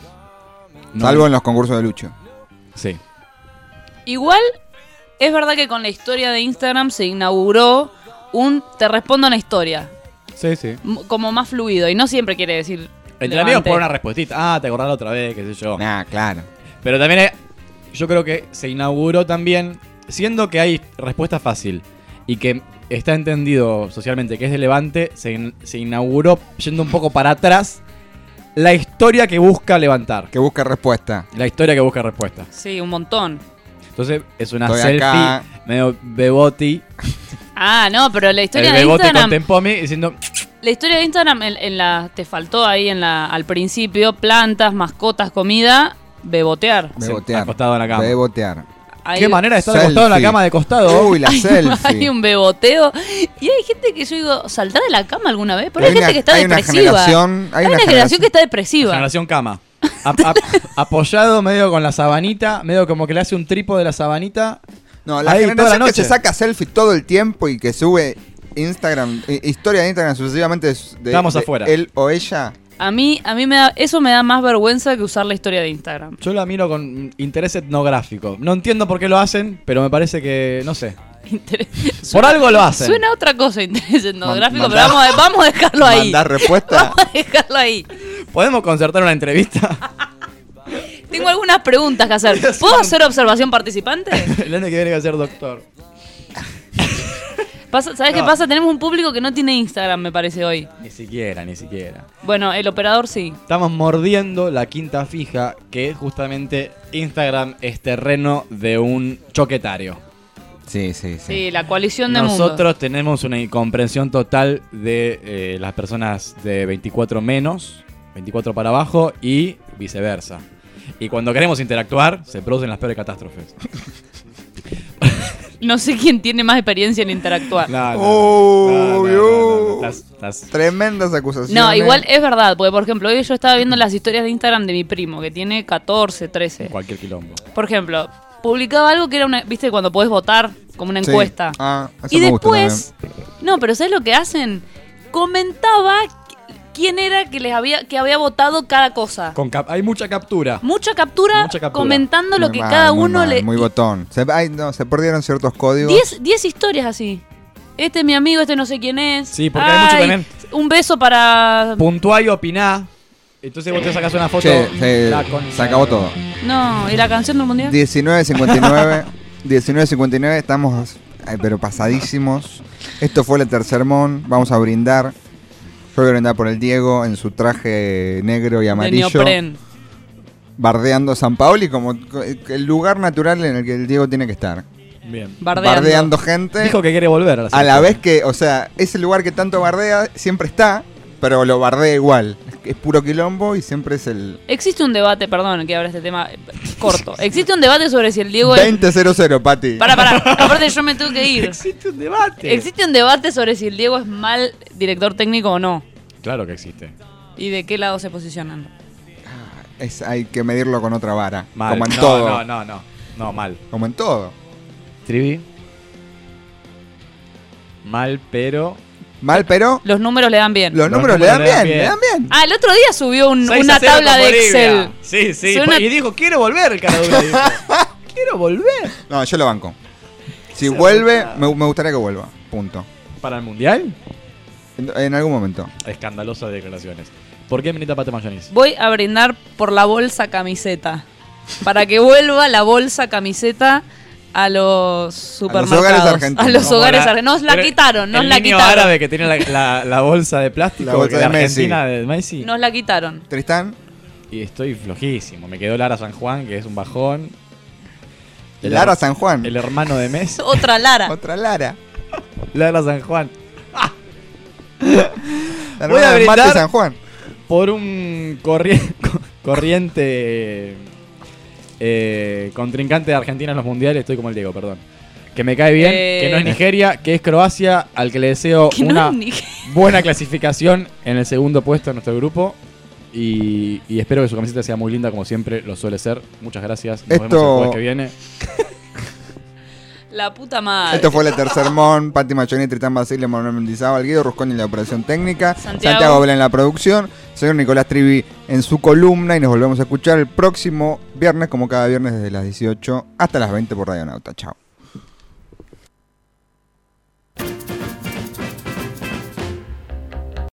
No. Salvo en los concursos de Lucho. Sí. Igual, es verdad que con la historia de Instagram se inauguró un te respondo una historia. Sí, sí. m- Como más fluido. Y no siempre quiere decir. Entre levante. amigos por una respuestita. Ah, te acordás la otra vez, qué sé yo. Ah, claro. Pero también hay- yo creo que se inauguró también, siendo que hay respuesta fácil y que está entendido socialmente que es de Levante, se, in- se inauguró yendo un poco para atrás la historia que busca levantar. Que busca respuesta. La historia que busca respuesta. Sí, un montón. Entonces es una Estoy selfie acá. medio beboti. Ah, no, pero la historia El de bebote con Instagram. Tempomi diciendo... La historia de Instagram en, en la te faltó ahí en la al principio plantas, mascotas, comida, bebotear. Bebotear. acostado en la cama. Bebotear. Hay- Qué manera de estar acostado en la Selfie. cama de costado. Uy, la Hay selfie. un beboteo y hay gente que yo digo, ¿saldrá de la cama alguna vez? Pero hay, Hay una- gente que está hay una depresiva. generación- hay hay una una generación generación- que está depresiva. Generación cama. Ap- ap- apoyado medio con la sabanita, medio como que le hace un tripo de la sabanita. No, la Ahí toda la generación que noche. se saca selfie todo el tiempo y que sube Instagram, eh, historia de Instagram sucesivamente de, de- Estamos de afuera. él o ella. A mí, a mí me da, eso me da más vergüenza que usar la historia de Instagram. Yo la miro con interés etnográfico. No entiendo por qué lo hacen, pero me parece que, no sé. Por algo lo hacen. Suena a otra cosa interés etnográfico, Man- pero vamos a, vamos a dejarlo ahí. Mandar respuesta. Vamos a dejarlo ahí. ¿Podemos concertar una entrevista? Tengo algunas preguntas que hacer. ¿Puedo hacer observación participante? El año que viene va a ser doctor. Pasa- ¿Sabes No. qué pasa? Tenemos un público que no tiene Instagram, me parece, hoy. Ni siquiera, ni siquiera. Bueno, el operador sí. Estamos mordiendo la quinta fija, que es justamente Instagram es terreno de un choquetario. Sí, sí, sí. Sí, la coalición de mundos. Nosotros tenemos una incomprensión total de eh, las personas de veinticuatro menos, veinticuatro para abajo y viceversa. Y cuando queremos interactuar, se producen las peores catástrofes. No sé quién tiene más experiencia en interactuar. No, no, Oh, no, no, no, no, no, estás- estás- Tremendas acusaciones. No, igual es verdad, porque por ejemplo, hoy yo estaba viendo las historias de Instagram de mi primo, que tiene catorce, trece. Cualquier quilombo. Por ejemplo, publicaba algo que era una, viste, cuando podés votar, como una Sí. encuesta. Ah, eso Y me gusta después, no, pero ¿sabes lo que hacen? Comentaba qu- quién era que les había, que había votado cada cosa. Con cap- hay mucha captura. Mucha captura, Mucha captura. comentando lo Muy que mal, cada muy uno mal, le. Muy botón. Se, ay, no, se perdieron ciertos códigos. diez, diez historias así. Este es mi amigo, este no sé quién es. Sí, porque hay mucho Ay, también. Un beso para. Puntuá y opiná. Entonces vos te sacás una foto. Che, se, la con- se acabó todo. No, ¿y la canción del mundial? diecinueve cincuenta y nueve. diecinueve cincuenta y nueve, estamos ay, pero pasadísimos. Esto fue el tercer mon. Vamos a brindar. Yo voy a brindar por el Diego en su traje negro y De amarillo. neopren. bardeando San Paoli como el lugar natural en el que el Diego tiene que estar. Bien. Bardeando. Bardeando gente. Dijo que quiere volver a la A la vez que, o sea, ese lugar que tanto bardea siempre está, pero lo bardea igual. Es puro quilombo y siempre es el... Existe un debate, perdón que abra este tema eh, corto. Existe un debate sobre si el Diego es... veinte cero cero, Pati. Para, para. Aparte yo me tengo que ir. Existe un debate. Existe un debate sobre si el Diego es mal director técnico o no. Claro que existe. ¿Y de qué lado se posicionan? Es, hay que medirlo con otra vara. Mal. Como en no, todo. No, no, no. No, mal. Como en todo. Trivi. Mal, pero... Mal, pero... Los números le dan bien. Los, Los números, números le dan bien, le dan bien. Ah, el otro día subió un- seis una a cero tabla con de Bolivia. Excel. Sí, sí. Subió una- Y dijo, quiero volver el Caradura. Dijo. Quiero volver. No, yo lo banco. Si Se vuelve, banca. me, me gustaría que vuelva. Punto. ¿Para el Mundial? En, en algún momento. Escandalosas declaraciones. ¿Por qué milita Pate Mayonis? Voy a brindar por la bolsa camiseta. Para que vuelva la bolsa camiseta a los supermercados. hogares argentinos. A los Como hogares la- argentinos. Nos la Pero quitaron, nos el la niño quitaron. árabe que tiene la, la- la bolsa de plástico La bolsa que de Argentina Messi. de Messi. Nos la quitaron. Tristán. Y estoy flojísimo. Me quedó Lara San Juan, que es un bajón. El Lara her- San Juan. El hermano de Messi. Otra Lara. Otra Lara. Lara San Juan. La Voy hermana a de Mate brindar San Juan. por un corri- corriente eh, contrincante de Argentina en los mundiales. Estoy como el Diego, perdón. Que me cae bien, Eh. que no es Nigeria, que es Croacia, al que le deseo Que no una es Nigeria. buena clasificación en el segundo puesto de nuestro grupo. Y, y espero que su camiseta sea muy linda, como siempre lo suele ser. Muchas gracias. Nos vemos el Esto- jueves que viene. La puta madre. Esto fue el tercer Mon, Pati Machoni, Tristán Basile, Manuel Mendizábal, Guido Rusconi en la operación técnica, Santiago. Santiago Vela en la producción, señor Nicolás Trivi en su columna y nos volvemos a escuchar el próximo viernes, como cada viernes desde las dieciocho hasta las veinte por Radio Nauta. Chao.